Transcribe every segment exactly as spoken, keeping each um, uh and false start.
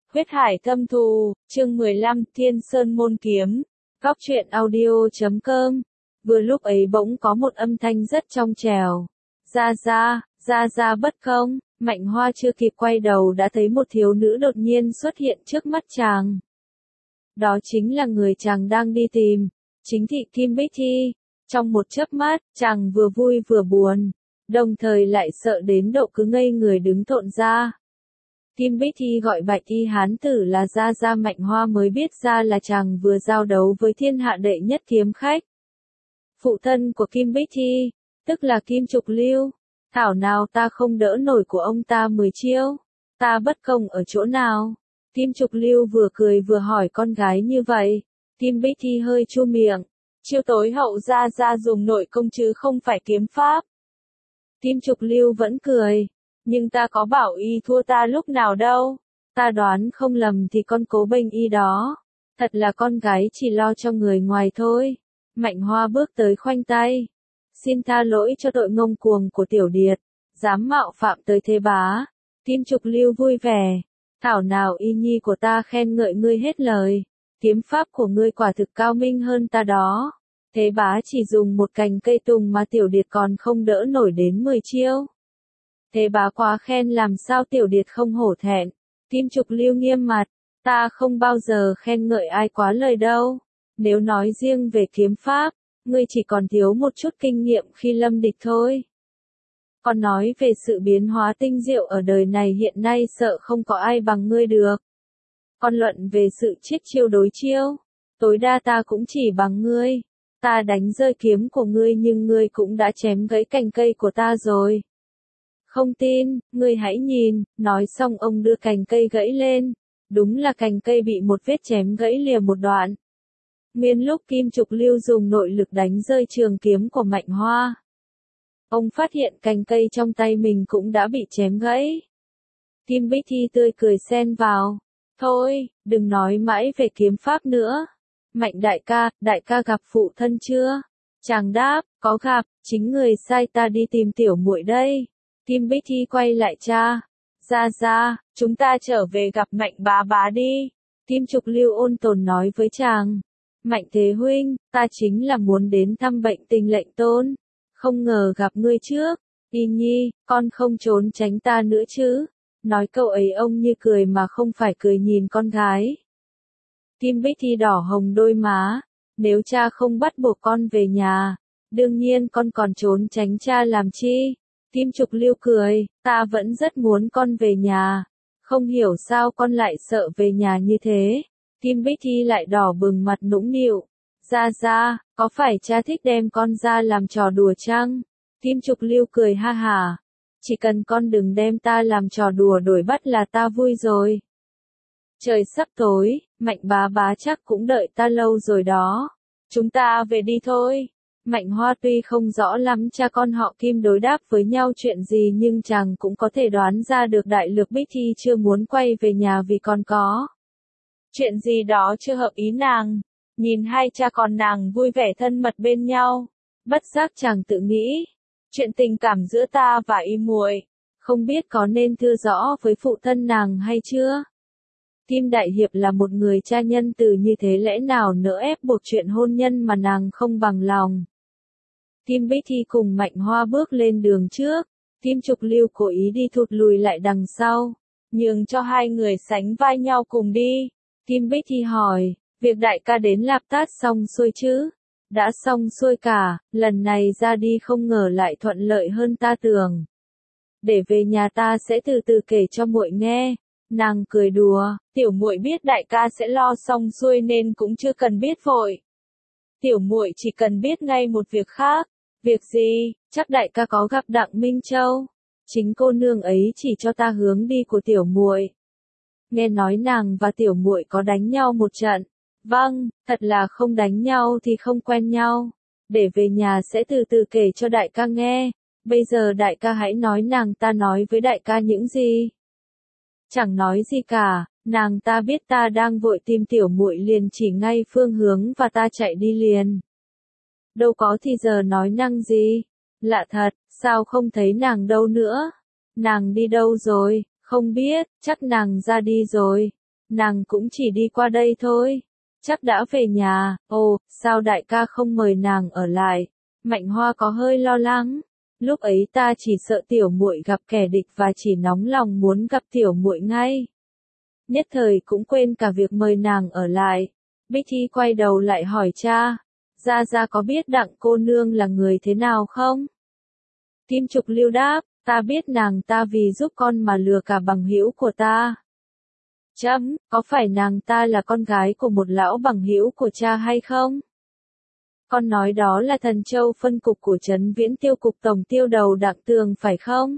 Huyết Hải Thâm Thù, chương mười lăm, Thiên Sơn Môn Kiếm. Góc truyện audio chấm com. Vừa lúc ấy bỗng có một âm thanh rất trong trẻo. Ra ra, ra ra bất công. Mạnh Hoa chưa kịp quay đầu đã thấy một thiếu nữ đột nhiên xuất hiện trước mắt chàng. Đó chính là người chàng đang đi tìm. Chính thị Kim Bích Thi. Trong một chớp mắt, chàng vừa vui vừa buồn. Đồng thời lại sợ đến độ cứ ngây người đứng thộn ra. Kim Bích Thi gọi Bạch Y hán tử là Gia Gia. Mạnh Hoa mới biết ra là chàng vừa giao đấu với thiên hạ đệ nhất kiếm khách. Phụ thân của Kim Bích Thi, tức là Kim Trục Lưu. Thảo nào ta không đỡ nổi của ông ta mười chiêu. Ta bất công ở chỗ nào? Kim Trục Lưu vừa cười vừa hỏi con gái như vậy. Kim Bích Thi hơi chu miệng. Chiêu tối hậu Gia Gia dùng nội công chứ không phải kiếm pháp. Kim Trục Lưu vẫn cười. Nhưng ta có bảo y thua ta lúc nào đâu. Ta đoán không lầm thì con Cố Bênh y đó. Thật là con gái chỉ lo cho người ngoài thôi. Mạnh Hoa bước tới khoanh tay. Xin tha lỗi cho tội ngông cuồng của Tiểu Điệt. Dám mạo phạm tới thế bá. Kim Trục Lưu vui vẻ. Thảo nào y nhi của ta khen ngợi ngươi hết lời. Kiếm pháp của ngươi quả thực cao minh hơn ta đó. Thế bá chỉ dùng một cành cây tùng mà Tiểu Điệt còn không đỡ nổi đến mười chiêu. Thế bá quá khen làm sao Tiểu Điệt không hổ thẹn. Kim Trục Lưu nghiêm mặt. Ta không bao giờ khen ngợi ai quá lời đâu. Nếu nói riêng về kiếm pháp, ngươi chỉ còn thiếu một chút kinh nghiệm khi lâm địch thôi. Còn nói về sự biến hóa tinh diệu ở đời này hiện nay sợ không có ai bằng ngươi được. Còn luận về sự chiết chiêu đối chiêu, tối đa ta cũng chỉ bằng ngươi. Ta đánh rơi kiếm của ngươi nhưng ngươi cũng đã chém gãy cành cây của ta rồi. Không tin, ngươi hãy nhìn. Nói xong ông đưa cành cây gãy lên. Đúng là cành cây bị một vết chém gãy lìa một đoạn. Nguyên lúc Kim Trục Lưu dùng nội lực đánh rơi trường kiếm của Mạnh Hoa, ông phát hiện cành cây trong tay mình cũng đã bị chém gãy. Kim Bích Thi tươi cười xen vào. Thôi, đừng nói mãi về kiếm pháp nữa. Mạnh đại ca, đại ca gặp phụ thân chưa? Chàng đáp, có gặp, chính người sai ta đi tìm tiểu muội đây. Kim Bích Thi quay lại cha. Ra ra, chúng ta trở về gặp Mạnh bá bá đi. Kim Trục Lưu ôn tồn nói với chàng. Mạnh thế huynh, ta chính là muốn đến thăm bệnh tình lệnh tôn. Không ngờ gặp ngươi trước. Y nhi, con không trốn tránh ta nữa chứ. Nói câu ấy ông như cười mà không phải cười nhìn con gái. Kim Bích Thi đỏ hồng đôi má. Nếu cha không bắt buộc con về nhà, đương nhiên con còn trốn tránh cha làm chi. Kim Trục Lưu cười, ta vẫn rất muốn con về nhà. Không hiểu sao con lại sợ về nhà như thế. Kim Bích Thi lại đỏ bừng mặt nũng nịu. Ra ra, có phải cha thích đem con ra làm trò đùa chăng? Kim Trục Lưu cười ha hả. Chỉ cần con đừng đem ta làm trò đùa đuổi bắt là ta vui rồi. Trời sắp tối, Mạnh bá bá chắc cũng đợi ta lâu rồi đó. Chúng ta về đi thôi. Mạnh Hoa tuy không rõ lắm cha con họ Kim đối đáp với nhau chuyện gì nhưng chàng cũng có thể đoán ra được đại lược Bích Thi chưa muốn quay về nhà vì còn có chuyện gì đó chưa hợp ý nàng. Nhìn hai cha con nàng vui vẻ thân mật bên nhau, bất giác chàng tự nghĩ, chuyện tình cảm giữa ta và y muội, không biết có nên thưa rõ với phụ thân nàng hay chưa? Kim Đại Hiệp là một người cha nhân từ như thế lẽ nào nỡ ép buộc chuyện hôn nhân mà nàng không bằng lòng. Kim Bích Thi cùng Mạnh Hoa bước lên đường trước. Kim Trục Lưu cố ý đi thụt lùi lại đằng sau, nhường cho hai người sánh vai nhau cùng đi. Kim Bích Thi hỏi, việc đại ca đến Lạp Tát xong xuôi chứ? Đã xong xuôi cả, lần này ra đi không ngờ lại thuận lợi hơn ta tưởng. Để về nhà ta sẽ từ từ kể cho muội nghe. Nàng cười đùa, tiểu muội biết đại ca sẽ lo xong xuôi nên cũng chưa cần biết vội. Tiểu muội chỉ cần biết ngay một việc khác. Việc gì? Chắc đại ca có gặp Đặng Minh Châu. Chính cô nương ấy chỉ cho ta hướng đi của tiểu muội. Nghe nói nàng và tiểu muội có đánh nhau một trận. Vâng, thật là không đánh nhau thì không quen nhau. Để về nhà sẽ từ từ kể cho đại ca nghe. Bây giờ đại ca hãy nói nàng ta nói với đại ca những gì. Chẳng nói gì cả, nàng ta biết ta đang vội tìm tiểu muội liền chỉ ngay phương hướng và ta chạy đi liền. Đâu có thì giờ nói năng gì. Lạ thật, sao không thấy nàng đâu nữa? Nàng đi đâu rồi? Không biết, chắc nàng ra đi rồi. nàng cũng chỉ đi qua đây thôi. Chắc đã về nhà. Ồ, sao đại ca không mời nàng ở lại? Mạnh Hoa có hơi lo lắng. Lúc ấy ta chỉ sợ tiểu muội gặp kẻ địch và chỉ nóng lòng muốn gặp tiểu muội ngay. Nhất thời cũng quên cả việc mời nàng ở lại. Bích Thi quay đầu lại hỏi cha, Gia Gia có biết Đặng cô nương là người thế nào không? Kim Trục Lưu đáp, ta biết nàng ta vì giúp con mà lừa cả bằng hữu của ta. Chấm, có phải nàng ta là con gái của một lão bằng hữu của cha hay không? Con nói đó là Thần Châu phân cục của Trấn Viễn Tiêu cục tổng tiêu đầu Đặng Tường phải không?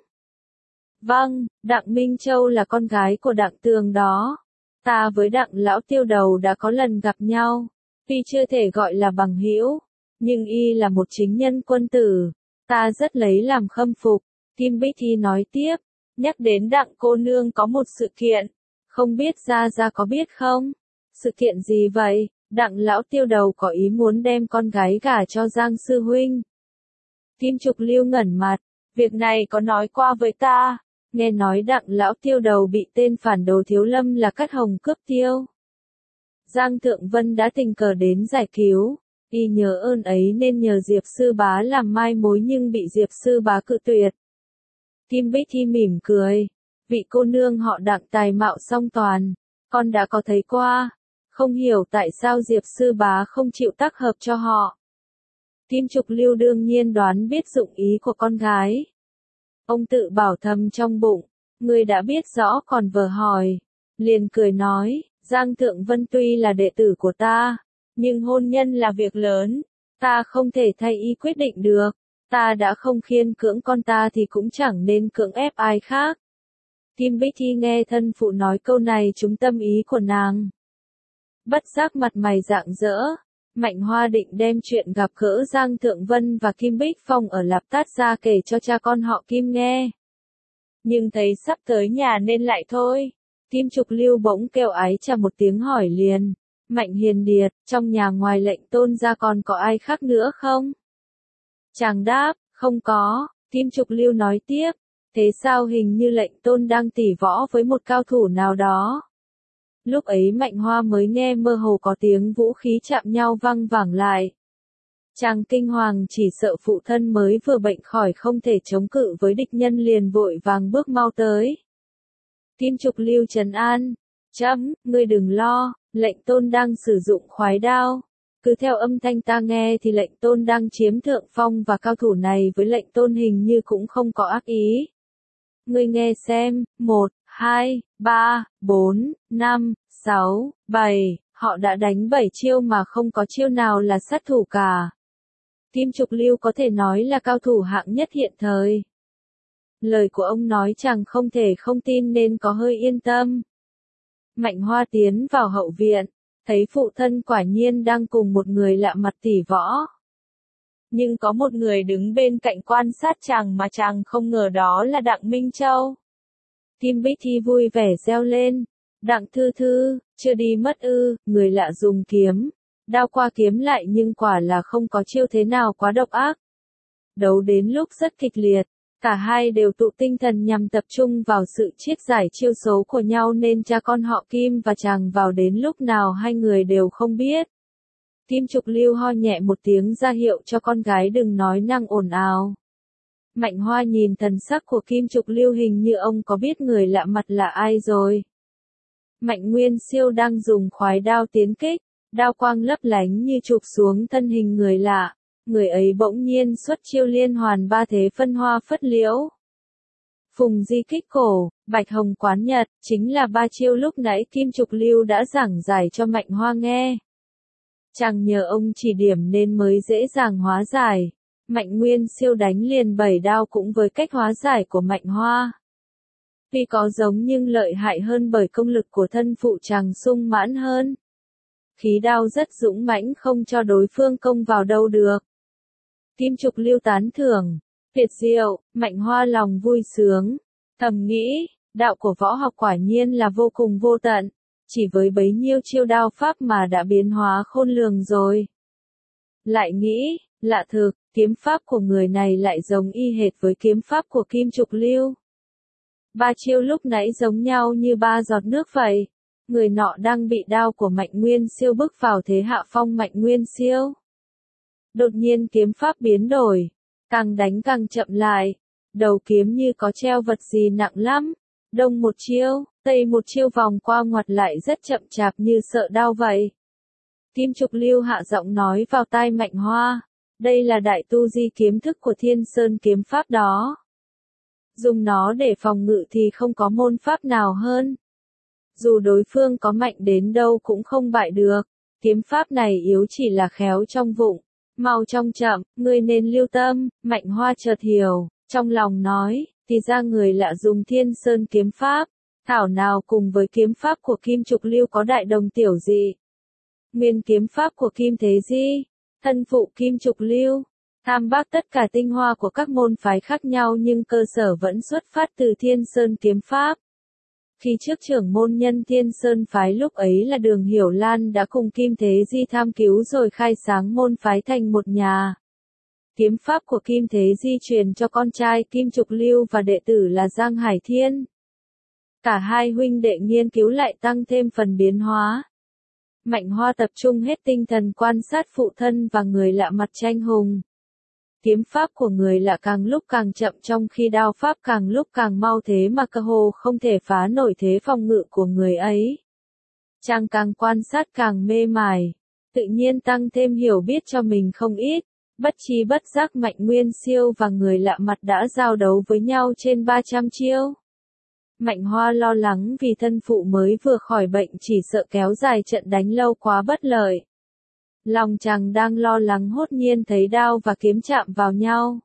Vâng, Đặng Minh Châu là con gái của Đặng Tường đó. Ta với Đặng lão tiêu đầu đã có lần gặp nhau, tuy chưa thể gọi là bằng hữu, nhưng y là một chính nhân quân tử, ta rất lấy làm khâm phục. Kim Bích Thi nói tiếp, nhắc đến Đặng cô nương có một sự kiện, không biết Gia Gia có biết không? Sự kiện gì vậy? Đặng lão tiêu đầu có ý muốn đem con gái gả cho Giang sư huynh. Kim Trục Lưu ngẩn mặt, việc này có nói qua với ta. Nghe nói Đặng lão tiêu đầu bị tên phản đồ Thiếu Lâm là Cát Hồng cướp tiêu. Giang Thượng Vân đã tình cờ đến giải cứu, y nhớ ơn ấy nên nhờ Diệp sư bá làm mai mối nhưng bị Diệp sư bá cự tuyệt. Kim Bích Thi mỉm cười, vị cô nương họ Đặng tài mạo song toàn, con đã có thấy qua, không hiểu tại sao Diệp sư bá không chịu tác hợp cho họ. Kim Trục Lưu đương nhiên đoán biết dụng ý của con gái. Ông tự bảo thầm trong bụng, người đã biết rõ còn vờ hỏi, liền cười nói, Giang Thượng Vân tuy là đệ tử của ta, nhưng hôn nhân là việc lớn, ta không thể thay y quyết định được, ta đã không khiên cưỡng con ta thì cũng chẳng nên cưỡng ép ai khác. Kim Bích Thi nghe thân phụ nói câu này trúng tâm ý của nàng. Bất giác mặt mày rạng rỡ. Mạnh Hoa định đem chuyện gặp gỡ Giang Thượng Vân và Kim Bích Phong ở Lạp Tát ra kể cho cha con họ Kim nghe. Nhưng thấy sắp tới nhà nên lại thôi. Kim Trục Lưu bỗng kêu ái chà một tiếng hỏi liền. Mạnh Hiền Điệt, trong nhà ngoài lệnh tôn ra còn có ai khác nữa không? Chàng đáp, không có. Kim Trục Lưu nói tiếp, thế sao hình như lệnh tôn đang tỉ võ với một cao thủ nào đó? Lúc ấy Mạnh Hoa mới nghe mơ hồ có tiếng vũ khí chạm nhau vang vẳng lại. Chàng kinh hoàng chỉ sợ phụ thân mới vừa bệnh khỏi không thể chống cự với địch nhân liền vội vàng bước mau tới. Kim Trục Lưu trấn an, chấm, ngươi đừng lo, lệnh tôn đang sử dụng khoái đao. Cứ theo âm thanh ta nghe thì lệnh tôn đang chiếm thượng phong và cao thủ này với lệnh tôn hình như cũng không có ác ý. Ngươi nghe xem, một, hai, ba, bốn, năm, sáu, bảy, họ đã đánh bảy chiêu mà không có chiêu nào là sát thủ cả. Kim Trục Lưu có thể nói là cao thủ hạng nhất hiện thời. Lời của ông nói chàng không thể không tin nên có hơi yên tâm. Mạnh Hoa tiến vào hậu viện, thấy phụ thân quả nhiên đang cùng một người lạ mặt tỉ võ. Nhưng có một người đứng bên cạnh quan sát chàng mà chàng không ngờ đó là Đặng Minh Châu. Kim Bích Thi vui vẻ reo lên, Đặng thư thư, chưa đi mất ư? Người lạ dùng kiếm, đao qua kiếm lại nhưng quả là không có chiêu thế nào quá độc ác. Đấu đến lúc rất kịch liệt, cả hai đều tụ tinh thần nhằm tập trung vào sự chiết giải chiêu số của nhau nên cha con họ Kim và chàng vào đến lúc nào hai người đều không biết. Kim Trục Lưu ho nhẹ một tiếng ra hiệu cho con gái đừng nói năng ồn ào. Mạnh Hoa nhìn thần sắc của Kim Trục Lưu hình như ông có biết người lạ mặt là ai rồi. Mạnh Nguyên Siêu đang dùng khoái đao tiến kích, đao quang lấp lánh như chụp xuống thân hình người lạ, người ấy bỗng nhiên xuất chiêu liên hoàn ba thế phân hoa phất liễu. Phùng di kích cổ, bạch hồng quán nhật, chính là ba chiêu lúc nãy Kim Trục Lưu đã giảng giải cho Mạnh Hoa nghe. Chàng nhờ ông chỉ điểm nên mới dễ dàng hóa giải. Mạnh Nguyên Siêu đánh liền bảy đao cũng với cách hóa giải của Mạnh Hoa. Tuy có giống nhưng lợi hại hơn bởi công lực của thân phụ chàng sung mãn hơn. Khí đao rất dũng mãnh không cho đối phương công vào đâu được. Kim Trục Lưu tán thưởng, tuyệt diệu, Mạnh Hoa lòng vui sướng, thầm nghĩ, đạo của võ học quả nhiên là vô cùng vô tận, chỉ với bấy nhiêu chiêu đao pháp mà đã biến hóa khôn lường rồi. Lại nghĩ, lạ thực, kiếm pháp của người này lại giống y hệt với kiếm pháp của Kim Trục Lưu. Ba chiêu lúc nãy giống nhau như ba giọt nước vậy. người nọ đang bị đao của Mạnh Nguyên Siêu bức vào thế hạ phong. Mạnh Nguyên Siêu đột nhiên kiếm pháp biến đổi, càng đánh càng chậm lại, đầu kiếm như có treo vật gì nặng lắm, đông một chiêu, tây một chiêu vòng qua ngoặt lại rất chậm chạp như sợ đau vậy. Kim Trục Lưu hạ giọng nói vào tai Mạnh Hoa, đây là đại tu di kiếm thức của Thiên Sơn kiếm pháp đó. Dùng nó để phòng ngự thì không có môn pháp nào hơn. Dù đối phương có mạnh đến đâu cũng không bại được, kiếm pháp này yếu chỉ là khéo trong vụng, mau trong chậm, ngươi nên lưu tâm. Mạnh Hoa chợt hiểu, trong lòng nói, thì ra người lạ dùng Thiên Sơn kiếm pháp, thảo nào cùng với kiếm pháp của Kim Trục Lưu có đại đồng tiểu dị. Nguyên kiếm pháp của Kim Thế Di, thân phụ Kim Trục Lưu, tham bác tất cả tinh hoa của các môn phái khác nhau nhưng cơ sở vẫn xuất phát từ Thiên Sơn kiếm pháp. Khi trước trưởng môn nhân Thiên Sơn phái lúc ấy là Đường Hiểu Lan đã cùng Kim Thế Di tham cứu rồi khai sáng môn phái thành một nhà. Kiếm pháp của Kim Thế Di truyền cho con trai Kim Trục Lưu và đệ tử là Giang Hải Thiên. Cả hai huynh đệ nghiên cứu lại tăng thêm phần biến hóa. Mạnh Hoa tập trung hết tinh thần quan sát phụ thân và người lạ mặt tranh hùng. Kiếm pháp của người lạ càng lúc càng chậm trong khi đao pháp càng lúc càng mau, thế mà cơ hồ không thể phá nổi thế phòng ngự của người ấy. Chàng càng quan sát càng mê mải, tự nhiên tăng thêm hiểu biết cho mình không ít, bất chi bất giác Mạnh Nguyên Siêu và người lạ mặt đã giao đấu với nhau trên ba trăm chiêu. Mạnh Hoa lo lắng vì thân phụ mới vừa khỏi bệnh chỉ sợ kéo dài trận đánh lâu quá bất lợi. Lòng chàng đang lo lắng hốt nhiên thấy đao và kiếm chạm vào nhau.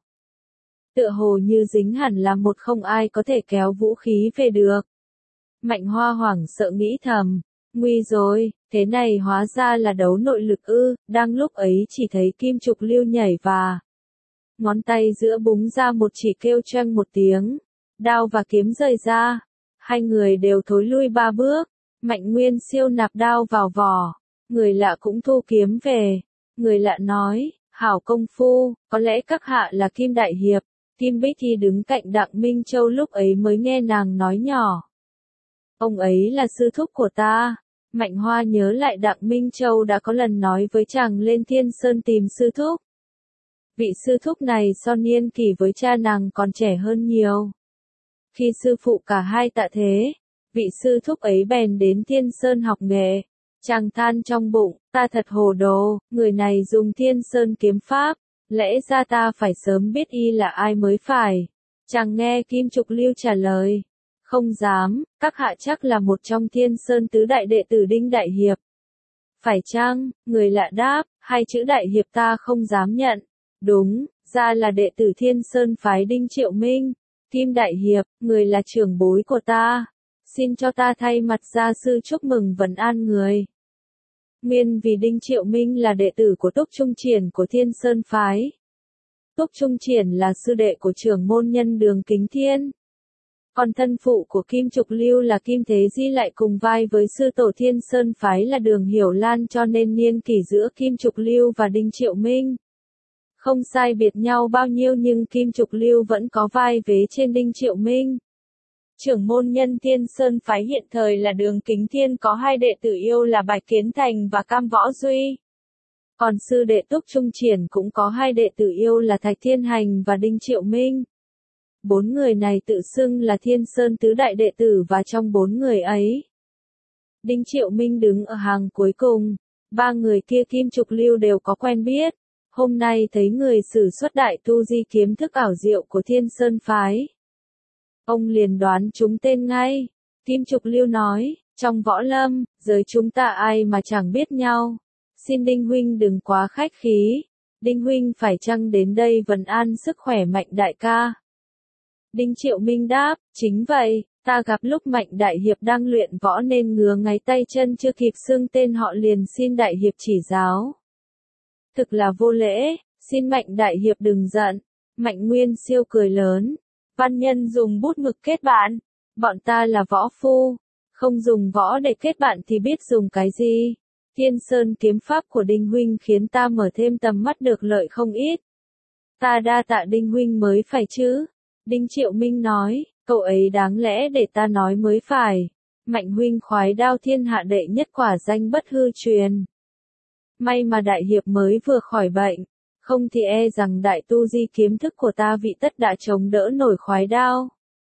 Tựa hồ như dính hẳn là một, không ai có thể kéo vũ khí về được. Mạnh Hoa hoảng sợ nghĩ thầm, nguy rồi, thế này hóa ra là đấu nội lực ư. Đang lúc ấy chỉ thấy Kim Trục Lưu nhảy và ngón tay giữa búng ra một chỉ, kêu choang một tiếng, đao và kiếm rời ra. Hai người đều thối lui ba bước. Mạnh Nguyên Siêu nạp đao vào vỏ, người lạ cũng thu kiếm về. Người lạ nói, hảo công phu, có lẽ các hạ là Kim Đại Hiệp. Kim Bích Thi đứng cạnh Đặng Minh Châu lúc ấy mới nghe nàng nói nhỏ, ông ấy là sư thúc của ta. Mạnh Hoa nhớ lại Đặng Minh Châu đã có lần nói với chàng lên Thiên Sơn tìm sư thúc. Vị sư thúc này so niên kỷ với cha nàng còn trẻ hơn nhiều. Khi sư phụ cả hai tạ thế, vị sư thúc ấy bèn đến Thiên Sơn học nghệ. Chàng than trong bụng, ta thật hồ đồ, người này dùng Thiên Sơn kiếm pháp, lẽ ra ta phải sớm biết y là ai mới phải. Chàng nghe Kim Trục Lưu trả lời, không dám, các hạ chắc là một trong Thiên Sơn tứ đại đệ tử Đinh Đại Hiệp. Phải chăng? Người lạ đáp, hai chữ Đại Hiệp ta không dám nhận. Đúng, ra là đệ tử Thiên Sơn phái Đinh Triệu Minh. Kim Đại Hiệp, người là trưởng bối của ta. Xin cho ta thay mặt gia sư chúc mừng vấn an người. Nguyên vì Đinh Triệu Minh là đệ tử của Túc Trung Triển của Thiên Sơn phái. Túc Trung Triển là sư đệ của trưởng môn nhân Đường Kính Thiên. Còn thân phụ của Kim Trục Lưu là Kim Thế Di lại cùng vai với sư tổ Thiên Sơn phái là Đường Hiểu Lan, cho nên niên kỷ giữa Kim Trục Lưu và Đinh Triệu Minh không sai biệt nhau bao nhiêu, nhưng Kim Trục Lưu vẫn có vai vế trên Đinh Triệu Minh. Trưởng môn nhân Thiên Sơn phái hiện thời là Đường Kính Thiên có hai đệ tử yêu là Bạch Kiến Thành và Cam Võ Duy. Còn sư đệ Túc Trung Triển cũng có hai đệ tử yêu là Thạch Thiên Hành và Đinh Triệu Minh. Bốn người này tự xưng là Thiên Sơn tứ đại đệ tử, và trong bốn người ấy, Đinh Triệu Minh đứng ở hàng cuối cùng. Ba người kia Kim Trục Lưu đều có quen biết. Hôm nay thấy người sử xuất đại tu di kiếm thức ảo diệu của Thiên Sơn phái, ông liền đoán chúng tên ngay. Kim Trục Lưu nói, trong võ lâm, giới chúng ta ai mà chẳng biết nhau. Xin Đinh huynh đừng quá khách khí. Đinh huynh phải chăng đến đây vấn an sức khỏe Mạnh đại ca? Đinh Triệu Minh đáp, chính vậy, ta gặp lúc Mạnh Đại Hiệp đang luyện võ nên ngứa ngáy tay chân chưa kịp xưng tên họ liền xin Đại Hiệp chỉ giáo. Thực là vô lễ, xin Mạnh Đại Hiệp đừng giận. Mạnh Nguyên Siêu cười lớn, văn nhân dùng bút mực kết bạn, bọn ta là võ phu, không dùng võ để kết bạn thì biết dùng cái gì. Thiên Sơn kiếm pháp của Đinh huynh khiến ta mở thêm tầm mắt được lợi không ít. Ta đa tạ Đinh huynh mới phải chứ. Đinh Triệu Minh nói, cậu ấy đáng lẽ để ta nói mới phải. Mạnh huynh khoái đao thiên hạ đệ nhất quả danh bất hư truyền. May mà đại hiệp mới vừa khỏi bệnh, không thì e rằng đại tu di kiếm thức của ta vị tất đã chống đỡ nổi khoái đao.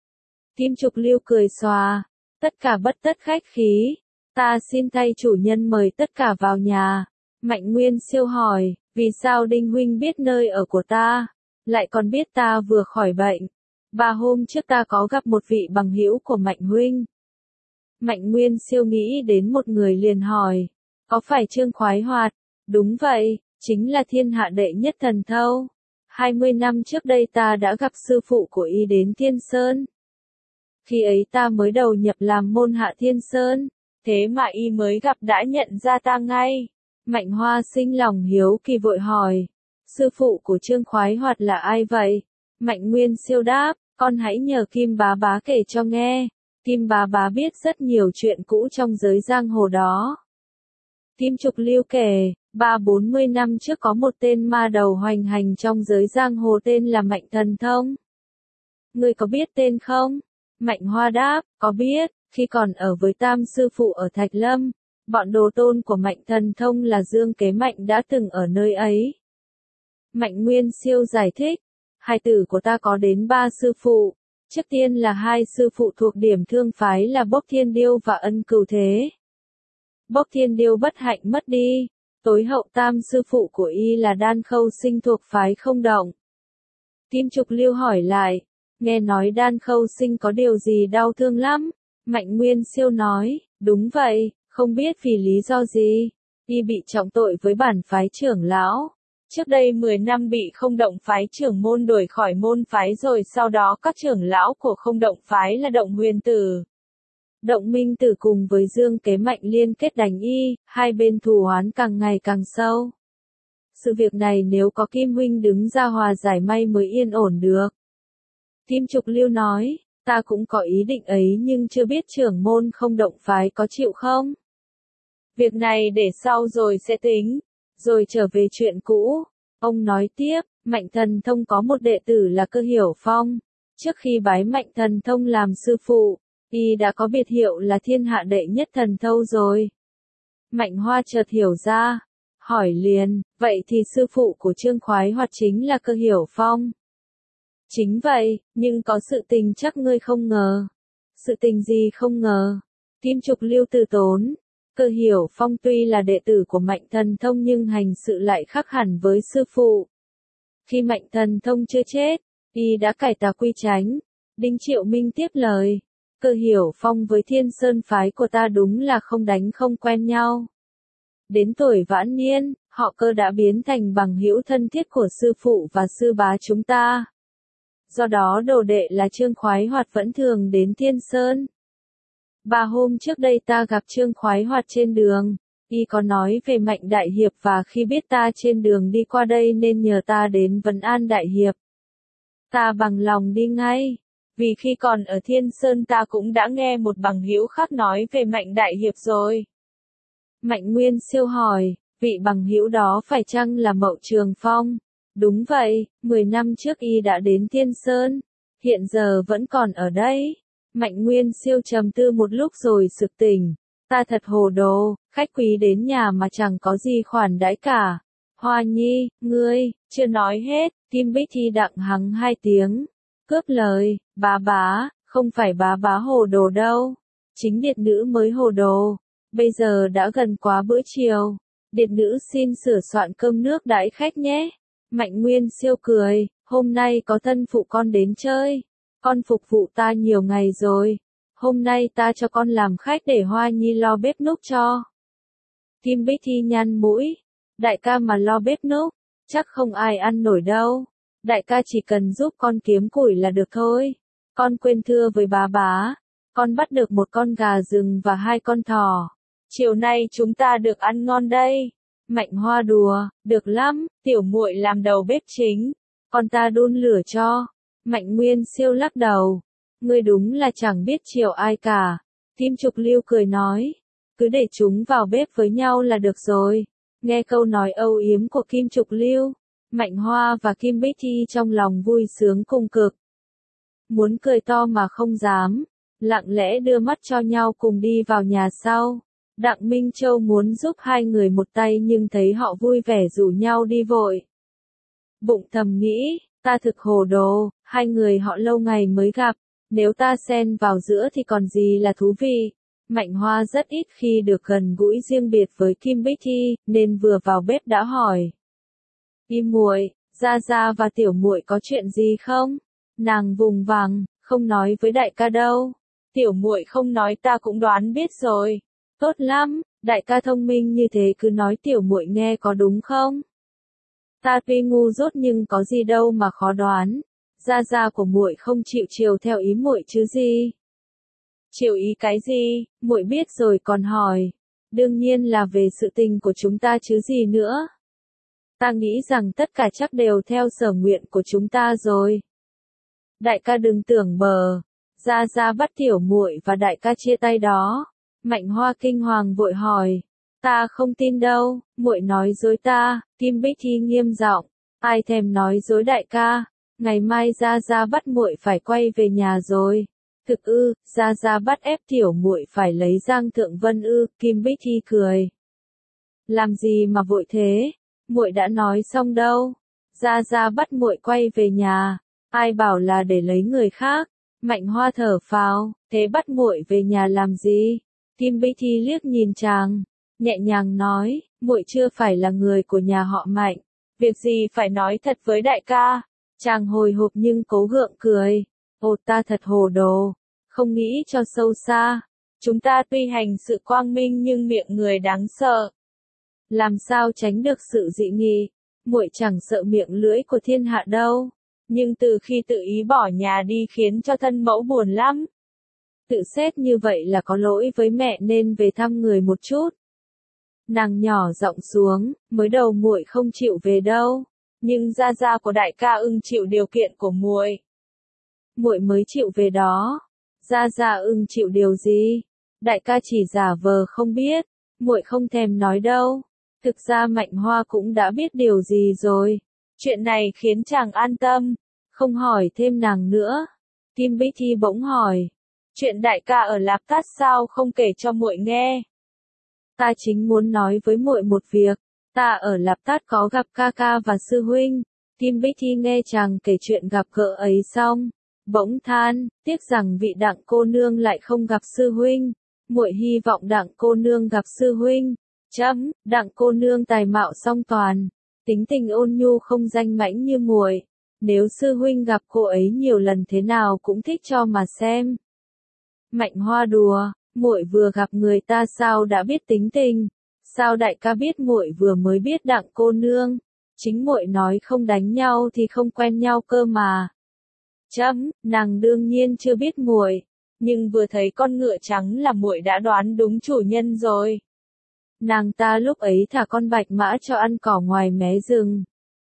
Kim Trục Lưu cười xòa, tất cả bất tất khách khí, ta xin thay chủ nhân mời tất cả vào nhà. Mạnh Nguyên Siêu hỏi, vì sao Đinh huynh biết nơi ở của ta, lại còn biết ta vừa khỏi bệnh? Ba hôm trước ta có gặp một vị bằng hữu của Mạnh huynh. Mạnh Nguyên Siêu nghĩ đến một người liền hỏi, có phải Trương Khoái Hoạt? Đúng vậy, chính là thiên hạ đệ nhất thần thâu. Hai mươi năm trước đây ta đã gặp sư phụ của y đến Thiên Sơn. Khi ấy ta mới đầu nhập làm môn hạ Thiên Sơn, thế mà y mới gặp đã nhận ra ta ngay. Mạnh Hoa sinh lòng hiếu kỳ vội hỏi, sư phụ của Trương Khoái Hoạt là ai vậy? Mạnh Nguyên Siêu đáp, con hãy nhờ Kim Bá Bá kể cho nghe. Kim Bá Bá biết rất nhiều chuyện cũ trong giới giang hồ đó. Kim Trục Lưu kể, ba bốn mươi năm trước có một tên ma đầu hoành hành trong giới giang hồ tên là Mạnh Thần Thông. Ngươi có biết tên không? Mạnh Hoa đáp, có biết, khi còn ở với Tam sư phụ ở Thạch Lâm, bọn đồ tôn của Mạnh Thần Thông là Dương Kế Mạnh đã từng ở nơi ấy. Mạnh Nguyên Siêu giải thích, hai tử của ta có đến ba sư phụ, trước tiên là hai sư phụ thuộc điểm thương phái là Bốc Thiên Điêu và Ân Cửu Thế. Bốc Thiên Điêu bất hạnh mất đi, tối hậu Tam sư phụ của y là Đan Khâu Sinh thuộc phái Không Động. Kim Trục Lưu hỏi lại, nghe nói Đan Khâu Sinh có điều gì đau thương lắm? Mạnh Nguyên Siêu nói, đúng vậy, không biết vì lý do gì, y bị trọng tội với bản phái trưởng lão. Trước đây mười năm bị Không Động phái trưởng môn đuổi khỏi môn phái rồi sau đó các trưởng lão của Không Động phái là Động Huyền Tử, Động Minh Tử cùng với Dương Kế Mạnh liên kết đánh y, hai bên thù oán càng ngày càng sâu. Sự việc này nếu có Kim huynh đứng ra hòa giải may mới yên ổn được. Kim Trục Lưu nói, ta cũng có ý định ấy nhưng chưa biết trưởng môn Không Động phái có chịu không? Việc này để sau rồi sẽ tính. Rồi trở về chuyện cũ, ông nói tiếp, Mạnh Thần Thông có một đệ tử là Cơ Hiểu Phong. Trước khi bái Mạnh Thần Thông làm sư phụ, y đã có biệt hiệu là thiên hạ đệ nhất thần thâu rồi. Mạnh Hoa chợt hiểu ra, hỏi liền, vậy thì sư phụ của Trương Khoái Hoạt chính là Cơ Hiểu Phong. Chính vậy, nhưng có sự tình chắc ngươi không ngờ. Sự tình gì không ngờ? Kim Trục Lưu từ tốn. Cơ Hiểu Phong tuy là đệ tử của Mạnh Thần Thông nhưng hành sự lại khác hẳn với sư phụ. Khi Mạnh Thần Thông chưa chết, y đã cải tà quy chánh. Đinh Triệu Minh tiếp lời, Cơ Hiểu Phong với Thiên Sơn phái của ta đúng là không đánh không quen nhau. Đến tuổi vãn niên, họ Cơ đã biến thành bằng hữu thân thiết của sư phụ và sư bá chúng ta. Do đó đồ đệ là Trương Khoái Hoạt vẫn thường đến Thiên Sơn. Ba hôm trước đây ta gặp Trương Khoái Hoạt trên đường, y có nói về Mạnh Đại Hiệp và khi biết ta trên đường đi qua đây nên nhờ ta đến vấn an Đại Hiệp. Ta bằng lòng đi ngay, vì khi còn ở Thiên Sơn ta cũng đã nghe một bằng hữu khác nói về Mạnh Đại Hiệp rồi. Mạnh Nguyên Siêu hỏi, vị bằng hữu đó phải chăng là Mậu Trường Phong? Đúng vậy, mười năm trước y đã đến Thiên Sơn, hiện giờ vẫn còn ở đây. Mạnh Nguyên Siêu trầm tư một lúc rồi sực tỉnh, ta thật hồ đồ, khách quý đến nhà mà chẳng có gì khoản đãi cả. Hoa Nhi, ngươi, chưa nói hết, Kim Bích Thi đặng hắng hai tiếng, cướp lời, bá bá, không phải bá bá hồ đồ đâu, chính điệt nữ mới hồ đồ, bây giờ đã gần quá bữa chiều, điệt nữ xin sửa soạn cơm nước đãi khách nhé. Mạnh Nguyên Siêu cười, hôm nay có thân phụ con đến chơi. Con phục vụ ta nhiều ngày rồi, hôm nay ta cho con làm khách để Hoa Nhi lo bếp núc cho. Kim Bích Thi nhăn mũi, đại ca mà lo bếp núc, chắc không ai ăn nổi đâu, đại ca chỉ cần giúp con kiếm củi là được thôi. Con quên thưa với bá bá, con bắt được một con gà rừng và hai con thỏ, chiều nay chúng ta được ăn ngon đây. Mạnh Hoa đùa, được lắm, tiểu muội làm đầu bếp chính, con ta đun lửa cho. Mạnh Nguyên Siêu lắc đầu, ngươi đúng là chẳng biết chiều ai cả. Kim Trục Lưu cười nói, cứ để chúng vào bếp với nhau là được rồi. Nghe câu nói âu yếm của Kim Trục Lưu, Mạnh Hoa và Kim Bích Thi trong lòng vui sướng cùng cực. Muốn cười to mà không dám, lặng lẽ đưa mắt cho nhau cùng đi vào nhà sau. Đặng Minh Châu muốn giúp hai người một tay nhưng thấy họ vui vẻ rủ nhau đi vội. Bụng thầm nghĩ, ta thực hồ đồ, hai người họ lâu ngày mới gặp, nếu ta xen vào giữa thì còn gì là thú vị. Mạnh Hoa rất ít khi được gần gũi riêng biệt với Kim Bích Thi, nên vừa vào bếp đã hỏi. Im muội, Gia Gia và tiểu muội có chuyện gì không? Nàng vùng vằng, không nói với đại ca đâu. Tiểu muội không nói ta cũng đoán biết rồi. Tốt lắm, đại ca thông minh như thế cứ nói tiểu muội nghe có đúng không? Ta tuy ngu dốt nhưng có gì đâu mà khó đoán. Gia Gia của muội không chịu chiều theo ý muội chứ gì? Chiều ý cái gì? Muội biết rồi còn hỏi. Đương nhiên là về sự tình của chúng ta chứ gì nữa. Ta nghĩ rằng tất cả chắc đều theo sở nguyện của chúng ta rồi. Đại ca đừng tưởng bờ. Gia Gia bắt tiểu muội và đại ca chia tay đó. Mạnh Hoa kinh hoàng vội hỏi. Ta không tin đâu, muội nói dối ta. Kim Bích Thi nghiêm giọng. Ai thèm nói dối đại ca. Ngày mai Gia Gia bắt muội phải quay về nhà rồi. Thực ư, Gia Gia bắt ép tiểu muội phải lấy Giang Thượng Vân ư? Kim Bích Thi cười. Làm gì mà vội thế? Muội đã nói xong đâu. Gia Gia bắt muội quay về nhà. Ai bảo là để lấy người khác? Mạnh Hoa thở phào, thế bắt muội về nhà làm gì? Kim Bích Thi liếc nhìn chàng, nhẹ nhàng nói, muội chưa phải là người của nhà họ Mạnh, việc gì phải nói thật với đại ca. Chàng hồi hộp nhưng cố gượng cười. Ồ, ta thật hồ đồ, không nghĩ cho sâu xa. Chúng ta tuy hành sự quang minh nhưng miệng người đáng sợ. Làm sao tránh được sự dị nghị? Muội chẳng sợ miệng lưỡi của thiên hạ đâu. Nhưng từ khi tự ý bỏ nhà đi khiến cho thân mẫu buồn lắm. Tự xét như vậy là có lỗi với mẹ nên về thăm người một chút. Nàng nhỏ giọng xuống, mới đầu muội không chịu về đâu, nhưng Gia Gia của đại ca ưng chịu điều kiện của muội. Muội mới chịu về đó. Gia Gia ưng chịu điều gì? Đại ca chỉ giả vờ không biết, muội không thèm nói đâu. Thực ra Mạnh Hoa cũng đã biết điều gì rồi. Chuyện này khiến chàng an tâm, không hỏi thêm nàng nữa. Kim Bích Thi bỗng hỏi, chuyện đại ca ở Lạp Tát sao không kể cho muội nghe? Ta chính muốn nói với muội một việc, ta ở Lạp Tát có gặp ca ca và sư huynh. Kim Bích Thi nghe chàng kể chuyện gặp gỡ ấy xong, bỗng than, tiếc rằng vị Đặng cô nương lại không gặp sư huynh. Muội hy vọng Đặng cô nương gặp sư huynh. Chấm, Đặng cô nương tài mạo song toàn, tính tình ôn nhu không danh mãnh như muội. Nếu sư huynh gặp cô ấy nhiều lần thế nào cũng thích cho mà xem. Mạnh Hoa đùa, muội vừa gặp người ta sao đã biết tính tình? Sao đại ca biết muội vừa mới biết Đặng cô nương? Chính muội nói không đánh nhau thì không quen nhau cơ mà. Chấm, nàng đương nhiên chưa biết muội, nhưng vừa thấy con ngựa trắng là muội đã đoán đúng chủ nhân rồi. Nàng ta lúc ấy thả con bạch mã cho ăn cỏ ngoài mé rừng.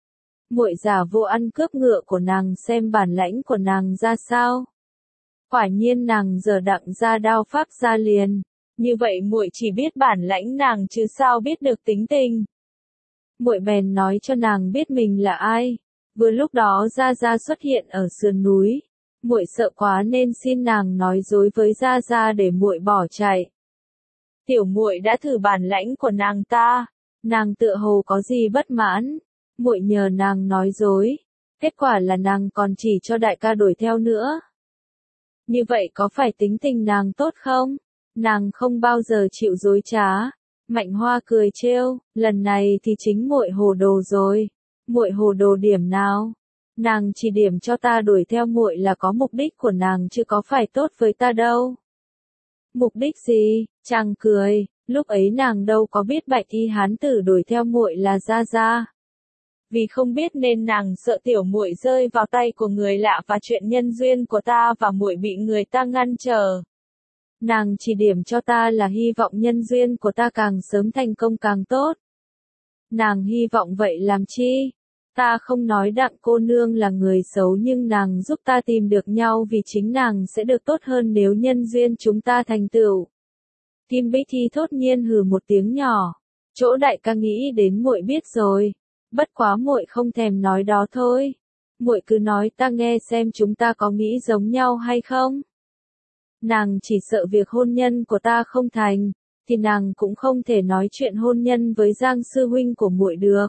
Muội giả vô ăn cướp ngựa của nàng xem bản lãnh của nàng ra sao. Quả nhiên nàng giờ Đặng ra đao pháp ra liền. Như vậy muội chỉ biết bản lãnh nàng chứ sao biết được tính tình. Muội bèn nói cho nàng biết mình là ai. Vừa lúc đó Gia Gia xuất hiện ở sườn núi. Muội sợ quá nên xin nàng nói dối với Gia Gia để muội bỏ chạy. Tiểu muội đã thử bản lãnh của nàng ta, nàng tựa hồ có gì bất mãn, muội nhờ nàng nói dối, kết quả là nàng còn chỉ cho đại ca đuổi theo nữa. Như vậy có phải tính tình nàng tốt không? Nàng không bao giờ chịu dối trá. Mạnh Hoa cười trêu, lần này thì chính muội hồ đồ rồi. Muội hồ đồ điểm nào? Nàng chỉ điểm cho ta đuổi theo muội là có mục đích của nàng chứ có phải tốt với ta đâu. Mục đích gì? Chàng cười, lúc ấy nàng đâu có biết Bạch Y hán tử đuổi theo muội là Gia Gia. Vì không biết nên nàng sợ tiểu muội rơi vào tay của người lạ và chuyện nhân duyên của ta và muội bị người ta ngăn trở. Nàng chỉ điểm cho ta là hy vọng nhân duyên của ta càng sớm thành công càng tốt. Nàng hy vọng vậy làm chi? Ta không nói Đặng cô nương là người xấu nhưng nàng giúp ta tìm được nhau vì chính nàng sẽ được tốt hơn nếu nhân duyên chúng ta thành tựu. Kim Bích Thi thốt nhiên hừ một tiếng nhỏ. Chỗ đại ca nghĩ đến muội biết rồi. Bất quá muội không thèm nói đó thôi. Muội cứ nói ta nghe xem chúng ta có nghĩ giống nhau hay không. Nàng chỉ sợ việc hôn nhân của ta không thành, thì nàng cũng không thể nói chuyện hôn nhân với Giang sư huynh của muội được.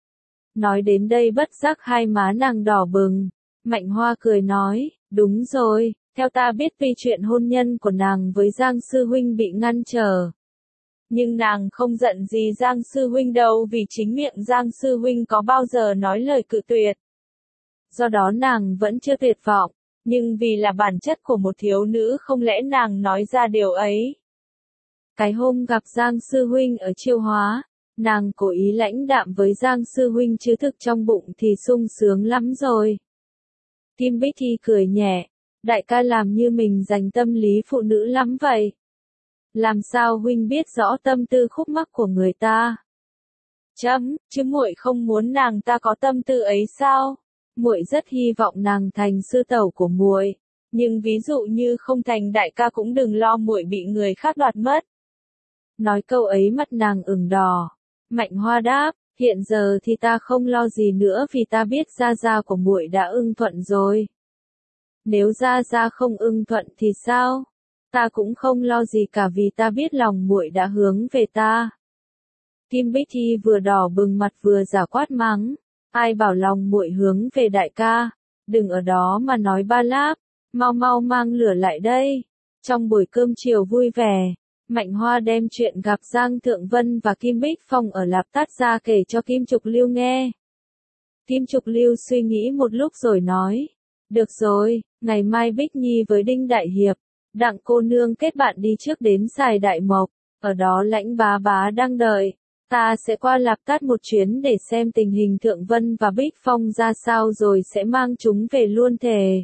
Nói đến đây bất giác hai má nàng đỏ bừng, Mạnh Hoa cười nói, đúng rồi, theo ta biết vì chuyện hôn nhân của nàng với Giang sư huynh bị ngăn trở. Nhưng nàng không giận gì Giang sư huynh đâu, vì chính miệng Giang sư huynh có bao giờ nói lời cự tuyệt. Do đó nàng vẫn chưa tuyệt vọng, nhưng vì là bản chất của một thiếu nữ không lẽ nàng nói ra điều ấy. Cái hôm gặp Giang sư huynh ở Chiêu Hóa, nàng cố ý lãnh đạm với Giang sư huynh chứ thực trong bụng thì sung sướng lắm rồi. Kim Bích Thi cười nhẹ, đại ca làm như mình dành tâm lý phụ nữ lắm vậy. Làm sao huynh biết rõ tâm tư khúc mắc của người ta? Chấm, chứ muội không muốn nàng ta có tâm tư ấy sao? Muội rất hy vọng nàng thành sư tẩu của muội, nhưng ví dụ như không thành đại ca cũng đừng lo muội bị người khác đoạt mất. Nói câu ấy mắt nàng ửng đỏ. Mạnh Hoa đáp, hiện giờ thì ta không lo gì nữa vì ta biết gia gia của muội đã ưng thuận rồi. Nếu gia gia không ưng thuận thì sao? Ta cũng không lo gì cả vì ta biết lòng muội đã hướng về ta. Kim Bích Thi vừa đỏ bừng mặt vừa giả quát mắng, ai bảo lòng muội hướng về đại ca, đừng ở đó mà nói ba láp, mau mau mang lửa lại đây. Trong buổi cơm chiều vui vẻ, Mạnh Hoa đem chuyện gặp Giang Thượng Vân và Kim Bích Phong ở Lạp Tát ra kể cho Kim Trục Lưu nghe. Kim Trục Lưu suy nghĩ một lúc rồi nói, được rồi, ngày mai Bích Nhi với Đinh Đại Hiệp, Đặng cô nương kết bạn đi trước đến Sài Đại Mộc, ở đó Lãnh bá bá đang đợi, ta sẽ qua Lạp Tát một chuyến để xem tình hình Thượng Vân và Bích Phong ra sao rồi sẽ mang chúng về luôn thề.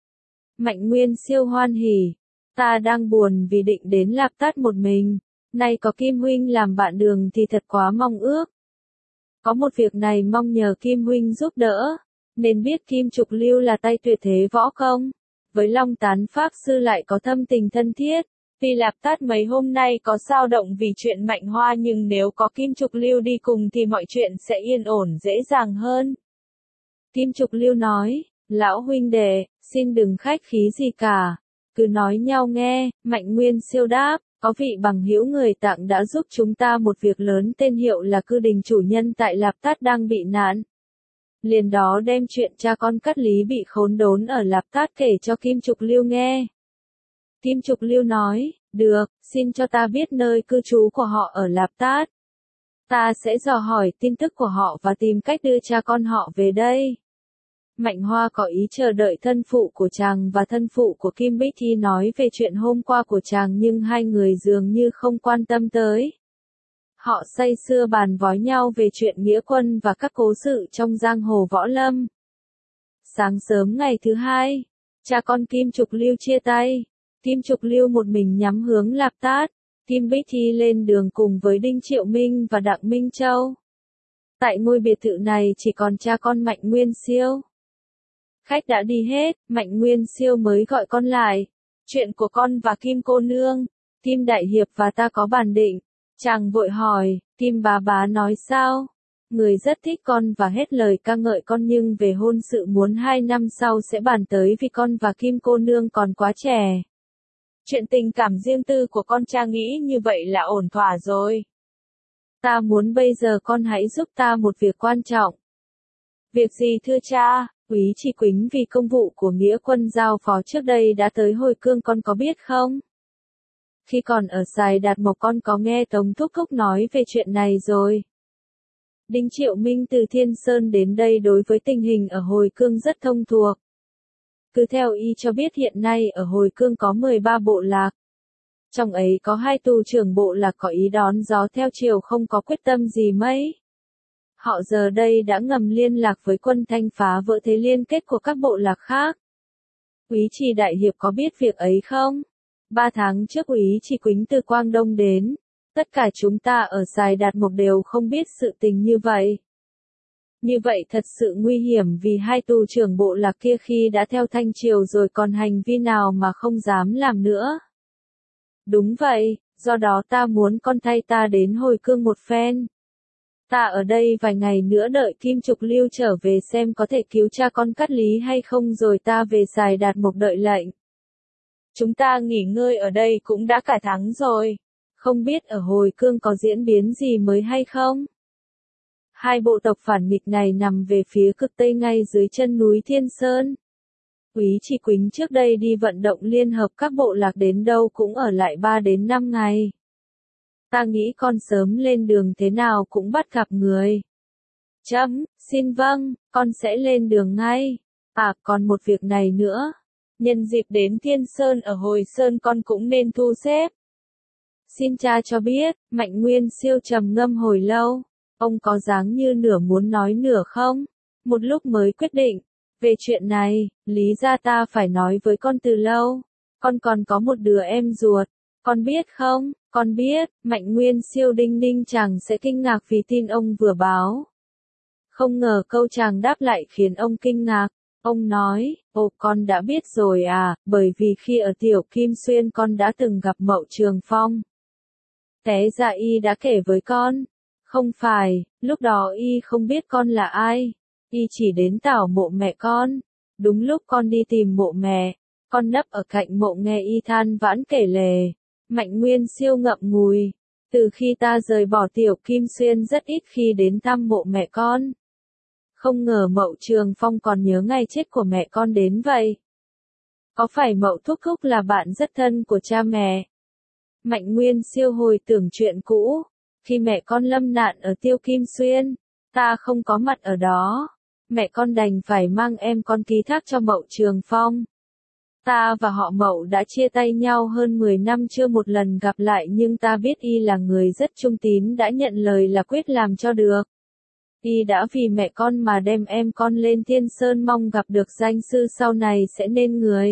Mạnh Nguyên siêu hoan hỉ, ta đang buồn vì định đến Lạp Tát một mình, nay có Kim huynh làm bạn đường thì thật quá mong ước. Có một việc này mong nhờ Kim huynh giúp đỡ, nên biết Kim Trục Lưu là tay tuyệt thế võ công, với Long Tán Pháp Sư lại có thâm tình thân thiết. Vì Lạp Tát mấy hôm nay có dao động vì chuyện Mạnh Hoa nhưng nếu có Kim Trục Lưu đi cùng thì mọi chuyện sẽ yên ổn dễ dàng hơn. Kim Trục Lưu nói, lão huynh đệ, xin đừng khách khí gì cả, cứ nói nhau nghe. Mạnh Nguyên siêu đáp, có vị bằng hữu người Tạng đã giúp chúng ta một việc lớn, tên hiệu là Cư Đình chủ nhân tại Lạp Tát đang bị nạn. Liền đó đem chuyện cha con Cát Lý bị khốn đốn ở Lạp Tát kể cho Kim Trục Lưu nghe. Kim Trục Lưu nói, được, xin cho ta biết nơi cư trú của họ ở Lạp Tát. Ta sẽ dò hỏi tin tức của họ và tìm cách đưa cha con họ về đây. Mạnh Hoa có ý chờ đợi thân phụ của chàng và thân phụ của Kim Bích Thi nói về chuyện hôm qua của chàng nhưng hai người dường như không quan tâm tới. Họ say sưa bàn vói nhau về chuyện nghĩa quân và các cố sự trong giang hồ võ lâm. Sáng sớm ngày thứ hai, cha con Kim Trục Lưu chia tay. Kim Trục Lưu một mình nhắm hướng Lạp Tát, Kim Bích Thi lên đường cùng với Đinh Triệu Minh và Đặng Minh Châu. Tại ngôi biệt thự này chỉ còn cha con Mạnh Nguyên Siêu. Khách đã đi hết, Mạnh Nguyên Siêu mới gọi con lại. Chuyện của con và Kim cô nương, Kim Đại Hiệp và ta có bàn định. Chàng vội hỏi, Kim bá bá nói sao? Người rất thích con và hết lời ca ngợi con nhưng về hôn sự muốn hai năm sau sẽ bàn tới vì con và Kim cô nương còn quá trẻ. Chuyện tình cảm riêng tư của con cha nghĩ như vậy là ổn thỏa rồi. Ta muốn bây giờ con hãy giúp ta một việc quan trọng. Việc gì thưa cha? Úy Chỉ Quýnh vì công vụ của nghĩa quân giao phó trước đây đã tới Hồi Cương, con có biết không? Khi còn ở Sài Đạt Mộc con có nghe Tống Thúc Thúc nói về chuyện này rồi. Đinh Triệu Minh từ Thiên Sơn đến đây đối với tình hình ở Hồi Cương rất thông thuộc. Cứ theo y cho biết hiện nay ở Hồi Cương có mười ba bộ lạc. Trong ấy có hai tù trưởng bộ lạc có ý đón gió theo chiều không có quyết tâm gì mấy. Họ giờ đây đã ngầm liên lạc với quân Thanh phá vỡ thế liên kết của các bộ lạc khác. Úy Trì Đại Hiệp có biết việc ấy không? Ba tháng trước Úy Chỉ Quýnh từ Quang Đông đến. Tất cả chúng ta ở Sài Đạt Mộc đều không biết sự tình như vậy. Như vậy thật sự nguy hiểm vì hai tù trưởng bộ lạc kia khi đã theo Thanh Triều rồi còn hành vi nào mà không dám làm nữa. Đúng vậy, do đó ta muốn con thay ta đến Hồi Cương một phen. Ta ở đây vài ngày nữa đợi Kim Trục Lưu trở về xem có thể cứu cha con Cát Lý hay không rồi ta về Sài Đạt Mộc đợi lệnh. Chúng ta nghỉ ngơi ở đây cũng đã cả tháng rồi. Không biết ở Hồi Cương có diễn biến gì mới hay không? Hai bộ tộc phản nghịch này nằm về phía cực Tây ngay dưới chân núi Thiên Sơn. Úy Chỉ Quýnh trước đây đi vận động liên hợp các bộ lạc đến đâu cũng ở lại ba đến năm ngày. Ta nghĩ con sớm lên đường thế nào cũng bắt gặp người. Chấm, xin vâng, con sẽ lên đường ngay. À, còn một việc này nữa. Nhân dịp đến Thiên Sơn ở Hồi Sơn con cũng nên thu xếp. Xin cha cho biết, Mạnh Nguyên Siêu trầm ngâm hồi lâu. Ông có dáng như nửa muốn nói nửa không? Một lúc mới quyết định. Về chuyện này, lý ra ta phải nói với con từ lâu. Con còn có một đứa em ruột. Con biết không? Con biết, Mạnh Nguyên Siêu đinh ninh chàng sẽ kinh ngạc vì tin ông vừa báo. Không ngờ câu chàng đáp lại khiến ông kinh ngạc. Ông nói, ồ con đã biết rồi à, bởi vì khi ở Tiểu Kim Xuyên con đã từng gặp Mậu Trường Phong. Té ra y đã kể với con. Không phải, lúc đó y không biết con là ai. Y chỉ đến tảo mộ mẹ con. Đúng lúc con đi tìm mộ mẹ, con nấp ở cạnh mộ nghe y than vãn kể lể. Mạnh Nguyên Siêu ngậm ngùi. Từ khi ta rời bỏ Tiểu Kim Xuyên rất ít khi đến thăm mộ mẹ con. Không ngờ Mậu Trường Phong còn nhớ ngày chết của mẹ con đến vậy. Có phải Mậu Thúc Thúc là bạn rất thân của cha mẹ? Mạnh Nguyên Siêu hồi tưởng chuyện cũ. Khi mẹ con lâm nạn ở Tiêu Kim Xuyên, ta không có mặt ở đó. Mẹ con đành phải mang em con ký thác cho Mậu Trường Phong. Ta và họ Mậu đã chia tay nhau hơn mười năm chưa một lần gặp lại, nhưng ta biết y là người rất trung tín, đã nhận lời là quyết làm cho được. Y đã vì mẹ con mà đem em con lên Thiên Sơn, mong gặp được danh sư sau này sẽ nên người.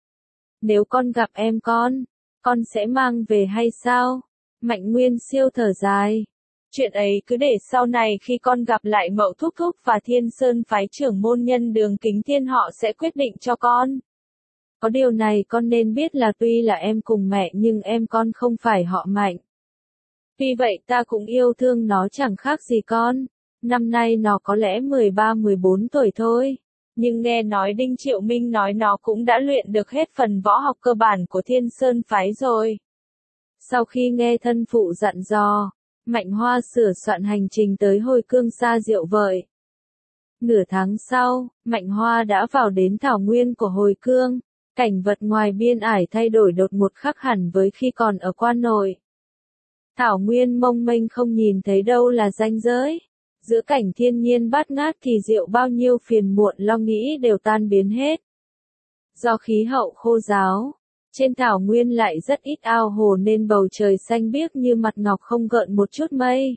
Nếu con gặp em con, con sẽ mang về hay sao? Mạnh Nguyên Siêu thở dài. Chuyện ấy cứ để sau này khi con gặp lại Mậu Thúc Thúc và Thiên Sơn phái trưởng môn nhân Đường Kính Thiên, họ sẽ quyết định cho con. Có điều này con nên biết là tuy là em cùng mẹ nhưng em con không phải họ Mạnh. Tuy vậy ta cũng yêu thương nó chẳng khác gì con. Năm nay nó có lẽ mười ba mười bốn tuổi thôi. Nhưng nghe nói Đinh Triệu Minh nói nó cũng đã luyện được hết phần võ học cơ bản của Thiên Sơn phái rồi. Sau khi nghe thân phụ dặn dò, Mạnh Hoa sửa soạn hành trình tới Hồi Cương xa Diệu Vợi. Nửa tháng sau, Mạnh Hoa đã vào đến thảo nguyên của Hồi Cương. Cảnh vật ngoài biên ải thay đổi đột ngột khác hẳn với khi còn ở Quan Nội. Thảo nguyên mông mênh không nhìn thấy đâu là ranh giới. Giữa cảnh thiên nhiên bát ngát kỳ diệu, bao nhiêu phiền muộn lo nghĩ đều tan biến hết. Do khí hậu khô ráo, trên thảo nguyên lại rất ít ao hồ nên bầu trời xanh biếc như mặt ngọc không gợn một chút mây.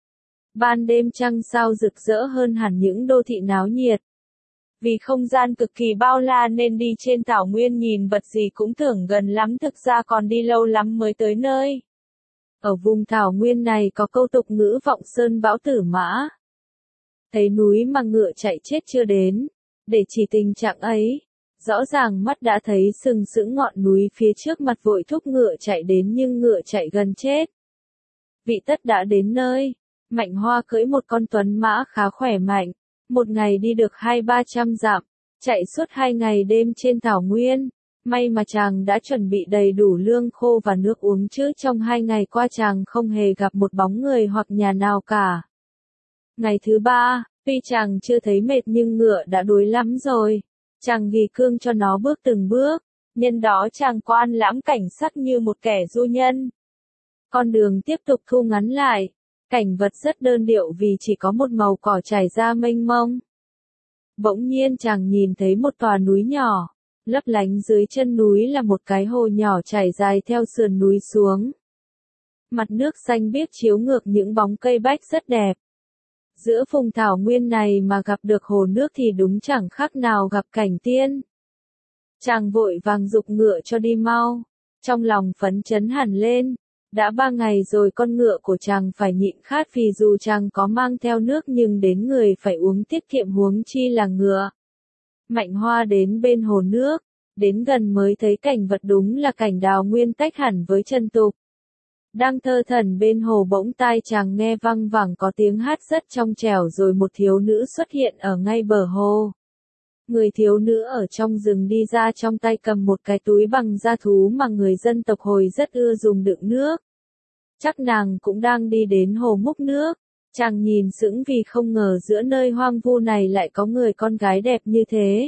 Ban đêm trăng sao rực rỡ hơn hẳn những đô thị náo nhiệt. Vì không gian cực kỳ bao la nên đi trên thảo nguyên nhìn vật gì cũng tưởng gần lắm, thực ra còn đi lâu lắm mới tới nơi. Ở vùng thảo nguyên này có câu tục ngữ vọng sơn bão tử mã. Thấy núi mà ngựa chạy chết chưa đến. Để chỉ tình trạng ấy, rõ ràng mắt đã thấy sừng sững ngọn núi phía trước mặt, vội thúc ngựa chạy đến nhưng ngựa chạy gần chết. Vị tất đã đến nơi. Mạnh Hoa cưỡi một con tuấn mã khá khỏe mạnh. Một ngày đi được hai ba trăm dặm, chạy suốt hai ngày đêm trên thảo nguyên. May mà chàng đã chuẩn bị đầy đủ lương khô và nước uống, chứ trong hai ngày qua chàng không hề gặp một bóng người hoặc nhà nào cả. Ngày thứ ba, tuy chàng chưa thấy mệt nhưng ngựa đã đuối lắm rồi. Chàng ghi cương cho nó bước từng bước. Nhân đó chàng quan lãm cảnh sắc như một kẻ du nhân. Con đường tiếp tục thu ngắn lại. Cảnh vật rất đơn điệu vì chỉ có một màu cỏ trải ra mênh mông. Bỗng nhiên chàng nhìn thấy một tòa núi nhỏ. Lấp lánh dưới chân núi là một cái hồ nhỏ chảy dài theo sườn núi xuống. Mặt nước xanh biếc chiếu ngược những bóng cây bách rất đẹp. Giữa vùng thảo nguyên này mà gặp được hồ nước thì đúng chẳng khác nào gặp cảnh tiên. Chàng vội vàng giục ngựa cho đi mau. Trong lòng phấn chấn hẳn lên. Đã ba ngày rồi con ngựa của chàng phải nhịn khát, vì dù chàng có mang theo nước nhưng đến người phải uống tiết kiệm, huống chi là ngựa. Mạnh Hoa đến bên hồ nước, đến gần mới thấy cảnh vật đúng là cảnh đào nguyên tách hẳn với chân tục. Đang thơ thẩn bên hồ, bỗng tai chàng nghe văng vẳng có tiếng hát rất trong trẻo, rồi một thiếu nữ xuất hiện ở ngay bờ hồ. Người thiếu nữ ở trong rừng đi ra trong tay cầm một cái túi bằng da thú mà người dân tộc Hồi rất ưa dùng đựng nước. Chắc nàng cũng đang đi đến hồ múc nước. Chàng nhìn sững vì không ngờ giữa nơi hoang vu này lại có người con gái đẹp như thế.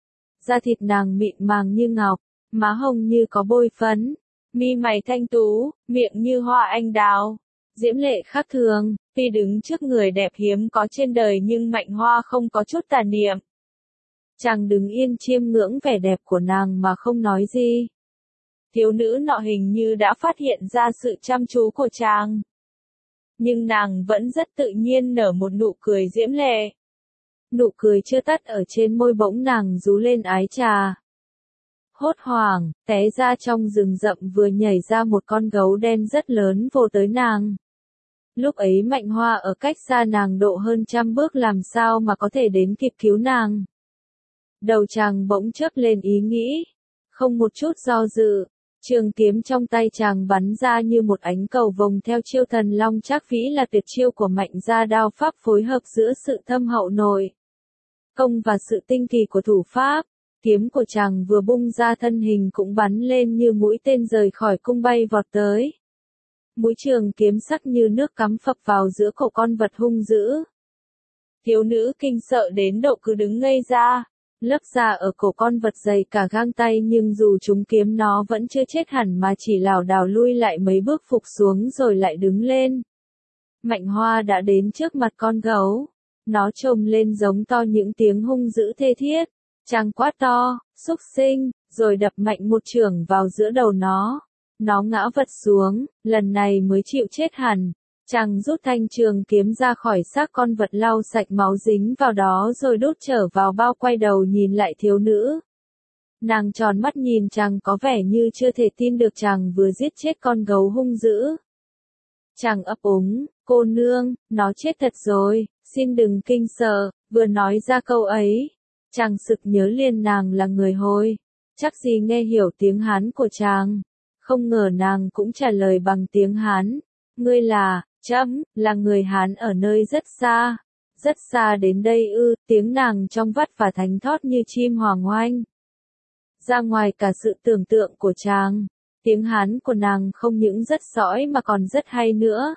Da thịt nàng mịn màng như ngọc, má hồng như có bôi phấn, mi mày thanh tú, miệng như hoa anh đào, diễm lệ khác thường. Tuy đứng trước người đẹp hiếm có trên đời nhưng Mạnh Hoa không có chút tà niệm. Chàng đứng yên chiêm ngưỡng vẻ đẹp của nàng mà không nói gì. Thiếu nữ nọ hình như đã phát hiện ra sự chăm chú của chàng. Nhưng nàng vẫn rất tự nhiên nở một nụ cười diễm lệ. Nụ cười chưa tắt ở trên môi bỗng nàng rú lên ái chà. Hốt hoảng, té ra trong rừng rậm vừa nhảy ra một con gấu đen rất lớn vồ tới nàng. Lúc ấy Mạnh Hoa ở cách xa nàng độ hơn trăm bước làm sao mà có thể đến kịp cứu nàng. Đầu chàng bỗng chớp lên ý nghĩ. Không một chút do dự, trường kiếm trong tay chàng bắn ra như một ánh cầu vồng theo chiêu thần long trác vĩ là tuyệt chiêu của Mạnh gia đao pháp phối hợp giữa sự thâm hậu nội công và sự tinh kỳ của thủ pháp. Kiếm của chàng vừa bung ra thân hình cũng bắn lên như mũi tên rời khỏi cung bay vọt tới. Mũi trường kiếm sắc như nước cắm phập vào giữa cổ con vật hung dữ. Thiếu nữ kinh sợ đến độ cứ đứng ngây ra. Lớp da ở cổ con vật dày cả gang tay nhưng dù trúng kiếm nó vẫn chưa chết hẳn mà chỉ lảo đảo lui lại mấy bước phục xuống rồi lại đứng lên. Mạnh Hoa đã đến trước mặt con gấu. Nó trồm lên giống to những tiếng hung dữ thê thiết. Chàng quát to, xúc sinh, rồi đập mạnh một chưởng vào giữa đầu nó. Nó ngã vật xuống, lần này mới chịu chết hẳn. Chàng rút thanh trường kiếm ra khỏi xác con vật lau sạch máu dính vào đó rồi đút trở vào bao, quay đầu nhìn lại thiếu nữ. Nàng tròn mắt nhìn chàng có vẻ như chưa thể tin được chàng vừa giết chết con gấu hung dữ. Chàng ấp úng, cô nương, nó chết thật rồi, xin đừng kinh sợ. Vừa nói ra câu ấy, chàng sực nhớ liền nàng là người Hồi, chắc gì nghe hiểu tiếng Hán của chàng. Không ngờ nàng cũng trả lời bằng tiếng Hán. Ngươi là, trẫm, là người Hán ở nơi rất xa. Rất xa đến đây ư, tiếng nàng trong vắt và thánh thót như chim hoàng oanh. Ra ngoài cả sự tưởng tượng của chàng, tiếng Hán của nàng không những rất sõi mà còn rất hay nữa.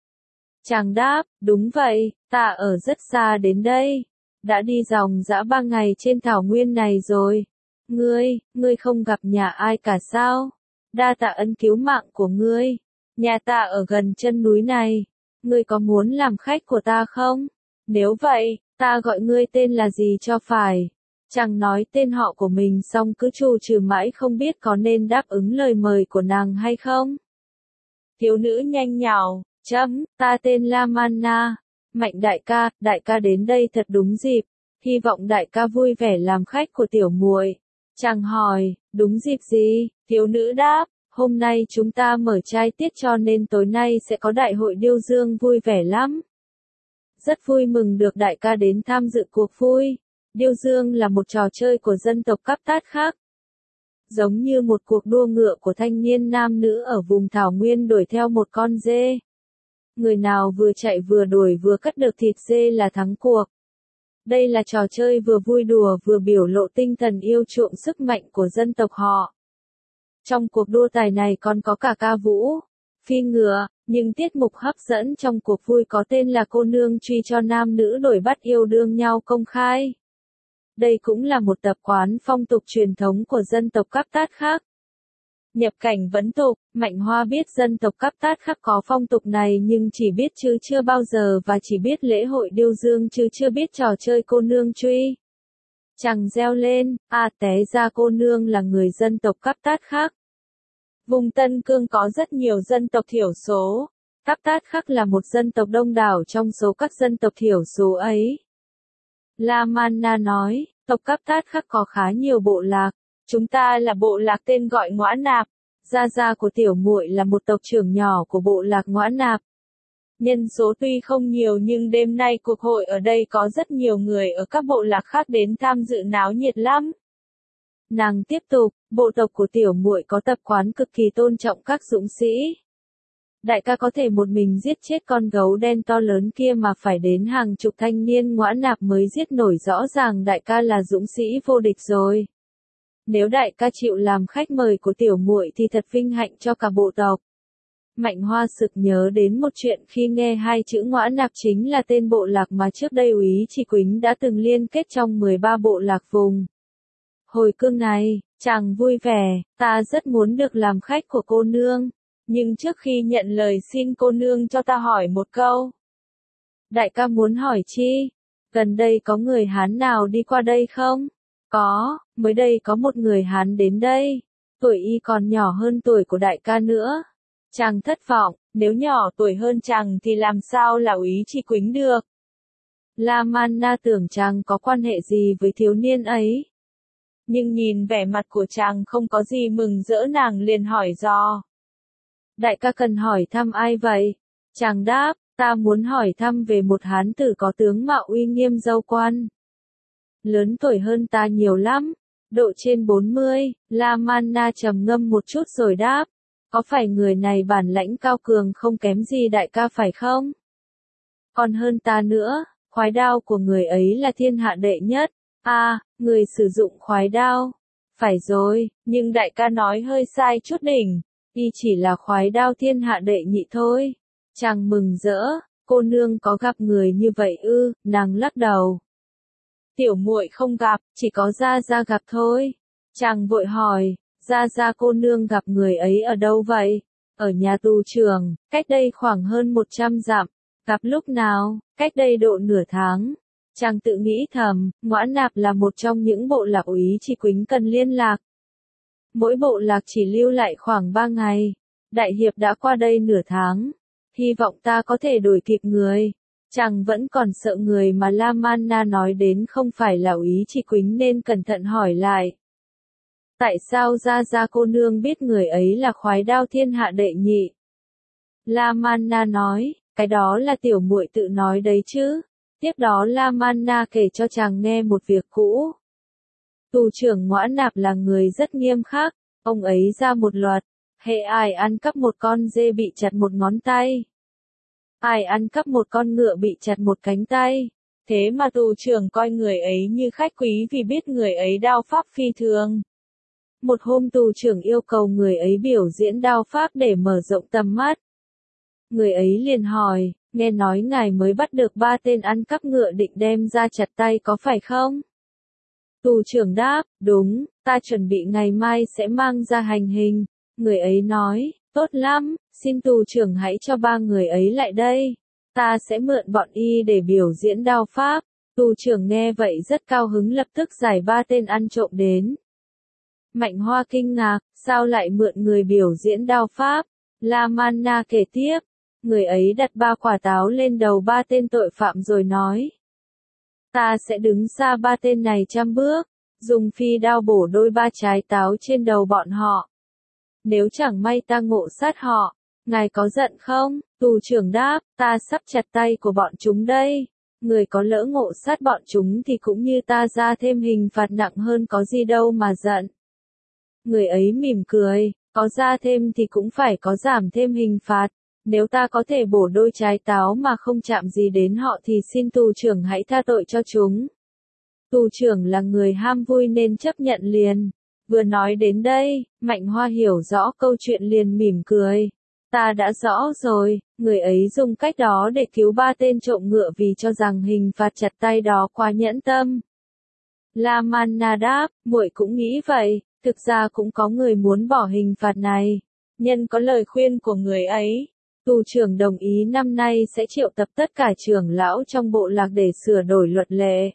Chàng đáp, đúng vậy, ta ở rất xa đến đây. Đã đi dòng dã ba ngày trên thảo nguyên này rồi. Ngươi, ngươi không gặp nhà ai cả sao? Đa tạ ân cứu mạng của ngươi. Nhà ta ở gần chân núi này. Ngươi có muốn làm khách của ta không? Nếu vậy, ta gọi ngươi tên là gì cho phải? Chàng nói tên họ của mình xong cứ trù trừ mãi không biết có nên đáp ứng lời mời của nàng hay không. Thiếu nữ nhanh nhảu, chấm, ta tên La Manna. Mạnh đại ca, đại ca đến đây thật đúng dịp. Hy vọng đại ca vui vẻ làm khách của tiểu muội. Chàng hỏi, đúng dịp gì? Thiếu nữ đáp, hôm nay chúng ta mở trai tiết cho nên tối nay sẽ có đại hội điêu dương vui vẻ lắm. Rất vui mừng được đại ca đến tham dự cuộc vui. Điêu dương là một trò chơi của dân tộc Cáp Tát khác. Giống như một cuộc đua ngựa của thanh niên nam nữ ở vùng thảo nguyên đuổi theo một con dê. Người nào vừa chạy vừa đuổi vừa cắt được thịt dê là thắng cuộc. Đây là trò chơi vừa vui đùa vừa biểu lộ tinh thần yêu chuộng sức mạnh của dân tộc họ. Trong cuộc đua tài này còn có cả ca vũ, phi ngựa, nhưng tiết mục hấp dẫn trong cuộc vui có tên là cô nương truy cho nam nữ đuổi bắt yêu đương nhau công khai. Đây cũng là một tập quán phong tục truyền thống của dân tộc Cáp Tát khác. Nhập cảnh vấn tục, Mạnh Hoa biết dân tộc Cáp Tát khác có phong tục này nhưng chỉ biết chứ chưa bao giờ và chỉ biết lễ hội điêu dương chứ chưa biết trò chơi cô nương truy. Chàng reo lên, à té ra cô nương là người dân tộc Cáp Tát khác. Vùng Tân Cương có rất nhiều dân tộc thiểu số. Cáp Tát khác là một dân tộc đông đảo trong số các dân tộc thiểu số ấy. La Manna nói, tộc Cáp Tát khác có khá nhiều bộ lạc. Chúng ta là bộ lạc tên gọi Ngõa Nạp. Gia gia của tiểu muội là một tộc trưởng nhỏ của bộ lạc Ngõa Nạp. Nhân số tuy không nhiều nhưng đêm nay cuộc hội ở đây có rất nhiều người ở các bộ lạc khác đến tham dự náo nhiệt lắm. Nàng tiếp tục, bộ tộc của tiểu muội có tập quán cực kỳ tôn trọng các dũng sĩ. Đại ca có thể một mình giết chết con gấu đen to lớn kia mà phải đến hàng chục thanh niên ngõa nạp mới giết nổi, rõ ràng đại ca là dũng sĩ vô địch rồi. Nếu đại ca chịu làm khách mời của tiểu muội thì thật vinh hạnh cho cả bộ tộc. Mạnh Hoa sực nhớ đến một chuyện khi nghe hai chữ ngõa nạp chính là tên bộ lạc mà trước đây Úy Chi Quýnh đã từng liên kết trong mười ba bộ lạc vùng. Hồi cương này, chàng vui vẻ, ta rất muốn được làm khách của cô nương. Nhưng trước khi nhận lời xin cô nương cho ta hỏi một câu. Đại ca muốn hỏi chi? Gần đây có người Hán nào đi qua đây không? Có, mới đây có một người Hán đến đây. Tuổi y còn nhỏ hơn tuổi của đại ca nữa. Chàng thất vọng, nếu nhỏ tuổi hơn chàng thì làm sao là Úy Chi Quýnh được? La Man Na tưởng chàng có quan hệ gì với thiếu niên ấy. Nhưng nhìn vẻ mặt của chàng không có gì mừng rỡ, nàng liền hỏi dò. Đại ca cần hỏi thăm ai vậy? Chàng đáp, ta muốn hỏi thăm về một hán tử có tướng mạo uy nghiêm dâu quan. Lớn tuổi hơn ta nhiều lắm, độ trên bốn mươi, La Man Na trầm ngâm một chút rồi đáp. Có phải người này bản lãnh cao cường không kém gì đại ca phải không? Còn hơn ta nữa, khoái đao của người ấy là thiên hạ đệ nhất. À, người sử dụng khoái đao. Phải rồi, nhưng đại ca nói hơi sai chút đỉnh. Y chỉ là khoái đao thiên hạ đệ nhị thôi. Chàng mừng rỡ, cô nương có gặp người như vậy ư? Nàng lắc đầu. Tiểu muội không gặp, chỉ có Gia Gia gặp thôi. Chàng vội hỏi, Gia Gia cô nương gặp người ấy ở đâu vậy? Ở nhà tù trưởng, cách đây khoảng hơn một trăm dặm. Gặp lúc nào? Cách đây độ nửa tháng. Chàng tự nghĩ thầm, ngõa nạp là một trong những bộ lạc Úy Chi Quýnh cần liên lạc. Mỗi bộ lạc chỉ lưu lại khoảng ba ngày. Đại hiệp đã qua đây nửa tháng. Hy vọng ta có thể đuổi kịp người. Chàng vẫn còn sợ người mà La Man Na nói đến không phải là Úy Chi Quýnh nên cẩn thận hỏi lại. Tại sao Gia Gia cô nương biết người ấy là khoái đao thiên hạ đệ nhị? La Man Na nói, cái đó là tiểu muội tự nói đấy chứ. Tiếp đó La Man Na kể cho chàng nghe một việc cũ. Tù trưởng ngõa nạp là người rất nghiêm khắc, ông ấy ra một luật, hễ ai ăn cắp một con dê bị chặt một ngón tay. Ai ăn cắp một con ngựa bị chặt một cánh tay. Thế mà tù trưởng coi người ấy như khách quý vì biết người ấy đao pháp phi thường. Một hôm tù trưởng yêu cầu người ấy biểu diễn đao pháp để mở rộng tầm mắt. Người ấy liền hỏi, nghe nói ngài mới bắt được ba tên ăn cắp ngựa định đem ra chặt tay có phải không? Tù trưởng đáp, đúng, ta chuẩn bị ngày mai sẽ mang ra hành hình. Người ấy nói, tốt lắm, xin tù trưởng hãy cho ba người ấy lại đây. Ta sẽ mượn bọn y để biểu diễn đao pháp. Tù trưởng nghe vậy rất cao hứng lập tức giải ba tên ăn trộm đến. Mạnh Hoa kinh ngạc, sao lại mượn người biểu diễn đao pháp? La Man Na kể tiếp, người ấy đặt ba quả táo lên đầu ba tên tội phạm rồi nói. Ta sẽ đứng xa ba tên này trăm bước, dùng phi đao bổ đôi ba trái táo trên đầu bọn họ. Nếu chẳng may ta ngộ sát họ, ngài có giận không? Tù trưởng đáp, ta sắp chặt tay của bọn chúng đây. Người có lỡ ngộ sát bọn chúng thì cũng như ta ra thêm hình phạt nặng hơn có gì đâu mà giận. Người ấy mỉm cười, có ra thêm thì cũng phải có giảm thêm hình phạt. Nếu ta có thể bổ đôi trái táo mà không chạm gì đến họ thì xin tù trưởng hãy tha tội cho chúng. Tù trưởng là người ham vui nên chấp nhận liền. Vừa nói đến đây, Mạnh Hoa hiểu rõ câu chuyện liền mỉm cười. Ta đã rõ rồi, người ấy dùng cách đó để cứu ba tên trộm ngựa vì cho rằng hình phạt chặt tay đó quá nhẫn tâm. La Man Na đáp, muội cũng nghĩ vậy, thực ra cũng có người muốn bỏ hình phạt này. Nhân có lời khuyên của người ấy, tù trưởng đồng ý năm nay sẽ triệu tập tất cả trưởng lão trong bộ lạc để sửa đổi luật lệ.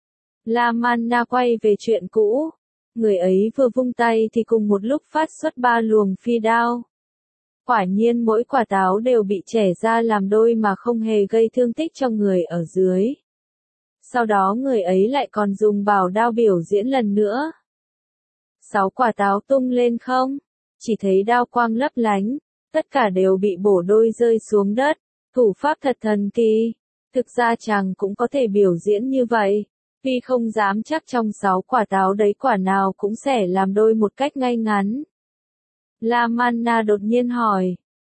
La Man Na quay về chuyện cũ. Người ấy vừa vung tay thì cùng một lúc phát xuất ba luồng phi đao. Quả nhiên mỗi quả táo đều bị chẻ ra làm đôi mà không hề gây thương tích cho người ở dưới. Sau đó người ấy lại còn dùng bảo đao biểu diễn lần nữa. Sáu quả táo tung lên không? Chỉ thấy đao quang lấp lánh. Tất cả đều bị bổ đôi rơi xuống đất. Thủ pháp thật thần kỳ. Thực ra chàng cũng có thể biểu diễn như vậy. Tuy không dám chắc trong sáu quả táo đấy quả nào cũng sẽ làm đôi một cách ngay ngắn. La Man Na đột nhiên hỏi.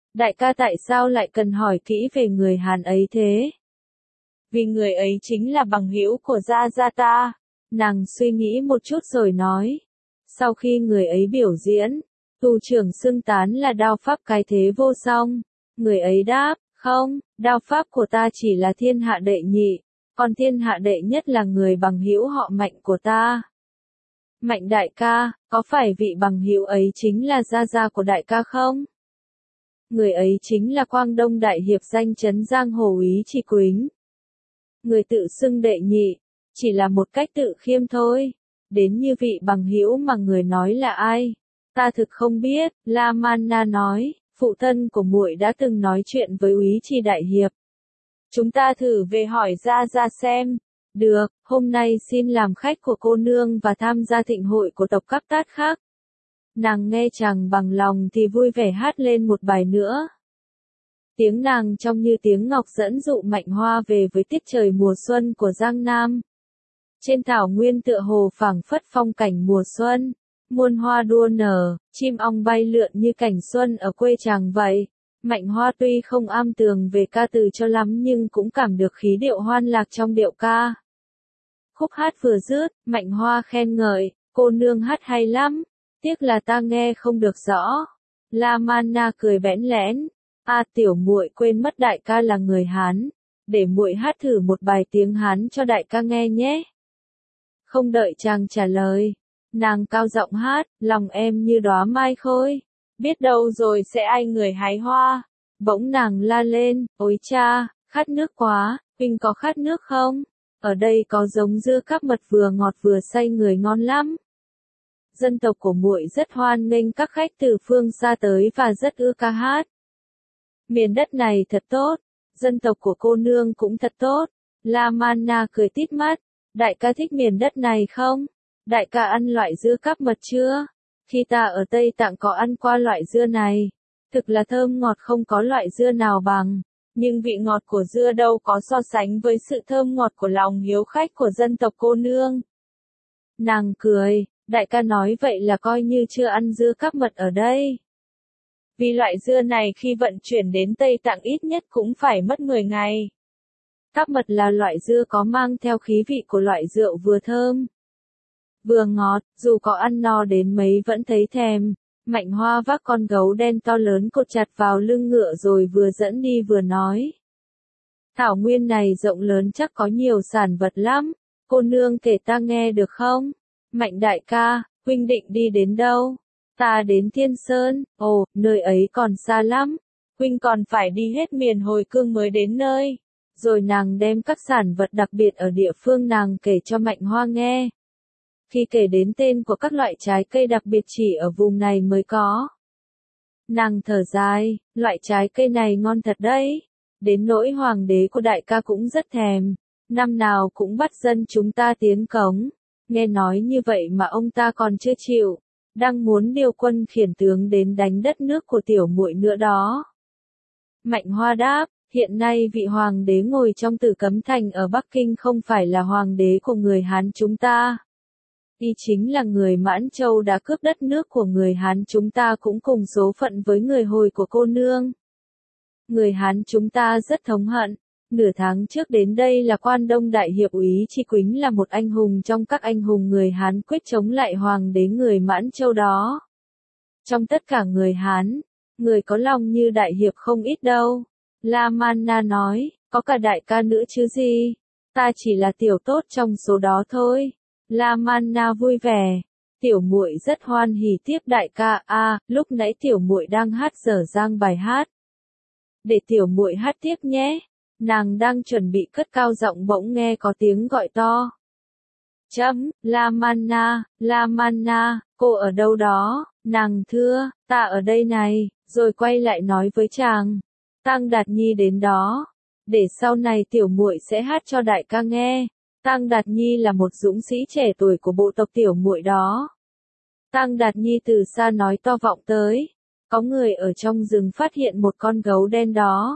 Đại ca tại sao lại cần hỏi kỹ về người Hán ấy thế? Vì người ấy chính là bằng hữu của Gia Gia ta. Nàng suy nghĩ một chút rồi nói. Sau khi người ấy biểu diễn, tù trưởng xưng tán là đao pháp cái thế vô song. Người ấy đáp, không, đao pháp của ta chỉ là thiên hạ đệ nhị, còn thiên hạ đệ nhất là người bằng hữu họ Mạnh của ta. Mạnh đại ca, có phải vị bằng hữu ấy chính là Gia Gia của đại ca không? Người ấy chính là Quang Đông đại hiệp danh chấn giang hồ Úy Chi Quýnh. Người tự xưng đệ nhị, chỉ là một cách tự khiêm thôi. Đến như vị bằng hữu mà người nói là ai? Ta thực không biết, La Manna nói, phụ thân của muội đã từng nói chuyện với Úy Chi đại hiệp. Chúng ta thử về hỏi Gia Gia xem. Được, hôm nay xin làm khách của cô nương và tham gia thịnh hội của tộc Cáp Tát khác. Nàng nghe chàng bằng lòng thì vui vẻ hát lên một bài nữa. Tiếng nàng trong như tiếng ngọc dẫn dụ Mạnh Hoa về với tiết trời mùa xuân của Giang Nam. Trên thảo nguyên tựa hồ phảng phất phong cảnh mùa xuân, muôn hoa đua nở, chim ong bay lượn như cảnh xuân ở quê chàng vậy. Mạnh Hoa tuy không am tường về ca từ cho lắm nhưng cũng cảm được khí điệu hoan lạc trong điệu ca. Khúc hát vừa dứt, Mạnh Hoa khen ngợi, cô nương hát hay lắm, tiếc là ta nghe không được rõ. La Manna cười bẽn lẽn, a tiểu muội quên mất đại ca là người Hán, để muội hát thử một bài tiếng Hán cho đại ca nghe nhé. Không đợi chàng trả lời, nàng cao giọng hát, lòng em như đóa mai khôi, biết đâu rồi sẽ ai người hái hoa. Bỗng nàng la lên, ôi cha, khát nước quá, huynh có khát nước không? Ở đây có giống dưa cáp mật vừa ngọt vừa say người ngon lắm. Dân tộc của muội rất hoan nghênh các khách từ phương xa tới và rất ưa ca hát. Miền đất này thật tốt, dân tộc của cô nương cũng thật tốt. La Manna cười tít mắt, đại ca thích miền đất này không? Đại ca ăn loại dưa cáp mật chưa? Khi ta ở Tây Tạng có ăn qua loại dưa này, thực là thơm ngọt không có loại dưa nào bằng. Nhưng vị ngọt của dưa đâu có so sánh với sự thơm ngọt của lòng hiếu khách của dân tộc cô nương. Nàng cười, đại ca nói vậy là coi như chưa ăn dưa cáp mật ở đây. Vì loại dưa này khi vận chuyển đến Tây Tạng ít nhất cũng phải mất mười ngày. Cáp mật là loại dưa có mang theo khí vị của loại rượu vừa thơm, vừa ngọt, dù có ăn no đến mấy vẫn thấy thèm. Mạnh Hoa vác con gấu đen to lớn cột chặt vào lưng ngựa rồi vừa dẫn đi vừa nói. Thảo nguyên này rộng lớn chắc có nhiều sản vật lắm, cô nương kể ta nghe được không? Mạnh đại ca, huynh định đi đến đâu? Ta đến Thiên Sơn, ồ, nơi ấy còn xa lắm, huynh còn phải đi hết miền hồi cương mới đến nơi. Rồi nàng đem các sản vật đặc biệt ở địa phương nàng kể cho Mạnh Hoa nghe. Khi kể đến tên của các loại trái cây đặc biệt chỉ ở vùng này mới có. Nàng thở dài, loại trái cây này ngon thật đấy. Đến nỗi hoàng đế của đại ca cũng rất thèm, năm nào cũng bắt dân chúng ta tiến cống. Nghe nói như vậy mà ông ta còn chưa chịu, đang muốn điều quân khiển tướng đến đánh đất nước của tiểu muội nữa đó. Mạnh Hoa đáp, hiện nay vị hoàng đế ngồi trong Tử Cấm Thành ở Bắc Kinh không phải là hoàng đế của người Hán chúng ta. Y chính là người Mãn Châu đã cướp đất nước của người Hán chúng ta cũng cùng số phận với người Hồi của cô nương. Người Hán chúng ta rất thống hận. Nửa tháng trước đến đây là Quan Đông đại hiệp Úy Chi Quýnh là một anh hùng trong các anh hùng người Hán quyết chống lại hoàng đế người Mãn Châu đó. Trong tất cả người Hán, người có lòng như đại hiệp không ít đâu. La Manna nói, có cả đại ca nữa chứ gì, ta chỉ là tiểu tốt trong số đó thôi. La Manna vui vẻ, tiểu muội rất hoan hỉ tiếp đại ca. A, à, lúc nãy tiểu muội đang hát dở dang bài hát, để tiểu muội hát tiếp nhé. Nàng đang chuẩn bị cất cao giọng bỗng nghe có tiếng gọi to. Chấm, La Manna, La Manna, cô ở đâu đó? Nàng thưa, ta ở đây này, rồi quay lại nói với chàng, Tang Đạt Nhi đến đó, để sau này tiểu muội sẽ hát cho đại ca nghe. Tang Đạt Nhi là một dũng sĩ trẻ tuổi của bộ tộc tiểu muội đó. Tang Đạt Nhi từ xa nói to vọng tới, có người ở trong rừng phát hiện một con gấu đen đó.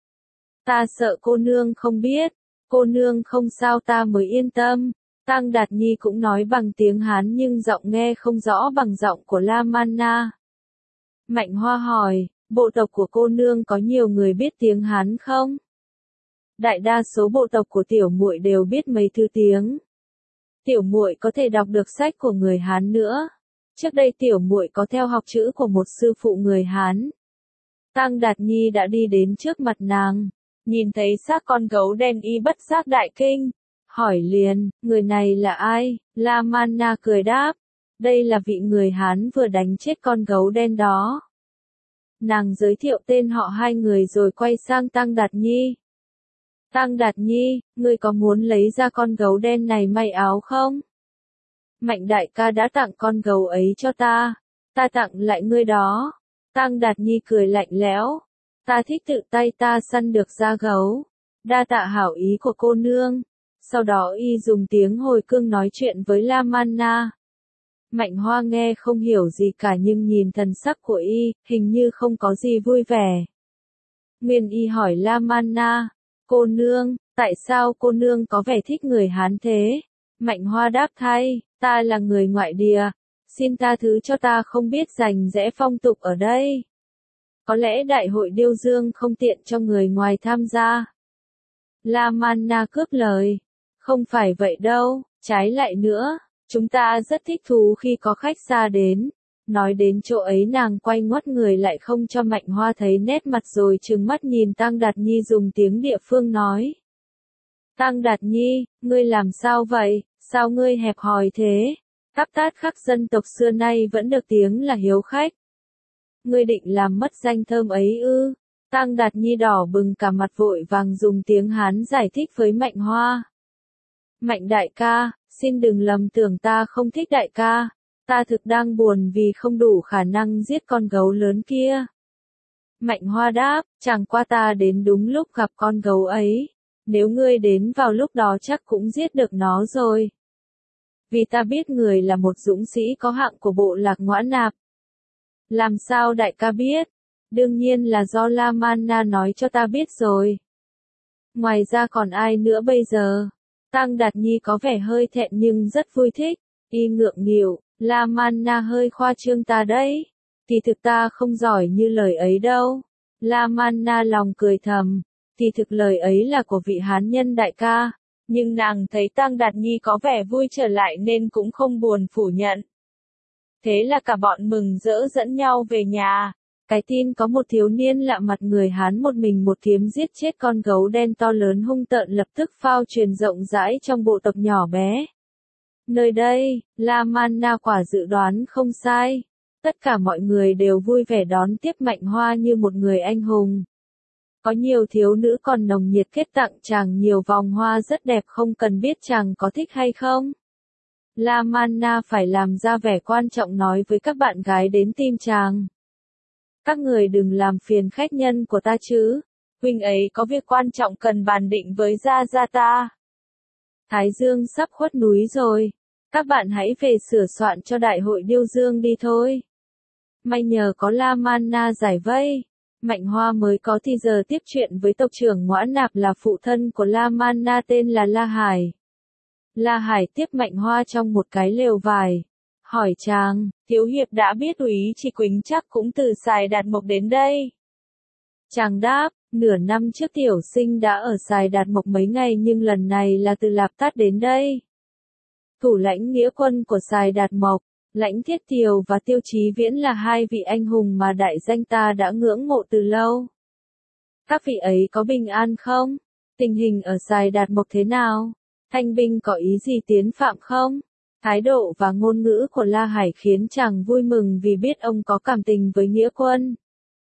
Ta sợ cô nương không biết, cô nương không sao ta mới yên tâm. Tang Đạt Nhi cũng nói bằng tiếng Hán nhưng giọng nghe không rõ bằng giọng của La Manna. Mạnh Hoa hỏi, bộ tộc của cô nương có nhiều người biết tiếng Hán không? Đại đa số bộ tộc của tiểu muội đều biết mấy thứ tiếng. Tiểu muội có thể đọc được sách của người Hán nữa. Trước đây tiểu muội có theo học chữ của một sư phụ người Hán. Tăng Đạt Nhi đã đi đến trước mặt nàng, nhìn thấy xác con gấu đen y bất giác đại kinh, hỏi liền, người này là ai? La Man Na cười đáp, đây là vị người Hán vừa đánh chết con gấu đen đó. Nàng giới thiệu tên họ hai người rồi quay sang Tăng Đạt Nhi. Tăng Đạt Nhi, ngươi có muốn lấy ra con gấu đen này may áo không? Mạnh đại ca đã tặng con gấu ấy cho ta, ta tặng lại ngươi đó. Tăng Đạt Nhi cười lạnh lẽo, ta thích tự tay ta săn được da gấu, đa tạ hảo ý của cô nương. Sau đó y dùng tiếng hồi cương nói chuyện với La Man Na. Mạnh Hoa nghe không hiểu gì cả nhưng nhìn thần sắc của y, hình như không có gì vui vẻ. Nguyên y hỏi La Man Na, cô nương, tại sao cô nương có vẻ thích người Hán thế? Mạnh Hoa đáp thay, ta là người ngoại địa, xin ta thứ cho ta không biết rành rẽ phong tục ở đây. Có lẽ đại hội điêu dương không tiện cho người ngoài tham gia. La Man Na cướp lời, không phải vậy đâu, trái lại nữa, chúng ta rất thích thú khi có khách xa đến. Nói đến chỗ ấy nàng quay ngoắt người lại không cho Mạnh Hoa thấy nét mặt rồi trừng mắt nhìn Tăng Đạt Nhi dùng tiếng địa phương nói. Tăng Đạt Nhi, ngươi làm sao vậy, sao ngươi hẹp hòi thế? Táp Tát khắc dân tộc xưa nay vẫn được tiếng là hiếu khách. Ngươi định làm mất danh thơm ấy ư? Tăng Đạt Nhi đỏ bừng cả mặt vội vàng dùng tiếng Hán giải thích với Mạnh Hoa. Mạnh đại ca, xin đừng lầm tưởng ta không thích đại ca. Ta thực đang buồn vì không đủ khả năng giết con gấu lớn kia. Mạnh Hoa đáp, chẳng qua ta đến đúng lúc gặp con gấu ấy. Nếu ngươi đến vào lúc đó chắc cũng giết được nó rồi. Vì ta biết người là một dũng sĩ có hạng của bộ lạc Ngõa Nạp. Làm sao đại ca biết? Đương nhiên là do La Man Na nói cho ta biết rồi. Ngoài ra còn ai nữa bây giờ? Tăng Đạt Nhi có vẻ hơi thẹn nhưng rất vui thích. Y ngượng nghịu, La Man Na hơi khoa trương ta đấy. Thì thực ta không giỏi như lời ấy đâu. La Man Na lòng cười thầm. Thì thực lời ấy là của vị Hán nhân đại ca. Nhưng nàng thấy Tăng Đạt Nhi có vẻ vui trở lại nên cũng không buồn phủ nhận. Thế là cả bọn mừng rỡ dẫn nhau về nhà. Cái tin có một thiếu niên lạ mặt người Hán một mình một kiếm giết chết con gấu đen to lớn hung tợn lập tức phao truyền rộng rãi trong bộ tộc nhỏ bé. Nơi đây, La Man Na quả dự đoán không sai. Tất cả mọi người đều vui vẻ đón tiếp Mạnh Hoa như một người anh hùng. Có nhiều thiếu nữ còn nồng nhiệt kết tặng chàng nhiều vòng hoa rất đẹp không cần biết chàng có thích hay không. La Man Na phải làm ra vẻ quan trọng nói với các bạn gái đến tìm chàng. Các người đừng làm phiền khách nhân của ta chứ. Huynh ấy có việc quan trọng cần bàn định với Gia Gia ta. Thái Dương sắp khuất núi rồi. Các bạn hãy về sửa soạn cho đại hội điêu dương đi thôi. May nhờ có La Man Na giải vây. Mạnh Hoa mới có thì giờ tiếp chuyện với tộc trưởng Ngõa Nạp là phụ thân của La Man Na tên là La Hải. La Hải tiếp Mạnh Hoa trong một cái lều vải. Hỏi chàng, thiếu hiệp đã biết úy Chỉ Quỳnh chắc cũng từ Sài Đạt Mộc đến đây. Chàng đáp, nửa năm trước tiểu sinh đã ở Sài Đạt Mộc mấy ngày nhưng lần này là từ Lạp Tát đến đây. Thủ lãnh nghĩa quân của Sài Đạt Mộc, Lãnh Thiết Tiều và Tiêu Chí Viễn là hai vị anh hùng mà đại danh ta đã ngưỡng mộ từ lâu. Các vị ấy có bình an không? Tình hình ở Sài Đạt Mộc thế nào? Thanh binh có ý gì tiến phạm không? Thái độ và ngôn ngữ của La Hải khiến chàng vui mừng vì biết ông có cảm tình với nghĩa quân.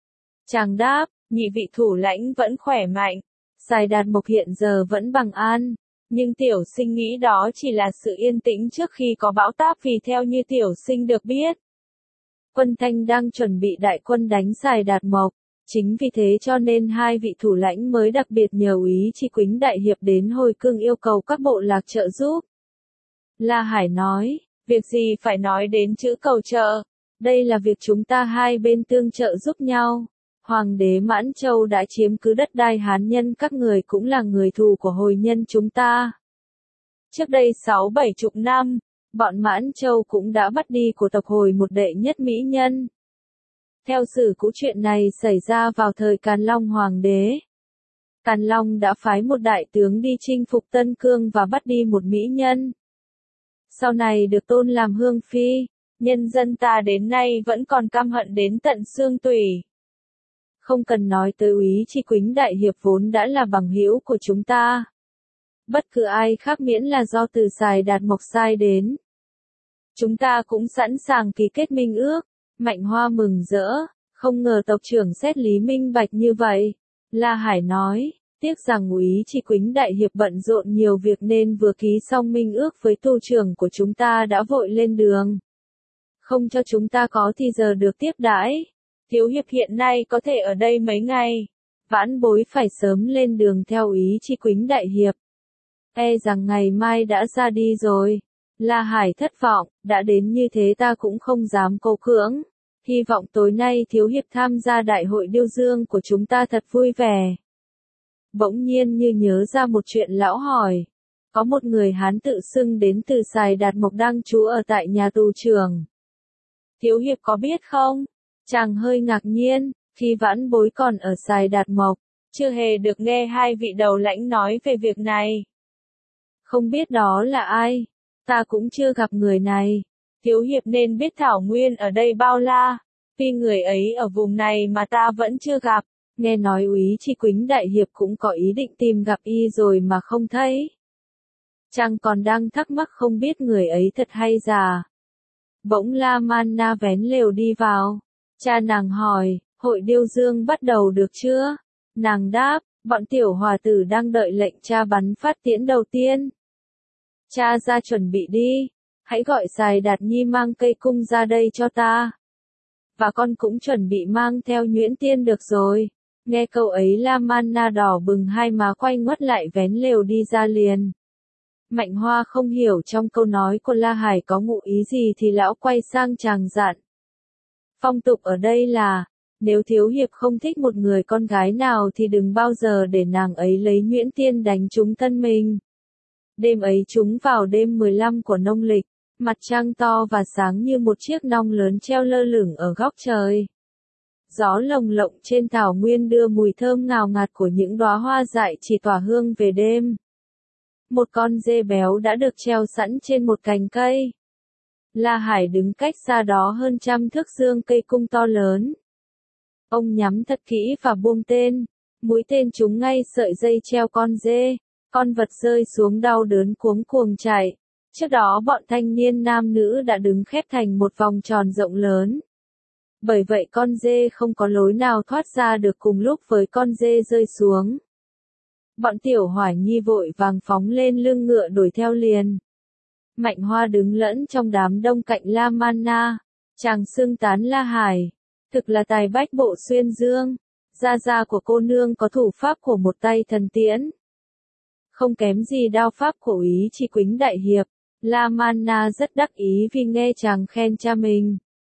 Chàng đáp, nhị vị thủ lãnh vẫn khỏe mạnh. Sài Đạt Mộc hiện giờ vẫn bằng an. Nhưng tiểu sinh nghĩ đó chỉ là sự yên tĩnh trước khi có bão táp vì theo như tiểu sinh được biết. Quân Thanh đang chuẩn bị đại quân đánh Sài Đạt Mộc. Chính vì thế cho nên hai vị thủ lãnh mới đặc biệt nhờ úy Chỉ Quỳnh đại hiệp đến hồi cương yêu cầu các bộ lạc trợ giúp. La Hải nói, việc gì phải nói đến chữ cầu trợ. Đây là việc chúng ta hai bên tương trợ giúp nhau. Hoàng đế Mãn Châu đã chiếm cứ đất đai Hán nhân các người cũng là người thù của hồi nhân chúng ta. Trước đây sáu bảy chục năm, bọn Mãn Châu cũng đã bắt đi của tộc hồi một đệ nhất mỹ nhân. Theo sử cũ chuyện này xảy ra vào thời Càn Long Hoàng đế. Càn Long đã phái một đại tướng đi chinh phục Tân Cương và bắt đi một mỹ nhân. Sau này được tôn làm hương phi, nhân dân ta đến nay vẫn còn căm hận đến tận xương tủy. Không cần nói tới Úy Chi Quýnh đại hiệp vốn đã là bằng hữu của chúng ta. Bất cứ ai khác miễn là do từ Sài Đạt Mộc sai đến. Chúng ta cũng sẵn sàng ký kết minh ước. Mạnh Hoa mừng rỡ, không ngờ tộc trưởng xét lý minh bạch như vậy. La Hải nói, tiếc rằng Úy Chi Quýnh đại hiệp bận rộn nhiều việc nên vừa ký xong minh ước với tu trưởng của chúng ta đã vội lên đường. Không cho chúng ta có thì giờ được tiếp đãi. Thiếu hiệp hiện nay có thể ở đây mấy ngày. Vãn bối phải sớm lên đường theo Úy Chi Quýnh đại hiệp. E rằng ngày mai đã ra đi rồi. La Hải thất vọng, đã đến như thế ta cũng không dám cố cưỡng. Hy vọng tối nay thiếu hiệp tham gia đại hội điêu dương của chúng ta thật vui vẻ. Bỗng nhiên như nhớ ra một chuyện lão hỏi. Có một người Hán tự xưng đến từ Sài Đạt Mộc đang trú ở tại nhà tù trưởng. Thiếu hiệp có biết không? Chàng hơi ngạc nhiên, khi vãn bối còn ở Sài Đạt Mộc, chưa hề được nghe hai vị đầu lãnh nói về việc này. Không biết đó là ai? Ta cũng chưa gặp người này. Thiếu hiệp nên biết Thảo Nguyên ở đây bao la, vì người ấy ở vùng này mà ta vẫn chưa gặp. Nghe nói Úy Chi Quýnh đại hiệp cũng có ý định tìm gặp y rồi mà không thấy. Chàng còn đang thắc mắc không biết người ấy thật hay giả. Bỗng La Man Na vén lều đi vào. Cha nàng hỏi, hội điêu dương bắt đầu được chưa? Nàng đáp, bọn tiểu hòa tử đang đợi lệnh cha bắn phát tiễn đầu tiên. Cha ra chuẩn bị đi, hãy gọi Sài Đạt Nhi mang cây cung ra đây cho ta. Và con cũng chuẩn bị mang theo nhuyễn tiên được rồi. Nghe câu ấy La Man Na đỏ bừng hai má quay ngoắt lại vén lều đi ra liền. Mạnh Hoa không hiểu trong câu nói của La Hải có ngụ ý gì thì lão quay sang chàng dặn. Phong tục ở đây là, nếu thiếu hiệp không thích một người con gái nào thì đừng bao giờ để nàng ấy lấy nhuyễn tiên đánh trúng thân mình. Đêm ấy trúng vào đêm mười lăm của nông lịch, mặt trăng to và sáng như một chiếc nòng lớn treo lơ lửng ở góc trời. Gió lồng lộng trên thảo nguyên đưa mùi thơm ngào ngạt của những đóa hoa dại chỉ tỏa hương về đêm. Một con dê béo đã được treo sẵn trên một cành cây. La Hải đứng cách xa đó hơn trăm thước dương cây cung to lớn. Ông nhắm thật kỹ và buông tên, mũi tên trúng ngay sợi dây treo con dê, con vật rơi xuống đau đớn cuống cuồng chạy. Trước đó bọn thanh niên nam nữ đã đứng khép thành một vòng tròn rộng lớn. Bởi vậy con dê không có lối nào thoát ra được cùng lúc với con dê rơi xuống. Bọn tiểu hỏa nhi vội vàng phóng lên lưng ngựa đuổi theo liền. Mạnh Hoa đứng lẫn trong đám đông cạnh La Man Na, chàng xưng tán La Hải, thực là tài bách bộ xuyên dương, gia gia của cô nương có thủ pháp của một tay thần tiễn. Không kém gì đao pháp của Úy Chi Quýnh đại hiệp, La Man Na rất đắc ý vì nghe chàng khen cha mình.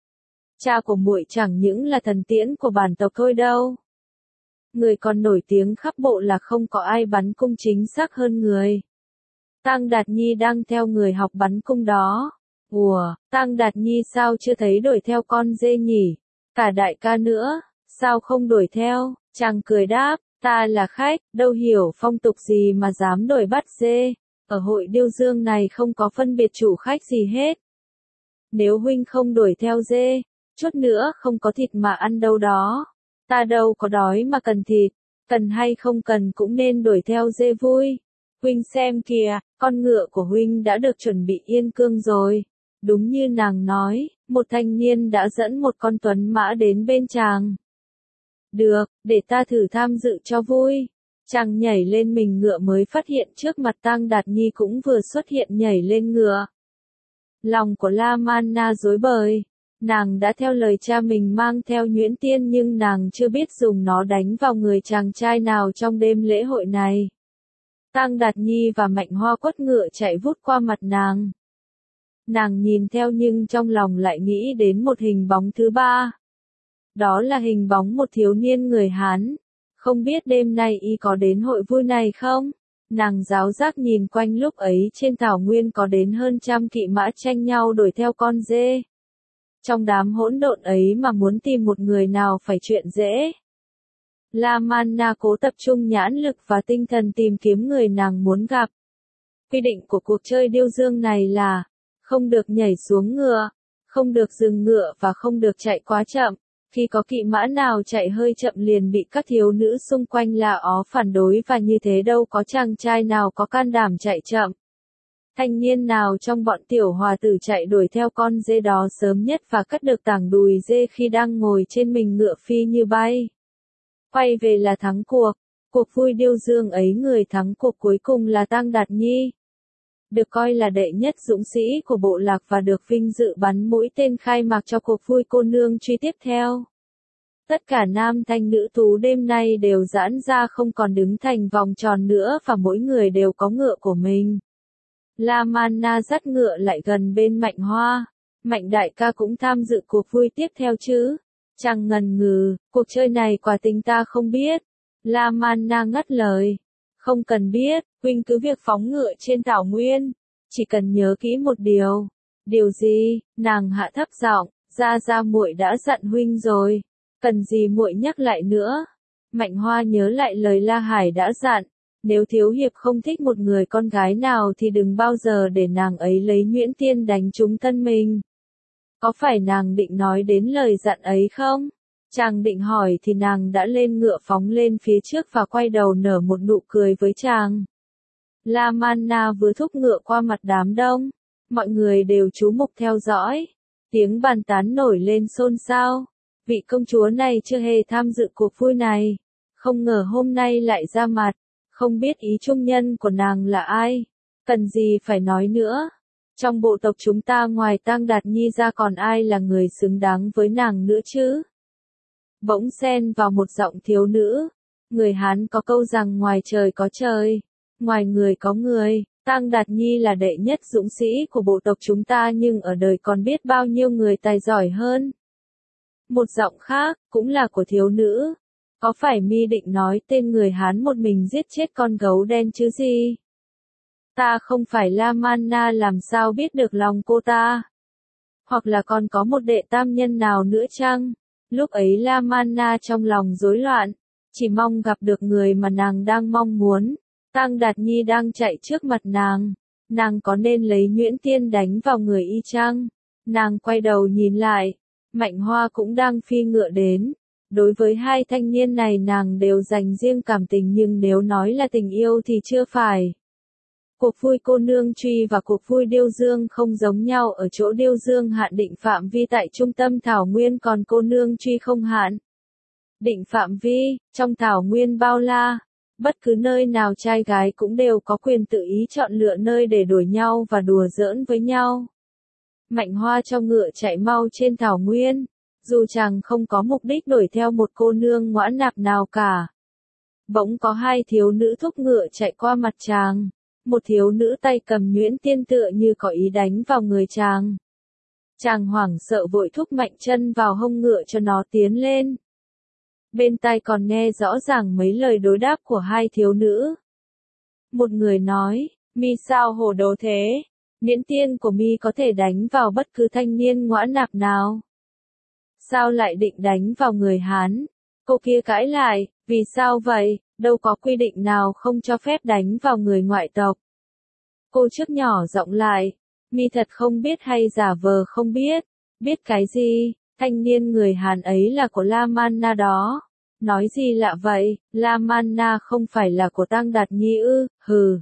Cha của muội chẳng những là thần tiễn của bản tộc thôi đâu. Người còn nổi tiếng khắp bộ là không có ai bắn cung chính xác hơn người. Tang Đạt Nhi đang theo người học bắn cung đó. Ủa, Tang Đạt Nhi sao chưa thấy đuổi theo con dê nhỉ? Cả đại ca nữa, sao không đuổi theo? Chàng cười đáp, ta là khách, đâu hiểu phong tục gì mà dám đuổi bắt dê. Ở hội điêu dương này không có phân biệt chủ khách gì hết. Nếu huynh không đuổi theo dê, chút nữa không có thịt mà ăn đâu đó. Ta đâu có đói mà cần thịt, cần hay không cần cũng nên đuổi theo dê vui. Huynh xem kìa, con ngựa của huynh đã được chuẩn bị yên cương rồi. Đúng như nàng nói, một thanh niên đã dẫn một con tuấn mã đến bên chàng. Được, để ta thử tham dự cho vui. Chàng nhảy lên mình ngựa mới phát hiện trước mặt Tang Đạt Nhi cũng vừa xuất hiện nhảy lên ngựa. Lòng của La Man Na rối bời. Nàng đã theo lời cha mình mang theo nhuyễn tiên nhưng nàng chưa biết dùng nó đánh vào người chàng trai nào trong đêm lễ hội này. Tang Đạt Nhi và Mạnh Hoa quất ngựa chạy vút qua mặt nàng. Nàng nhìn theo nhưng trong lòng lại nghĩ đến một hình bóng thứ ba. Đó là hình bóng một thiếu niên người Hán. Không biết đêm nay y có đến hội vui này không? Nàng giáo giác nhìn quanh lúc ấy trên thảo nguyên có đến hơn trăm kỵ mã tranh nhau đuổi theo con dê. Trong đám hỗn độn ấy mà muốn tìm một người nào phải chuyện dễ. La Manna cố tập trung nhãn lực và tinh thần tìm kiếm người nàng muốn gặp. Quy định của cuộc chơi điêu dương này là không được nhảy xuống ngựa, không được dừng ngựa và không được chạy quá chậm. Khi có kỵ mã nào chạy hơi chậm liền bị các thiếu nữ xung quanh la ó phản đối và như thế đâu có chàng trai nào có can đảm chạy chậm. Thanh niên nào trong bọn tiểu hòa tử chạy đuổi theo con dê đó sớm nhất và cắt được tảng đùi dê khi đang ngồi trên mình ngựa phi như bay. Quay về là thắng cuộc. Cuộc vui điêu dương ấy người thắng cuộc cuối cùng là Tang Đạt Nhi. Được coi là đệ nhất dũng sĩ của bộ lạc và được vinh dự bắn mũi tên khai mạc cho cuộc vui cô nương truy tiếp theo. Tất cả nam thanh nữ tú đêm nay đều giãn ra không còn đứng thành vòng tròn nữa và mỗi người đều có ngựa của mình. La Manna dắt ngựa lại gần bên Mạnh Hoa. Mạnh đại ca cũng tham dự cuộc vui tiếp theo chứ? Chàng ngần ngừ, cuộc chơi này quả tình ta không biết. La Manna ngắt lời. Không cần biết, huynh cứ việc phóng ngựa trên thảo nguyên. Chỉ cần nhớ kỹ một điều. Điều gì? Nàng hạ thấp giọng, Gia Gia muội đã dặn huynh rồi. Cần gì muội nhắc lại nữa? Mạnh Hoa nhớ lại lời La Hải đã dặn. Nếu thiếu hiệp không thích một người con gái nào thì đừng bao giờ để nàng ấy lấy nhuyễn tiên đánh trúng thân mình. Có phải nàng định nói đến lời dặn ấy không? Chàng định hỏi thì nàng đã lên ngựa phóng lên phía trước và quay đầu nở một nụ cười với chàng. La Manna vừa thúc ngựa qua mặt đám đông. Mọi người đều chú mục theo dõi. Tiếng bàn tán nổi lên xôn xao. Vị công chúa này chưa hề tham dự cuộc vui này. Không ngờ hôm nay lại ra mặt. Không biết ý trung nhân của nàng là ai. Cần gì phải nói nữa. Trong bộ tộc chúng ta ngoài Tang Đạt Nhi ra còn ai là người xứng đáng với nàng nữa chứ? Bỗng xen vào một giọng thiếu nữ. Người Hán có câu rằng ngoài trời có trời, ngoài người có người. Tang Đạt Nhi là đệ nhất dũng sĩ của bộ tộc chúng ta nhưng ở đời còn biết bao nhiêu người tài giỏi hơn. Một giọng khác, cũng là của thiếu nữ. Có phải mi định nói tên người Hán một mình giết chết con gấu đen chứ gì? Ta không phải La Manna làm sao biết được lòng cô ta? Hoặc là còn có một đệ tam nhân nào nữa chăng? Lúc ấy La Manna trong lòng rối loạn, chỉ mong gặp được người mà nàng đang mong muốn. Tang Đạt Nhi đang chạy trước mặt nàng. Nàng có nên lấy nhuyễn tiên đánh vào người y chăng? Nàng quay đầu nhìn lại. Mạnh Hoa cũng đang phi ngựa đến. Đối với hai thanh niên này nàng đều dành riêng cảm tình nhưng nếu nói là tình yêu thì chưa phải. Cuộc vui cô nương truy và cuộc vui điêu dương không giống nhau ở chỗ điêu dương hạn định phạm vi tại trung tâm thảo nguyên còn cô nương truy không hạn. Định phạm vi, trong thảo nguyên bao la, bất cứ nơi nào trai gái cũng đều có quyền tự ý chọn lựa nơi để đuổi nhau và đùa giỡn với nhau. Mạnh Hoa cho ngựa chạy mau trên thảo nguyên, dù chàng không có mục đích đuổi theo một cô nương ngoãn nạp nào cả. Bỗng có hai thiếu nữ thúc ngựa chạy qua mặt chàng. Một thiếu nữ tay cầm nhuyễn tiên tựa như có ý đánh vào người chàng. Chàng hoảng sợ vội thúc mạnh chân vào hông ngựa cho nó tiến lên. Bên tai còn nghe rõ ràng mấy lời đối đáp của hai thiếu nữ. Một người nói, mi sao hồ đồ thế? Nhuyễn tiên của mi có thể đánh vào bất cứ thanh niên ngoãn nạp nào. Sao lại định đánh vào người Hán? Cô kia cãi lại, vì sao vậy? Đâu có quy định nào không cho phép đánh vào người ngoại tộc. Cô trước nhỏ giọng lại, mi thật không biết hay giả vờ không biết, biết cái gì, thanh niên người Hàn ấy là của La Manna đó. Nói gì lạ vậy, La Manna không phải là của Tang Đạt Nhi ư, hừ.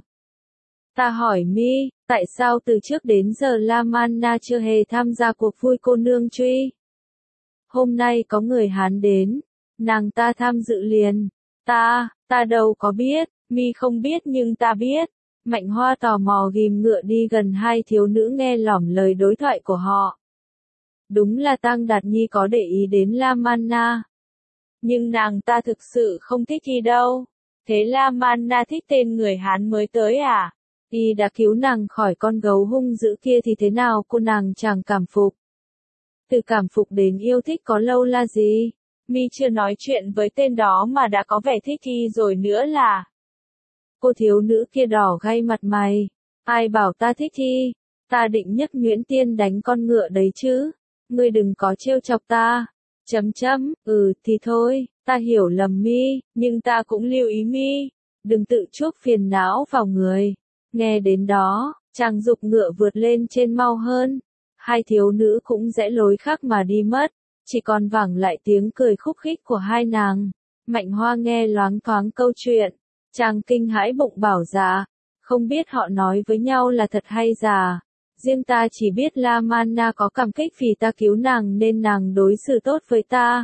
Ta hỏi mi, tại sao từ trước đến giờ La Manna chưa hề tham gia cuộc vui cô nương truy? Hôm nay có người Hán đến, nàng ta tham dự liền. Ta, ta đâu có biết, mi không biết nhưng ta biết. Mạnh Hoa tò mò ghim ngựa đi gần hai thiếu nữ nghe lỏm lời đối thoại của họ. Đúng là Tang Đạt Nhi có để ý đến La Manna. Nhưng nàng ta thực sự không thích y đâu. Thế La Manna thích tên người Hán mới tới à? Y đã cứu nàng khỏi con gấu hung dữ kia thì thế nào cô nàng chẳng cảm phục. Từ cảm phục đến yêu thích có lâu là gì? Mi chưa nói chuyện với tên đó mà đã có vẻ thích y rồi nữa là. Cô thiếu nữ kia đỏ gay mặt mày. Ai bảo ta thích y? Ta định nhấc nhuyễn tiên đánh con ngựa đấy chứ. ngươi đừng có trêu chọc ta. Chấm chấm, ừ thì thôi, ta hiểu lầm mi, nhưng ta cũng lưu ý mi, đừng tự chuốc phiền não vào người. Nghe đến đó, chàng giục ngựa vượt lên trên mau hơn. Hai thiếu nữ cũng rẽ lối khác mà đi mất, chỉ còn vẳng lại tiếng cười khúc khích của hai nàng. Mạnh Hoa nghe loáng thoáng câu chuyện, chàng kinh hãi bụng bảo dạ, không biết họ nói với nhau là thật hay giả. Riêng ta chỉ biết La Manna có cảm kích vì ta cứu nàng nên nàng đối xử tốt với ta.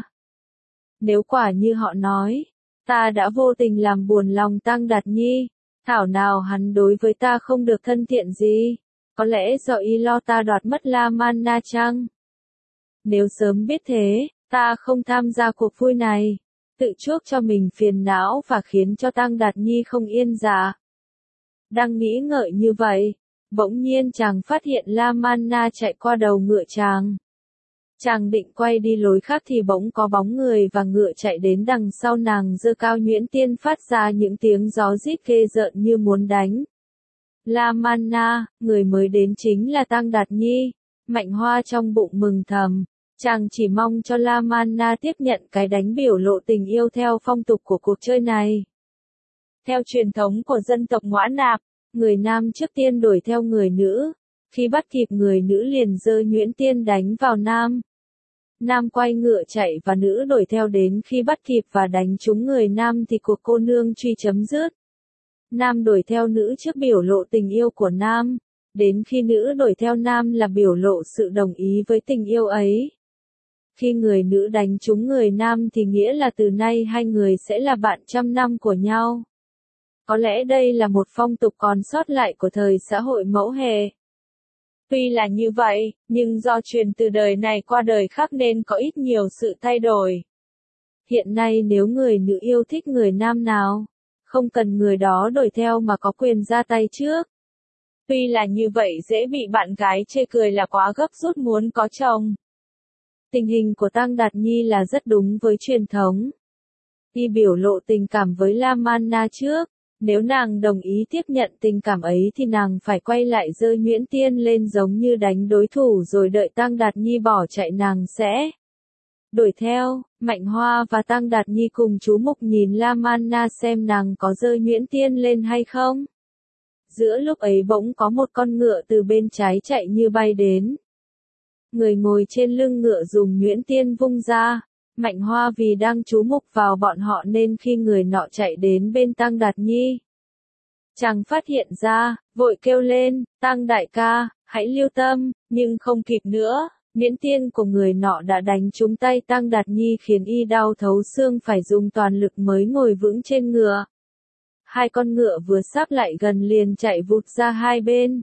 Nếu quả như họ nói, ta đã vô tình làm buồn lòng Tăng Đạt Nhi, thảo nào hắn đối với ta không được thân thiện gì, có lẽ do y lo ta đoạt mất La Manna chăng? Nếu sớm biết thế, ta không tham gia cuộc vui này, tự chuốc cho mình phiền não và khiến cho Tăng Đạt Nhi không yên dạ. Đang nghĩ ngợi như vậy, bỗng nhiên chàng phát hiện La Manna chạy qua đầu ngựa chàng. Chàng định quay đi lối khác thì bỗng có bóng người và ngựa chạy đến đằng sau nàng giơ cao nhuyễn tiên phát ra những tiếng gió rít ghê rợn như muốn đánh. La Manna, người mới đến chính là Tăng Đạt Nhi. Mạnh Hoa trong bụng mừng thầm, chàng chỉ mong cho La Manna tiếp nhận cái đánh biểu lộ tình yêu theo phong tục của cuộc chơi này. Theo truyền thống của dân tộc Ngoã Nạp, người nam trước tiên đuổi theo người nữ, khi bắt kịp người nữ liền giơ nhuyễn tiên đánh vào nam. Nam quay ngựa chạy và nữ đuổi theo đến khi bắt kịp và đánh trúng người nam thì cuộc cô nương truy chấm dứt. Nam đuổi theo nữ trước biểu lộ tình yêu của nam, đến khi nữ đuổi theo nam là biểu lộ sự đồng ý với tình yêu ấy. Khi người nữ đánh trúng người nam thì nghĩa là từ nay hai người sẽ là bạn trăm năm của nhau. Có lẽ đây là một phong tục còn sót lại của thời xã hội mẫu hệ. Tuy là như vậy, nhưng do truyền từ đời này qua đời khác nên có ít nhiều sự thay đổi. Hiện nay nếu người nữ yêu thích người nam nào, không cần người đó đuổi theo mà có quyền ra tay trước. Tuy là như vậy dễ bị bạn gái chê cười là quá gấp rút muốn có chồng. Tình hình của Tăng Đạt Nhi là rất đúng với truyền thống. Y biểu lộ tình cảm với La Manna trước. Nếu nàng đồng ý tiếp nhận tình cảm ấy thì nàng phải quay lại giơ nhuyễn tiên lên giống như đánh đối thủ rồi đợi Tăng Đạt Nhi bỏ chạy nàng sẽ đuổi theo. Mạnh Hoa và Tăng Đạt Nhi cùng chú mục nhìn La Manna xem nàng có giơ nhuyễn tiên lên hay không. Giữa lúc ấy bỗng có một con ngựa từ bên trái chạy như bay đến. Người ngồi trên lưng ngựa dùng nhuyễn tiên vung ra. Mạnh Hoa vì đang chú mục vào bọn họ nên khi người nọ chạy đến bên Tăng Đạt Nhi, chàng phát hiện ra, vội kêu lên, Tăng đại ca, hãy lưu tâm, nhưng không kịp nữa, nhuyễn tiên của người nọ đã đánh trúng tay Tăng Đạt Nhi khiến y đau thấu xương phải dùng toàn lực mới ngồi vững trên ngựa. Hai con ngựa vừa sắp lại gần liền chạy vụt ra hai bên.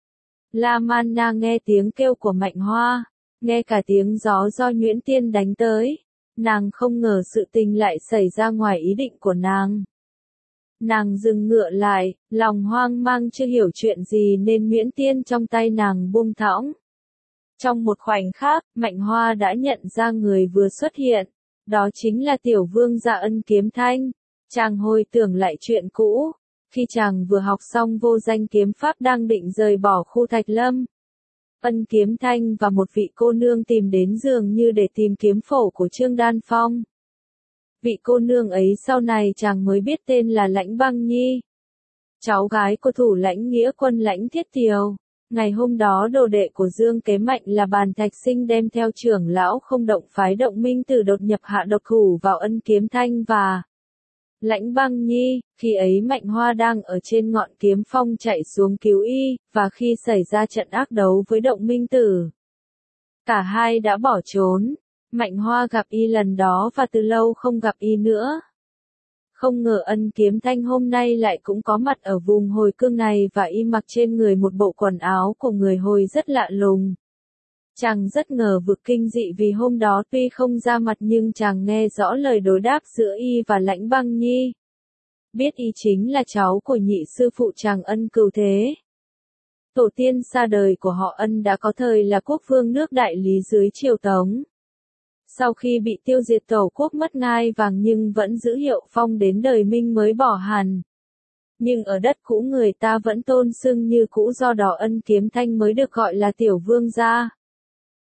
La Manna nghe tiếng kêu của Mạnh Hoa, nghe cả tiếng gió do nhuyễn tiên đánh tới. Nàng không ngờ sự tình lại xảy ra ngoài ý định của nàng. Nàng dừng ngựa lại, lòng hoang mang chưa hiểu chuyện gì nên nhuyễn tiên trong tay nàng buông thõng. Trong một khoảnh khắc, Mạnh Hoa đã nhận ra người vừa xuất hiện. Đó chính là tiểu vương gia Ân Kiếm Thanh. Chàng hồi tưởng lại chuyện cũ. Khi chàng vừa học xong vô danh kiếm pháp đang định rời bỏ khu Thạch Lâm. Ân Kiếm Thanh và một vị cô nương tìm đến dường như để tìm kiếm phổ của Trương Đan Phong. Vị cô nương ấy sau này chàng mới biết tên là Lãnh Băng Nhi. Cháu gái của thủ lãnh nghĩa quân Lãnh Thiết Tiều. Ngày hôm đó đồ đệ của Dương Kế Mạnh là Bàn Thạch Sinh đem theo trưởng lão không động phái Động Minh Tử đột nhập hạ độc thủ vào Ân Kiếm Thanh và Lãnh Băng Nhi. Khi ấy Mạnh Hoa đang ở trên ngọn kiếm phong chạy xuống cứu y, và khi xảy ra trận ác đấu với Động Minh Tử, cả hai đã bỏ trốn. Mạnh Hoa gặp y lần đó và từ lâu không gặp y nữa. Không ngờ Ân Kiếm Thanh hôm nay lại cũng có mặt ở vùng hồi cương này và y mặc trên người một bộ quần áo của người hồi rất lạ lùng. Chàng rất ngờ vực kinh dị vì hôm đó tuy không ra mặt nhưng chàng nghe rõ lời đối đáp giữa y và Lãnh Băng Nhi. Biết y chính là cháu của nhị sư phụ chàng Ân Cửu Thế. Tổ tiên xa đời của họ Ân đã có thời là quốc vương nước Đại Lý dưới triều Tống. Sau khi bị tiêu diệt tổ quốc mất ngai vàng nhưng vẫn giữ hiệu phong đến đời Minh mới bỏ hẳn. Nhưng ở đất cũ người ta vẫn tôn xưng như cũ do đó Ân Kiếm Thanh mới được gọi là tiểu vương gia.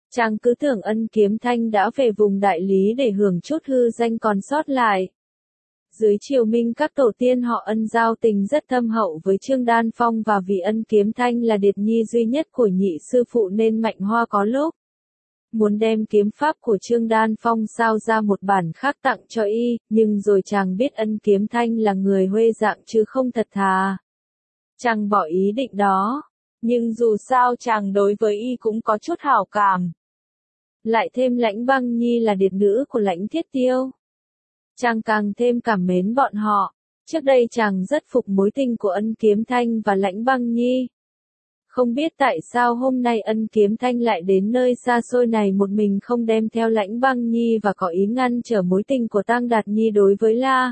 Chàng cứ tưởng Ân Kiếm Thanh đã về vùng đại lý để hưởng chút hư danh còn sót lại. Dưới triều Minh các tổ tiên họ Ân giao tình rất thâm hậu với Trương Đan Phong, và vì Ân Kiếm Thanh là điệt nhi duy nhất của nhị sư phụ nên Mạnh Hoa có lúc muốn đem kiếm pháp của Trương Đan Phong sao ra một bản khác tặng cho y, nhưng rồi chàng biết Ân Kiếm Thanh là người huê dạng chứ không thật thà. Chàng bỏ ý định đó, nhưng dù sao chàng đối với y cũng có chút hảo cảm. Lại thêm Lãnh Băng Nhi là điệt nữ của Lãnh Thiết Tiêu, chàng càng thêm cảm mến bọn họ. Trước đây chàng rất phục mối tình của Ân Kiếm Thanh và Lãnh Băng Nhi. Không biết tại sao hôm nay Ân Kiếm Thanh lại đến nơi xa xôi này một mình không đem theo Lãnh Băng Nhi và có ý ngăn trở mối tình của Tang Đạt Nhi đối với La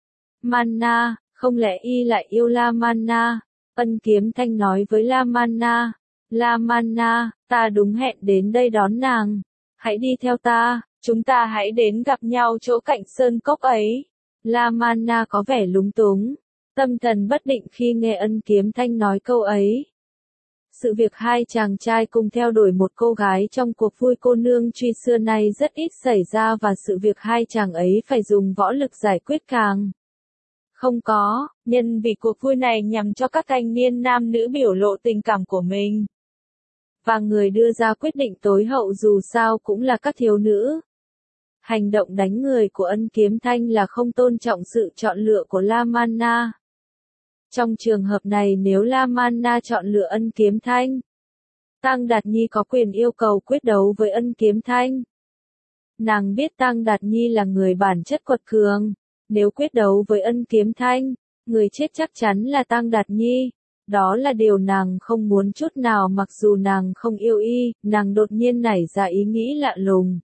Manna, không lẽ y lại yêu La Manna? Ân Kiếm Thanh nói với La Manna, La Manna, ta đúng hẹn đến đây đón nàng. Hãy đi theo ta, chúng ta hãy đến gặp nhau chỗ cạnh sơn cốc ấy. La Manna có vẻ lúng túng, tâm thần bất định khi nghe Ân Kiếm Thanh nói câu ấy. Sự việc hai chàng trai cùng theo đuổi một cô gái trong cuộc vui cô nương truy xưa nay rất ít xảy ra, và sự việc hai chàng ấy phải dùng võ lực giải quyết càng không có, nhân vì cuộc vui này nhằm cho các thanh niên nam nữ biểu lộ tình cảm của mình. Và người đưa ra quyết định tối hậu dù sao cũng là các thiếu nữ. Hành động đánh người của Ân Kiếm Thanh là không tôn trọng sự chọn lựa của La Manna. Trong trường hợp này nếu La Manna chọn lựa Ân Kiếm Thanh, Tang Đạt Nhi có quyền yêu cầu quyết đấu với Ân Kiếm Thanh. Nàng biết Tang Đạt Nhi là người bản chất quật cường, nếu quyết đấu với Ân Kiếm Thanh, người chết chắc chắn là Tang Đạt Nhi. Đó là điều nàng không muốn chút nào, mặc dù nàng không yêu y, nàng đột nhiên nảy ra ý nghĩ lạ lùng.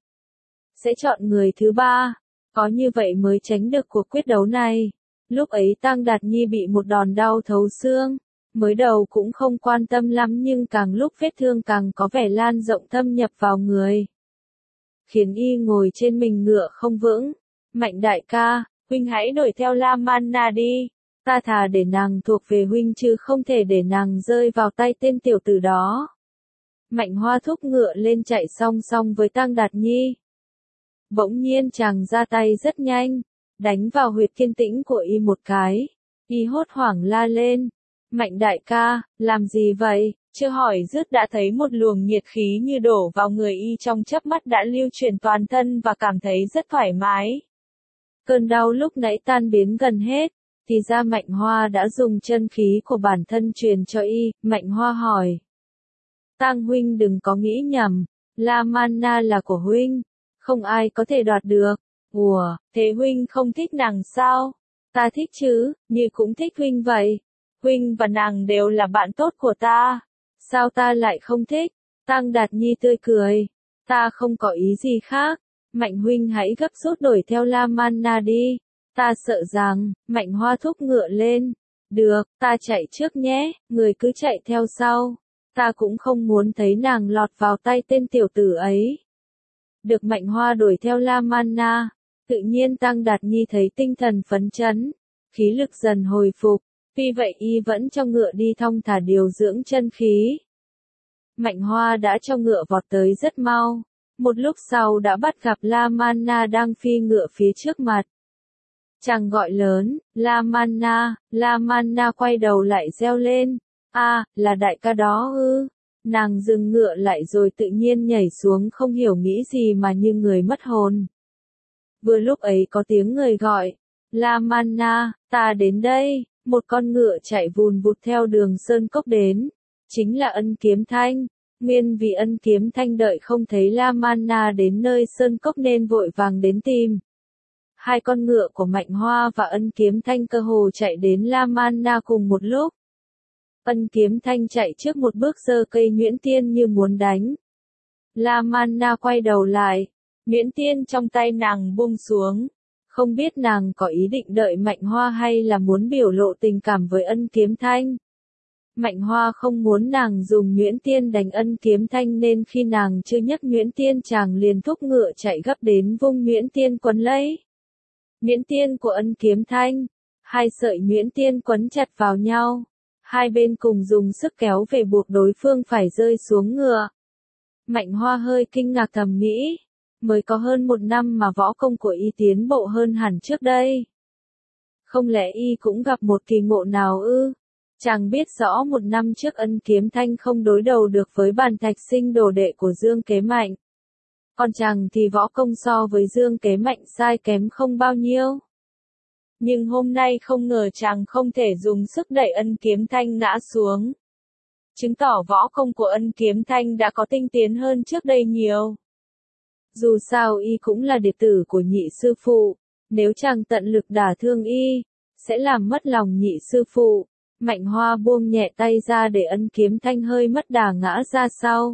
Sẽ chọn người thứ ba, có như vậy mới tránh được cuộc quyết đấu này. Lúc ấy Tang Đạt Nhi bị một đòn đau thấu xương, mới đầu cũng không quan tâm lắm nhưng càng lúc vết thương càng có vẻ lan rộng thâm nhập vào người, khiến y ngồi trên mình ngựa không vững. Mạnh đại ca, huynh hãy đuổi theo La Manna đi, ta thà để nàng thuộc về huynh chứ không thể để nàng rơi vào tay tên tiểu tử đó. Mạnh Hoa thúc ngựa lên chạy song song với Tang Đạt Nhi. Bỗng nhiên chàng ra tay rất nhanh, đánh vào huyệt kiên tĩnh của y một cái. Y hốt hoảng la lên, Mạnh đại ca, làm gì vậy? Chưa hỏi dứt đã thấy một luồng nhiệt khí như đổ vào người y, trong chớp mắt đã lưu chuyển toàn thân và cảm thấy rất thoải mái. Cơn đau lúc nãy tan biến gần hết, thì ra Mạnh Hoa đã dùng chân khí của bản thân truyền cho y. Mạnh Hoa hỏi, Tang huynh đừng có nghĩ nhầm, La Manna là của huynh, không ai có thể đoạt được. Ủa, thế huynh không thích nàng sao? Ta thích chứ, như cũng thích huynh vậy. Huynh và nàng đều là bạn tốt của ta. Sao ta lại không thích? Tang Đạt Nhi tươi cười. Ta không có ý gì khác. Mạnh huynh hãy gấp rút đuổi theo La Manna đi. Ta sợ rằng, Mạnh Hoa thúc ngựa lên. Được, ta chạy trước nhé, người cứ chạy theo sau. Ta cũng không muốn thấy nàng lọt vào tay tên tiểu tử ấy. Được Mạnh Hoa đuổi theo La Manna, tự nhiên Tang Đạt Nhi thấy tinh thần phấn chấn, khí lực dần hồi phục, vì vậy y vẫn cho ngựa đi thong thả điều dưỡng chân khí. Mạnh Hoa đã cho ngựa vọt tới rất mau, một lúc sau đã bắt gặp La Manna đang phi ngựa phía trước mặt. Chàng gọi lớn, La Manna, La Manna quay đầu lại reo lên, a, là đại ca đó ư? Nàng dừng ngựa lại rồi tự nhiên nhảy xuống, không hiểu nghĩ gì mà như người mất hồn. Vừa lúc ấy có tiếng người gọi, La Manna, ta đến đây. Một con ngựa chạy vùn vụt theo đường sơn cốc đến, chính là Ân Kiếm Thanh. Nguyên vì Ân Kiếm Thanh đợi không thấy La Manna đến nơi sơn cốc nên vội vàng đến tìm. Hai con ngựa của Mạnh Hoa và Ân Kiếm Thanh cơ hồ chạy đến La Manna cùng một lúc. Ân Kiếm Thanh chạy trước một bước giơ cây nhuyễn tiên như muốn đánh. La Manna quay đầu lại, nhuyễn tiên trong tay nàng buông xuống. Không biết nàng có ý định đợi Mạnh Hoa hay là muốn biểu lộ tình cảm với Ân Kiếm Thanh. Mạnh Hoa không muốn nàng dùng nhuyễn tiên đánh Ân Kiếm Thanh nên khi nàng chưa nhấc nhuyễn tiên chàng liền thúc ngựa chạy gấp đến vung nhuyễn tiên quấn lấy. Nhuyễn tiên của Ân Kiếm Thanh, hai sợi nhuyễn tiên quấn chặt vào nhau, hai bên cùng dùng sức kéo về buộc đối phương phải rơi xuống ngựa. Mạnh Hoa hơi kinh ngạc thầm nghĩ. Mới có hơn một năm mà võ công của y tiến bộ hơn hẳn trước đây. Không lẽ y cũng gặp một kỳ ngộ nào ư? Chàng biết rõ một năm trước Ân Kiếm Thanh không đối đầu được với Bàn Thạch Sinh đồ đệ của Dương Kế Mạnh. Còn chàng thì võ công so với Dương Kế Mạnh sai kém không bao nhiêu. Nhưng hôm nay không ngờ chàng không thể dùng sức đẩy Ân Kiếm Thanh ngã xuống. Chứng tỏ võ công của Ân Kiếm Thanh đã có tinh tiến hơn trước đây nhiều. Dù sao y cũng là đệ tử của nhị sư phụ, nếu chàng tận lực đả thương y, sẽ làm mất lòng nhị sư phụ. Mạnh Hoa buông nhẹ tay ra để Ân Kiếm Thanh hơi mất đà ngã ra sau.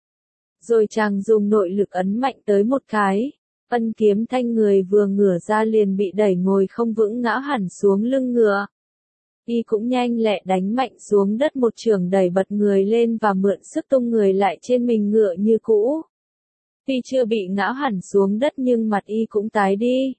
Rồi chàng dùng nội lực ấn mạnh tới một cái, Ân Kiếm Thanh người vừa ngửa ra liền bị đẩy ngồi không vững ngã hẳn xuống lưng ngựa. Y cũng nhanh lẹ đánh mạnh xuống đất một chưởng đẩy bật người lên và mượn sức tung người lại trên mình ngựa như cũ. Tuy chưa bị ngã hẳn xuống đất nhưng mặt y cũng tái đi.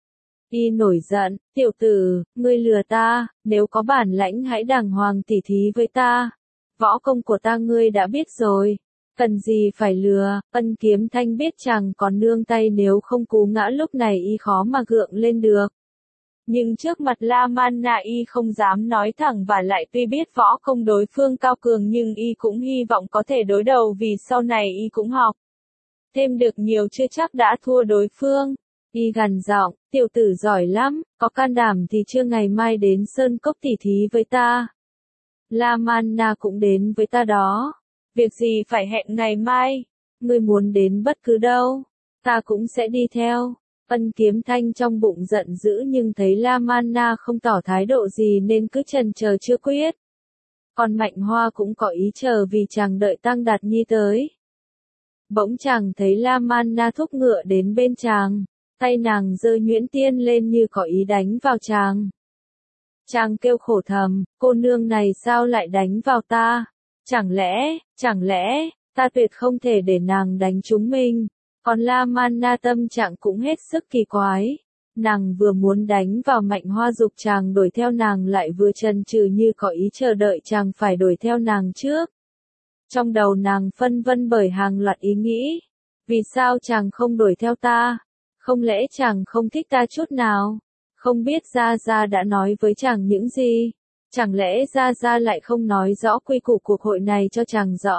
Y nổi giận, tiểu tử, ngươi lừa ta, nếu có bản lãnh hãy đàng hoàng tỉ thí với ta. Võ công của ta ngươi đã biết rồi, cần gì phải lừa. Ân Kiếm Thanh biết chàng còn nương tay, nếu không cú ngã lúc này y khó mà gượng lên được. Nhưng trước mặt La Man Na y không dám nói thẳng, và lại tuy biết võ công đối phương cao cường nhưng y cũng hy vọng có thể đối đầu, vì sau này y cũng học thêm được nhiều, chưa chắc đã thua đối phương. Y gằn giọng, tiểu tử giỏi lắm, có can đảm thì chưa ngày mai đến Sơn Cốc tỉ thí với ta. La Man Na cũng đến với ta đó. Việc gì phải hẹn ngày mai, ngươi muốn đến bất cứ đâu, ta cũng sẽ đi theo. Ân Kiếm Thanh trong bụng giận dữ nhưng thấy La Man Na không tỏ thái độ gì nên cứ chần chờ chưa quyết. Còn Mạnh Hoa cũng có ý chờ vì chàng đợi Tăng Đạt Nhi tới. Bỗng chàng thấy La Man Na thúc ngựa đến bên chàng, tay nàng giơ nhuyễn tiên lên như có ý đánh vào chàng. Chàng kêu khổ thầm, cô nương này sao lại đánh vào ta? Chẳng lẽ, chẳng lẽ, ta tuyệt không thể để nàng đánh chúng mình. Còn La Man Na tâm trạng cũng hết sức kỳ quái. Nàng vừa muốn đánh vào Mạnh Hoa dục chàng đuổi theo, nàng lại vừa chần chừ như có ý chờ đợi chàng phải đuổi theo nàng trước. Trong đầu nàng phân vân bởi hàng loạt ý nghĩ. Vì sao chàng không đuổi theo ta? Không lẽ chàng không thích ta chút nào? Không biết Gia Gia đã nói với chàng những gì? Chẳng lẽ Gia Gia lại không nói rõ quy củ cuộc hội này cho chàng rõ?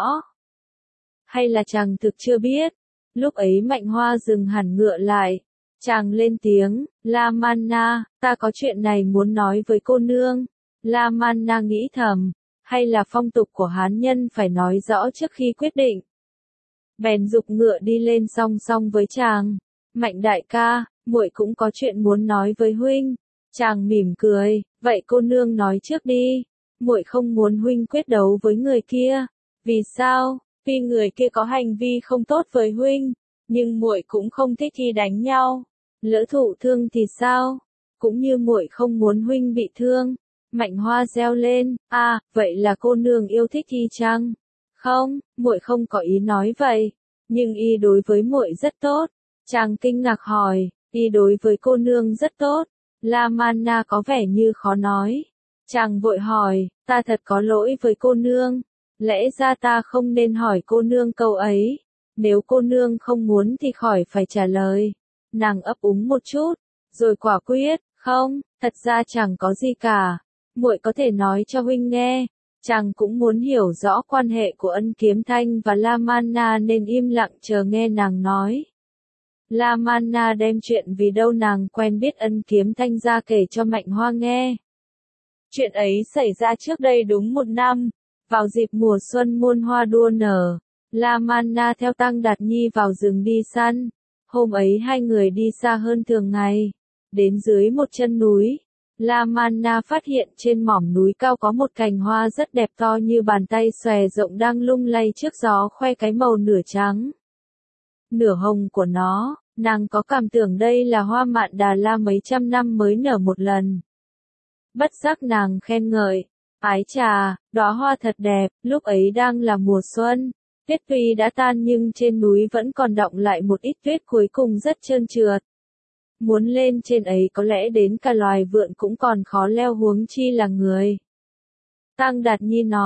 Hay là chàng thực chưa biết? Lúc ấy Mạnh Hoa dừng hẳn ngựa lại. Chàng lên tiếng, La Man Na, ta có chuyện này muốn nói với cô nương. La Man Na nghĩ thầm, hay là phong tục của Hán nhân phải nói rõ trước khi quyết định. Bèn giục ngựa đi lên song song với chàng. Mạnh đại ca, muội cũng có chuyện muốn nói với huynh. Chàng mỉm cười, vậy cô nương nói trước đi. Muội không muốn huynh quyết đấu với người kia. Vì sao? Vì người kia có hành vi không tốt với huynh, nhưng muội cũng không thích khi đánh nhau. Lỡ thụ thương thì sao? Cũng như muội không muốn huynh bị thương. Mạnh Hoa reo lên, à, vậy là cô nương yêu thích y chăng? Không, muội không có ý nói vậy, nhưng y đối với muội rất tốt. Chàng kinh ngạc hỏi, y đối với cô nương rất tốt. La Man Na có vẻ như khó nói. Chàng vội hỏi, ta thật có lỗi với cô nương. Lẽ ra ta không nên hỏi cô nương câu ấy. Nếu cô nương không muốn thì khỏi phải trả lời. Nàng ấp úng một chút, rồi quả quyết, không, thật ra chẳng có gì cả. Muội có thể nói cho huynh nghe. Chàng cũng muốn hiểu rõ quan hệ của Ân Kiếm Thanh và La Man Na nên im lặng chờ nghe nàng nói. La Man Na đem chuyện vì đâu nàng quen biết Ân Kiếm Thanh ra kể cho Mạnh Hoa nghe. Chuyện ấy xảy ra trước đây đúng một năm. Vào dịp mùa xuân muôn hoa đua nở, La Man Na theo Tăng Đạt Nhi vào rừng đi săn. Hôm ấy hai người đi xa hơn thường ngày. Đến dưới một chân núi, La Man Na phát hiện trên mỏm núi cao có một cành hoa rất đẹp to như bàn tay xòe rộng đang lung lay trước gió, khoe cái màu nửa trắng, nửa hồng của nó. Nàng có cảm tưởng đây là hoa mạn Đà La mấy trăm năm mới nở một lần. Bất giác nàng khen ngợi, ái chà, đóa hoa thật đẹp. Lúc ấy đang là mùa xuân, tuyết tuy đã tan nhưng trên núi vẫn còn đọng lại một ít tuyết cuối cùng rất trơn trượt. Muốn lên trên ấy có lẽ đến cả loài vượn cũng còn khó leo, huống chi là người. Tăng Đạt Nhi nói,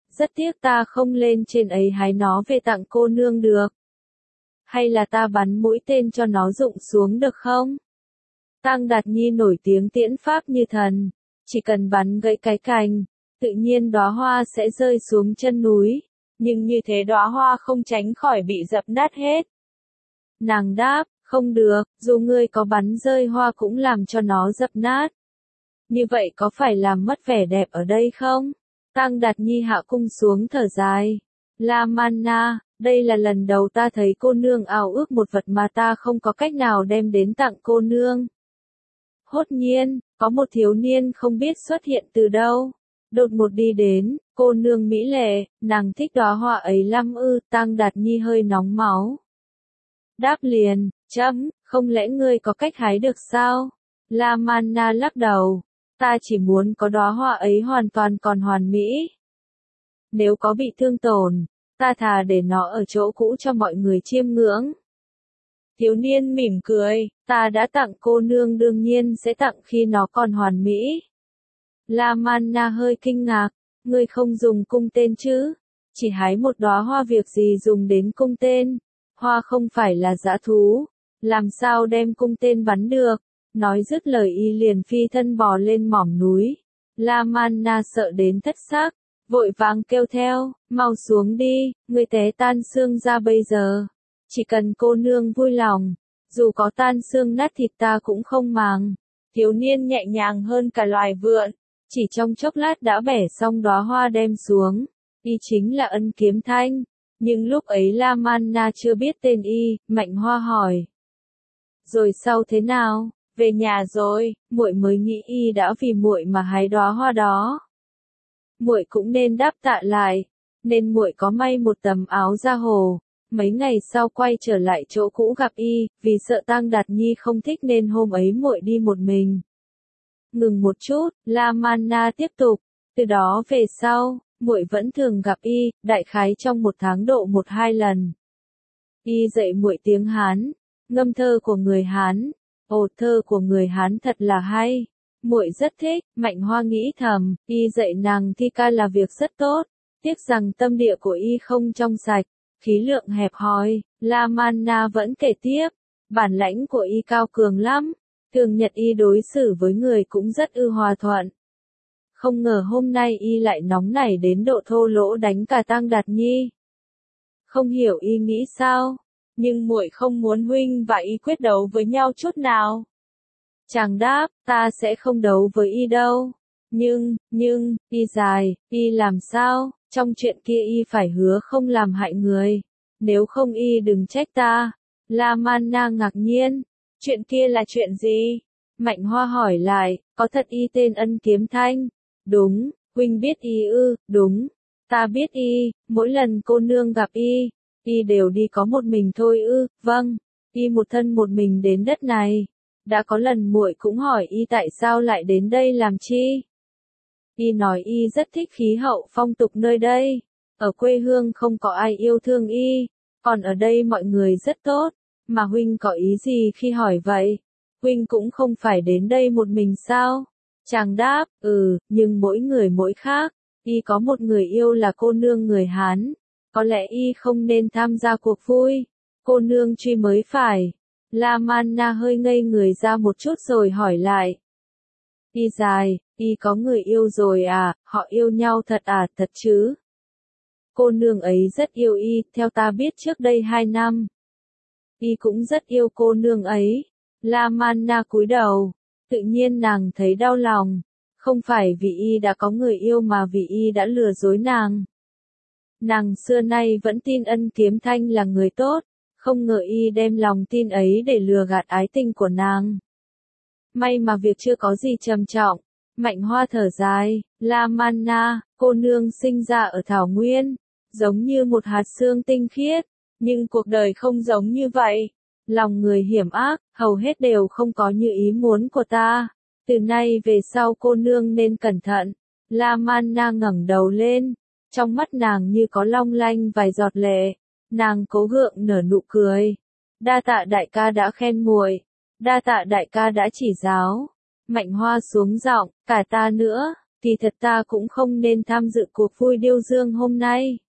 rất tiếc ta không lên trên ấy hái nó về tặng cô nương được. Hay là ta bắn mũi tên cho nó rụng xuống được không? Tang Đạt Nhi nổi tiếng tiễn pháp như thần, chỉ cần bắn gãy cái cành, tự nhiên đóa hoa sẽ rơi xuống chân núi, nhưng như thế đóa hoa không tránh khỏi bị dập nát hết. Nàng đáp, không được, dù ngươi có bắn rơi hoa cũng làm cho nó dập nát. Như vậy có phải làm mất vẻ đẹp ở đây không? Tang Đạt Nhi hạ cung xuống thở dài. La Manna, đây là lần đầu ta thấy cô nương ao ước một vật mà ta không có cách nào đem đến tặng cô nương. Hốt nhiên, có một thiếu niên không biết xuất hiện từ đâu. Đột ngột đi đến, cô nương mỹ lệ, nàng thích đóa hoa ấy lắm ư, Tang Đạt Nhi hơi nóng máu. Đáp liền, chấm, không lẽ ngươi có cách hái được sao? La Manna lắc đầu, ta chỉ muốn có đóa hoa ấy hoàn toàn còn hoàn mỹ. Nếu có bị thương tổn, ta thà để nó ở chỗ cũ cho mọi người chiêm ngưỡng. Thiếu niên mỉm cười, ta đã tặng cô nương đương nhiên sẽ tặng khi nó còn hoàn mỹ. La Manna hơi kinh ngạc, ngươi không dùng cung tên chứ? Chỉ hái một đóa hoa việc gì dùng đến cung tên? Hoa không phải là dã thú, làm sao đem cung tên bắn được? Nói dứt lời y liền phi thân bò lên mỏm núi. La Manna sợ đến thất xác, vội vàng kêu theo, mau xuống đi, ngươi té tan xương ra bây giờ. Chỉ cần cô nương vui lòng, dù có tan xương nát thịt ta cũng không màng. Thiếu niên nhẹ nhàng hơn cả loài vượn, chỉ trong chốc lát đã bẻ xong đóa hoa đem xuống. Y chính là Ân Kiếm Thanh, nhưng lúc ấy La Manna chưa biết tên y. Mạnh Hoa hỏi, rồi sau thế nào? Về nhà rồi, muội mới nghĩ y đã vì muội mà hái đóa hoa đó. Muội cũng nên đáp tạ lại, nên muội có may một tấm áo da hồ. Mấy ngày sau quay trở lại chỗ cũ gặp y, vì sợ Tang Đạt Nhi không thích nên hôm ấy muội đi một mình. Ngừng một chút, La Manna tiếp tục, từ đó về sau, muội vẫn thường gặp y, đại khái trong một tháng độ một hai lần. Y dạy muội tiếng Hán, ngâm thơ của người Hán. Ồ, thơ của người Hán thật là hay. Muội rất thích. Mạnh Hoa nghĩ thầm, y dạy nàng thi ca là việc rất tốt. Tiếc rằng tâm địa của y không trong sạch, khí lượng hẹp hòi. La Manna vẫn kể tiếp, bản lãnh của y cao cường lắm. Thường nhật y đối xử với người cũng rất ư hòa thuận. Không ngờ hôm nay y lại nóng nảy đến độ thô lỗ đánh cả Tang Đạt Nhi. Không hiểu y nghĩ sao, nhưng muội không muốn huynh và y quyết đấu với nhau chút nào. Chàng đáp, ta sẽ không đấu với y đâu. Nhưng, nhưng, y dài, y làm sao, trong chuyện kia y phải hứa không làm hại người. Nếu không y đừng trách ta. La Manna ngạc nhiên, chuyện kia là chuyện gì? Mạnh Hoa hỏi lại, có thật y tên Ân Kiếm Thanh? Đúng, huynh biết y ư? Đúng, ta biết y, mỗi lần cô nương gặp y, y đều đi có một mình thôi ư? Vâng, y một thân một mình đến đất này. Đã có lần muội cũng hỏi y tại sao lại đến đây làm chi. Y nói y rất thích khí hậu phong tục nơi đây. Ở quê hương không có ai yêu thương y, còn ở đây mọi người rất tốt. Mà huynh có ý gì khi hỏi vậy? Huynh cũng không phải đến đây một mình sao? Chàng đáp, ừ, nhưng mỗi người mỗi khác. Y có một người yêu là cô nương người Hán. Có lẽ y không nên tham gia cuộc vui. Cô nương truy mới phải. La Manna hơi ngây người ra một chút rồi hỏi lại. Y dài, y có người yêu rồi à, họ yêu nhau thật à, thật chứ? Cô nương ấy rất yêu y, theo ta biết trước đây hai năm. Y cũng rất yêu cô nương ấy. La Manna cúi đầu, tự nhiên nàng thấy đau lòng. Không phải vì y đã có người yêu mà vì y đã lừa dối nàng. Nàng xưa nay vẫn tin Ân Kiếm Thanh là người tốt, không ngờ y đem lòng tin ấy để lừa gạt ái tình của nàng. May mà việc chưa có gì trầm trọng. Mạnh Hoa thở dài, La Manna, cô nương sinh ra ở Thảo Nguyên, giống như một hạt xương tinh khiết, nhưng cuộc đời không giống như vậy. Lòng người hiểm ác, hầu hết đều không có như ý muốn của ta. Từ nay về sau cô nương nên cẩn thận. La Manna ngẩng đầu lên, trong mắt nàng như có long lanh vài giọt lệ. Nàng cố gượng nở nụ cười. Đa tạ đại ca đã khen muội, đa tạ đại ca đã chỉ giáo. Mạnh Hoa xuống giọng, cả ta nữa. thì thật ta cũng không nên tham dự cuộc vui điêu dương hôm nay.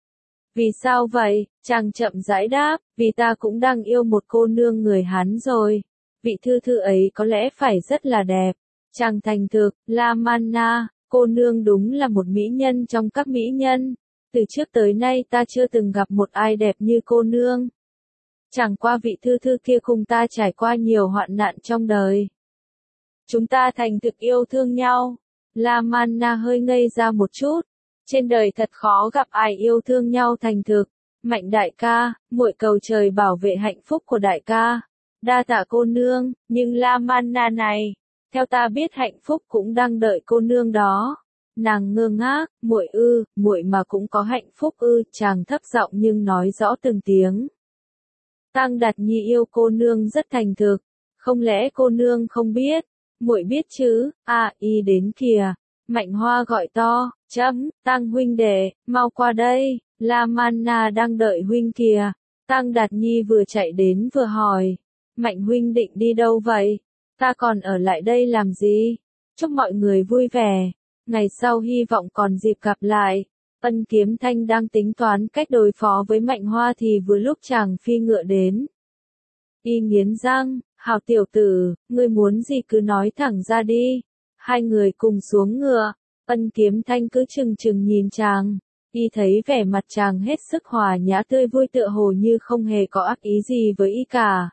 Vì sao vậy? Chàng chậm rãi đáp, vì ta cũng đang yêu một cô nương người Hán rồi. Vị thư thư ấy có lẽ phải rất là đẹp. Chàng thành thực, La Manna, cô nương đúng là một mỹ nhân trong các mỹ nhân. Từ trước tới nay ta chưa từng gặp một ai đẹp như cô nương. Chẳng qua vị thư thư kia cùng ta trải qua nhiều hoạn nạn trong đời. Chúng ta thành thực yêu thương nhau. La Manna hơi ngây ra một chút. Trên đời thật khó gặp ai yêu thương nhau thành thực. Mạnh đại ca, muội cầu trời bảo vệ hạnh phúc của đại ca. Đa tạ cô nương, nhưng La Manna này, theo ta biết hạnh phúc cũng đang đợi cô nương đó. Nàng ngơ ngác, muội ư, muội mà cũng có hạnh phúc ư? Chàng thấp giọng nhưng nói rõ từng tiếng. Tăng Đạt Nhi yêu cô nương rất thành thực, không lẽ cô nương không biết? Muội biết chứ? À, y đến kìa. Mạnh Hoa gọi to, chấm, Tăng huynh đệ, mau qua đây, La Manna đang đợi huynh kìa. Tăng Đạt Nhi vừa chạy đến vừa hỏi, Mạnh huynh định đi đâu vậy? Ta còn ở lại đây làm gì? Chúc mọi người vui vẻ, ngày sau hy vọng còn dịp gặp lại. Ân Kiếm Thanh đang tính toán cách đối phó với Mạnh Hoa thì vừa lúc chàng phi ngựa đến. Y nghiến răng, hào tiểu tử, ngươi muốn gì cứ nói thẳng ra đi. Hai người cùng xuống ngựa, Ân Kiếm Thanh cứ chừng chừng nhìn chàng. Y thấy vẻ mặt chàng hết sức hòa nhã tươi vui tựa hồ như không hề có ác ý gì với y cả.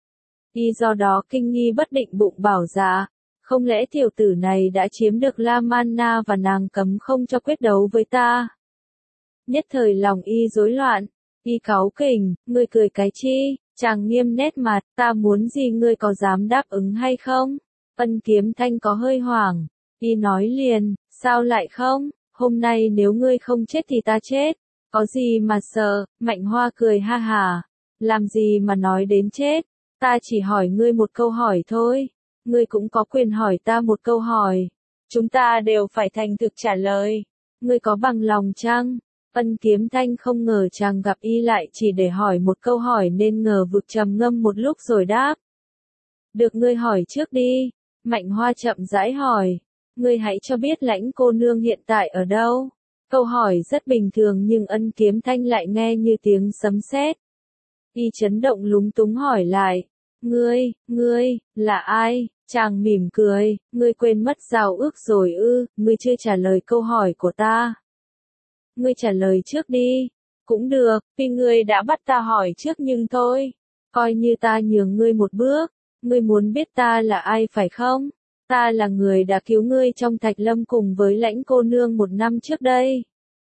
Y do đó kinh nghi bất định bụng bảo dạ, không lẽ tiểu tử này đã chiếm được La Manna và nàng cấm không cho quyết đấu với ta? Nhất thời lòng y rối loạn, y cáu kỉnh, ngươi cười cái chi? Chàng nghiêm nét mặt, ta muốn gì ngươi có dám đáp ứng hay không? Ân Kiếm Thanh có hơi hoảng, y nói liền, sao lại không? Hôm nay nếu ngươi không chết thì ta chết, có gì mà sợ? Mạnh Hoa cười ha hả, làm gì mà nói đến chết, ta chỉ hỏi ngươi một câu hỏi thôi, ngươi cũng có quyền hỏi ta một câu hỏi, chúng ta đều phải thành thực trả lời, ngươi có bằng lòng chăng? Ân Kiếm Thanh không ngờ chàng gặp y lại chỉ để hỏi một câu hỏi nên ngờ vực trầm ngâm một lúc rồi đáp. Được, ngươi hỏi trước đi. Mạnh Hoa chậm rãi hỏi. Ngươi hãy cho biết Lãnh cô nương hiện tại ở đâu? Câu hỏi rất bình thường nhưng Ân Kiếm Thanh lại nghe như tiếng sấm sét. Y chấn động lúng túng hỏi lại. Ngươi, ngươi, là ai? Chàng mỉm cười, ngươi quên mất giao ước rồi ư, ngươi chưa trả lời câu hỏi của ta. Ngươi trả lời trước đi. Cũng được, vì ngươi đã bắt ta hỏi trước nhưng thôi. Coi như ta nhường ngươi một bước. Ngươi muốn biết ta là ai phải không? Ta là người đã cứu ngươi trong Thạch Lâm cùng với Lãnh cô nương một năm trước đây.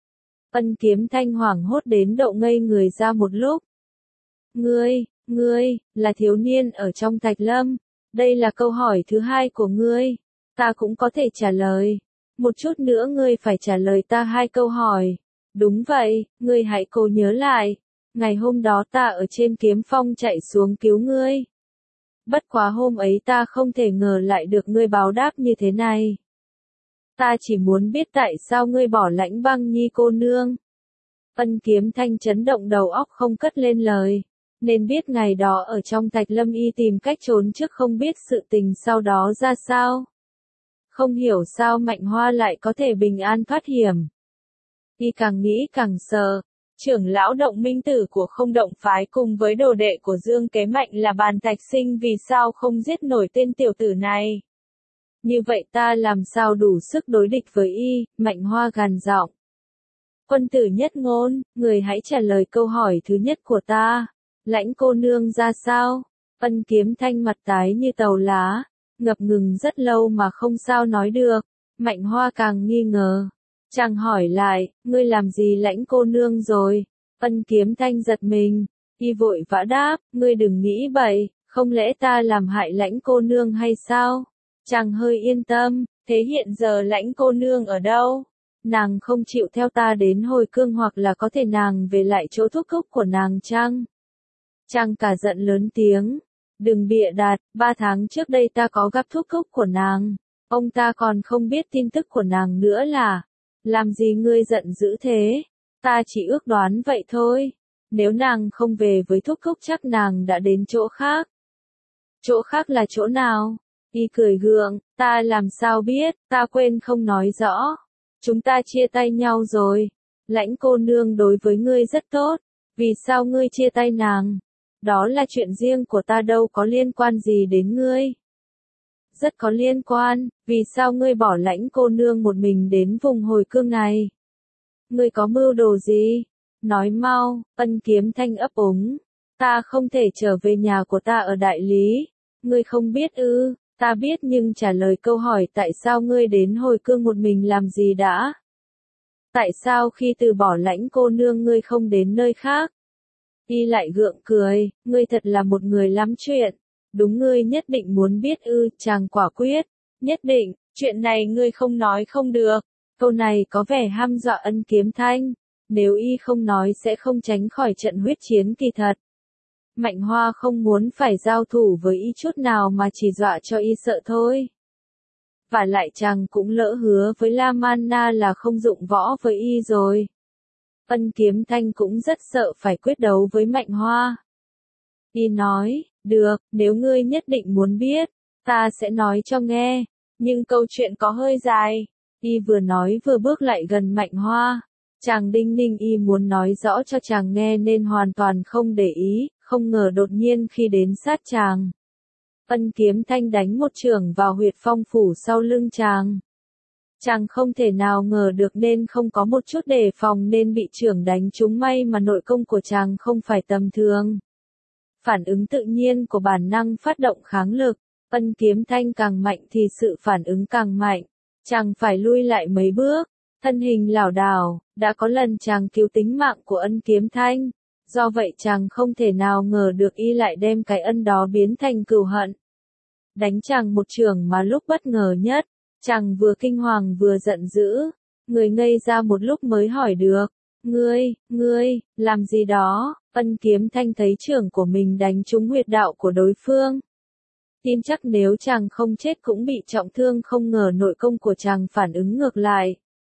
Ân Kiếm Thanh hoảng hốt đến độ ngây người ra một lúc. Ngươi, ngươi, là thiếu niên ở trong Thạch Lâm. Đây là câu hỏi thứ hai của ngươi. Ta cũng có thể trả lời. Một chút nữa ngươi phải trả lời ta hai câu hỏi. Đúng vậy, ngươi hãy cố nhớ lại. Ngày hôm đó ta ở trên Kiếm Phong chạy xuống cứu ngươi. Bất quá hôm ấy ta không thể ngờ lại được ngươi báo đáp như thế này. Ta chỉ muốn biết tại sao ngươi bỏ Lãnh Băng Nhi cô nương. Ân Kiếm Thanh chấn động đầu óc không cất lên lời. Nên biết ngày đó ở trong Thạch Lâm y tìm cách trốn trước không biết sự tình sau đó ra sao. Không hiểu sao Mạnh Hoa lại có thể bình an thoát hiểm. Y càng nghĩ càng sợ. Trưởng lão Động Minh Tử của Không Động phái cùng với đồ đệ của Dương Kế Mạnh là Bàn Thạch Sinh vì sao không giết nổi tên tiểu tử này. Như vậy ta làm sao đủ sức đối địch với y? Mạnh Hoa gằn giọng. Quân tử Nhất Ngôn, người hãy trả lời câu hỏi thứ nhất của ta. Lãnh cô nương ra sao? Ân Kiếm Thanh mặt tái như tàu lá, ngập ngừng rất lâu mà không sao nói được. Mạnh Hoa càng nghi ngờ. Chàng hỏi lại, ngươi làm gì Lãnh cô nương rồi? Ân Kiếm Thanh giật mình, y vội vã đáp, ngươi đừng nghĩ bậy, không lẽ ta làm hại Lãnh cô nương hay sao? Chàng hơi yên tâm, thế hiện giờ Lãnh cô nương ở đâu? Nàng không chịu theo ta đến Hồi Cương hoặc là có thể nàng về lại chỗ thuốc thúc của nàng chăng? Chàng cả giận lớn tiếng, đừng bịa đặt, ba tháng trước đây ta có gặp thuốc thúc của nàng, ông ta còn không biết tin tức của nàng nữa là. Làm gì ngươi giận dữ thế? Ta chỉ ước đoán vậy thôi. Nếu nàng không về với thúc thúc chắc nàng đã đến chỗ khác. Chỗ khác là chỗ nào? Y cười gượng, Ta làm sao biết, ta quên không nói rõ. Chúng ta chia tay nhau rồi. Lãnh cô nương đối với ngươi rất tốt. Vì sao ngươi chia tay nàng? Đó là chuyện riêng của ta đâu có liên quan gì đến ngươi. Rất có liên quan, vì sao ngươi bỏ lãnh cô nương một mình đến vùng hồi cương này? Ngươi có mưu đồ gì? Nói mau, Ân Kiếm Thanh ấp úng. Ta không thể trở về nhà của ta ở Đại Lý. Ngươi không biết ư? Ta biết nhưng trả lời câu hỏi tại sao ngươi đến hồi cương một mình làm gì đã? Tại sao khi từ bỏ lãnh cô nương ngươi không đến nơi khác? Y lại gượng cười, ngươi thật là một người lắm chuyện. Đúng ngươi nhất định muốn biết ư, chàng quả quyết. Nhất định, chuyện này ngươi không nói không được. Câu này có vẻ hăm dọa Ân Kiếm Thanh. Nếu y không nói sẽ không tránh khỏi trận huyết chiến kỳ thật. Mạnh Hoa không muốn phải giao thủ với y chút nào mà chỉ dọa cho y sợ thôi. Và lại chàng cũng lỡ hứa với La Man Na là không dụng võ với y rồi. Ân Kiếm Thanh cũng rất sợ phải quyết đấu với Mạnh Hoa. Y nói, được, nếu ngươi nhất định muốn biết, ta sẽ nói cho nghe, nhưng câu chuyện có hơi dài. Y vừa nói vừa bước lại gần Mạnh Hoa. Chàng đinh ninh y muốn nói rõ cho chàng nghe nên hoàn toàn không để ý, không ngờ đột nhiên khi đến sát chàng. Ân Kiếm Thanh đánh một chưởng vào huyệt phong phủ sau lưng chàng. Chàng không thể nào ngờ được nên không có một chút đề phòng nên bị chưởng đánh trúng, may mà nội công của chàng không phải tầm thường. Phản ứng tự nhiên của bản năng phát động kháng lực, Ân Kiếm Thanh càng mạnh thì sự phản ứng càng mạnh. Chàng phải lui lại mấy bước, thân hình lảo đảo, đã có lần chàng cứu tính mạng của Ân Kiếm Thanh. Do vậy chàng không thể nào ngờ được y lại đem cái ân đó biến thành cừu hận. Đánh chàng một chưởng mà lúc bất ngờ nhất, chàng vừa kinh hoàng vừa giận dữ, người ngây ra một lúc mới hỏi được, ngươi, ngươi, làm gì đó? Ân Kiếm Thanh thấy chưởng của mình đánh trúng huyệt đạo của đối phương. Tin chắc nếu chàng không chết cũng bị trọng thương, không ngờ nội công của chàng phản ứng ngược lại.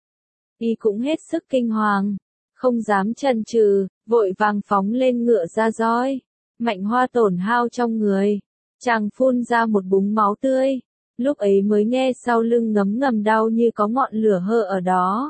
Y cũng hết sức kinh hoàng, không dám chần chừ, vội vàng phóng lên ngựa ra roi. Mạnh Hoa tổn hao trong người, chàng phun ra một búng máu tươi, lúc ấy mới nghe sau lưng ngấm ngầm đau như có ngọn lửa hơ ở đó.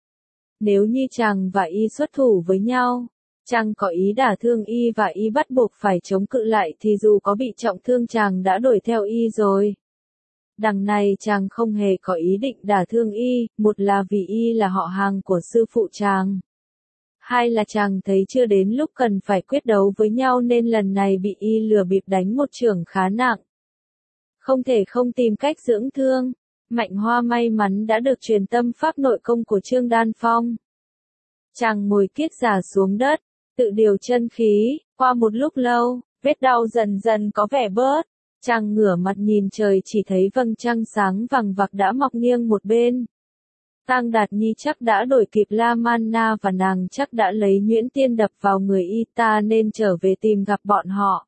Nếu như chàng và y xuất thủ với nhau, chàng có ý đả thương y và y bắt buộc phải chống cự lại thì dù có bị trọng thương chàng đã đuổi theo y rồi. Đằng này chàng không hề có ý định đả thương y, một là vì y là họ hàng của sư phụ chàng. Hai là chàng thấy chưa đến lúc cần phải quyết đấu với nhau nên lần này bị y lừa bịp đánh một chưởng khá nặng. Không thể không tìm cách dưỡng thương. Mạnh Hoa may mắn đã được truyền tâm pháp nội công của Trương Đan Phong. Chàng ngồi kiết già xuống đất, tự điều chân khí, qua một lúc lâu, vết đau dần dần có vẻ bớt. Chàng ngửa mặt nhìn trời chỉ thấy vầng trăng sáng vằng vặc đã mọc nghiêng một bên. Tang Đạt Nhi chắc đã đuổi kịp La Man Na và nàng chắc đã lấy nhuyễn tiên đập vào người y, ta nên trở về tìm gặp bọn họ.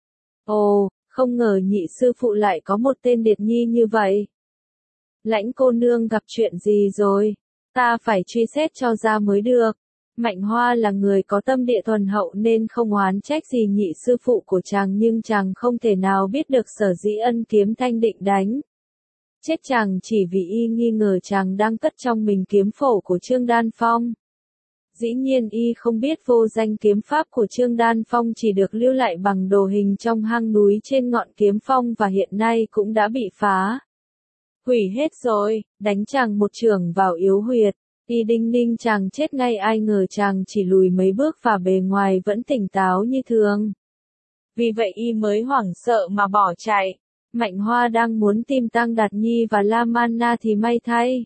Ồ, không ngờ nhị sư phụ lại có một tên điệt nhi như vậy. Lãnh cô nương gặp chuyện gì rồi? Ta phải truy xét cho ra mới được. Mạnh Hoa là người có tâm địa thuần hậu nên không oán trách gì nhị sư phụ của chàng, nhưng chàng không thể nào biết được sở dĩ Ân Kiếm Thanh định đánh chết chàng chỉ vì y nghi ngờ chàng đang cất trong mình kiếm phổ của Trương Đan Phong. Dĩ nhiên y không biết vô danh kiếm pháp của Trương Đan Phong chỉ được lưu lại bằng đồ hình trong hang núi trên ngọn kiếm phong và hiện nay cũng đã bị phá hủy hết rồi. Đánh chàng một chưởng vào yếu huyệt, y đinh ninh chàng chết ngay, ai ngờ chàng chỉ lùi mấy bước và bề ngoài vẫn tỉnh táo như thường. Vì vậy y mới hoảng sợ mà bỏ chạy. Mạnh Hoa đang muốn tìm Tang Đạt Nhi và La Man Na thì may thay,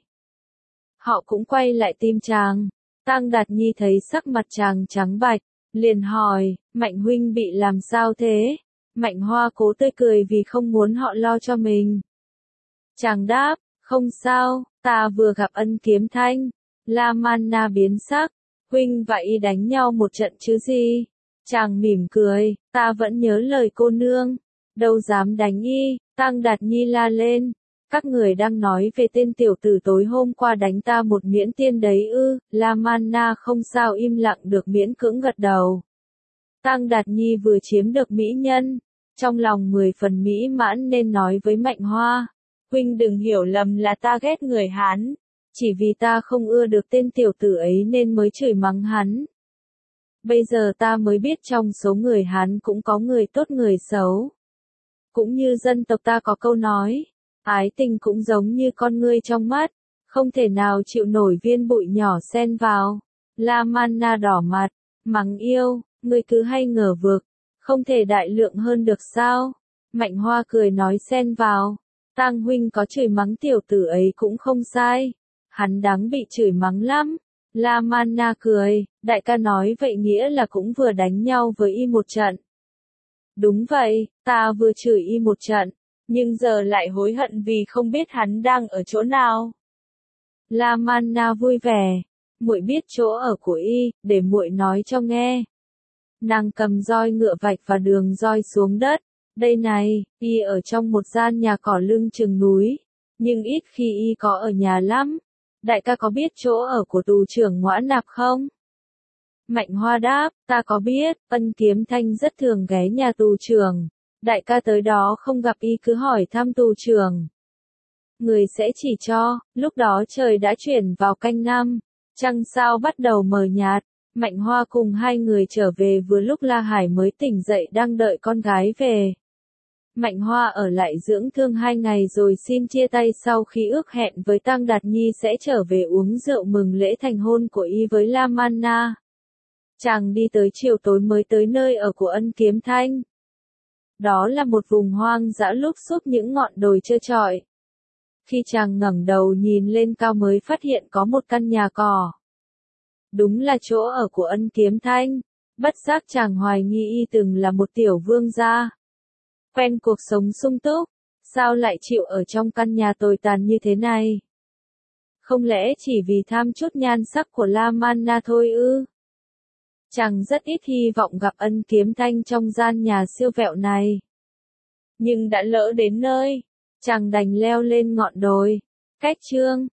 họ cũng quay lại tìm chàng. Tang Đạt Nhi thấy sắc mặt chàng trắng bạch, liền hỏi, Mạnh huynh bị làm sao thế? Mạnh Hoa cố tươi cười vì không muốn họ lo cho mình. Chàng đáp, không sao, ta vừa gặp Ân Kiếm Thanh. La Man Na biến sắc, huynh và y đánh nhau một trận chứ gì? Chàng mỉm cười, ta vẫn nhớ lời cô nương, đâu dám đánh y. Tang Đạt Nhi la lên, các người đang nói về tên tiểu tử tối hôm qua đánh ta một miễn tiên đấy ư? La Man Na không sao im lặng được, miễn cưỡng gật đầu. Tang Đạt Nhi vừa chiếm được mỹ nhân, trong lòng mười phần mỹ mãn nên nói với Mạnh Hoa, huynh đừng hiểu lầm là ta ghét người Hán, chỉ vì ta không ưa được tên tiểu tử ấy nên mới chửi mắng hắn. Bây giờ ta mới biết trong số người Hán cũng có người tốt người xấu. Cũng như dân tộc ta có câu nói, ái tình cũng giống như con ngươi trong mắt, không thể nào chịu nổi viên bụi nhỏ xen vào. La Man-na đỏ mặt, mắng yêu, ngươi cứ hay ngờ vực, không thể đại lượng hơn được sao? Mạnh Hoa cười nói xen vào, Tang huynh có chửi mắng tiểu tử ấy cũng không sai, hắn đáng bị chửi mắng lắm. La Man-na cười, đại ca nói vậy nghĩa là cũng vừa đánh nhau với y một trận. Đúng vậy, ta vừa chửi y một trận, nhưng giờ lại hối hận vì không biết hắn đang ở chỗ nào. La Man-na vui vẻ, muội biết chỗ ở của y, để muội nói cho nghe. Nàng cầm roi ngựa vạch và đường roi xuống đất. Đây này, y ở trong một gian nhà cỏ lưng chừng núi, nhưng ít khi y có ở nhà lắm. Đại ca có biết chỗ ở của tù trưởng Ngõa Nạp không? Mạnh Hoa đáp, ta có biết, Ân Kiếm Thanh rất thường ghé nhà tù trưởng. Đại ca tới đó không gặp y cứ hỏi thăm tù trưởng. Người sẽ chỉ cho, lúc đó trời đã chuyển vào canh năm, trăng sao bắt đầu mờ nhạt. Mạnh Hoa cùng hai người trở về vừa lúc La Hải mới tỉnh dậy đang đợi con gái về. Mạnh Hoa ở lại dưỡng thương hai ngày rồi xin chia tay sau khi ước hẹn với Tang Đạt Nhi sẽ trở về uống rượu mừng lễ thành hôn của y với La Man-na. Chàng đi tới chiều tối mới tới nơi ở của Ân Kiếm Thanh. Đó là một vùng hoang dã lúp xúp những ngọn đồi trơ trọi. Khi chàng ngẩng đầu nhìn lên cao mới phát hiện có một căn nhà cỏ. Đúng là chỗ ở của Ân Kiếm Thanh. Bất giác chàng hoài nghi y từng là một tiểu vương gia. Quen cuộc sống sung túc, sao lại chịu ở trong căn nhà tồi tàn như thế này? Không lẽ chỉ vì tham chút nhan sắc của La Man-na thôi ư? Chàng rất ít hy vọng gặp Ân Kiếm Thanh trong gian nhà siêu vẹo này. Nhưng đã lỡ đến nơi, chàng đành leo lên ngọn đồi. Cách chương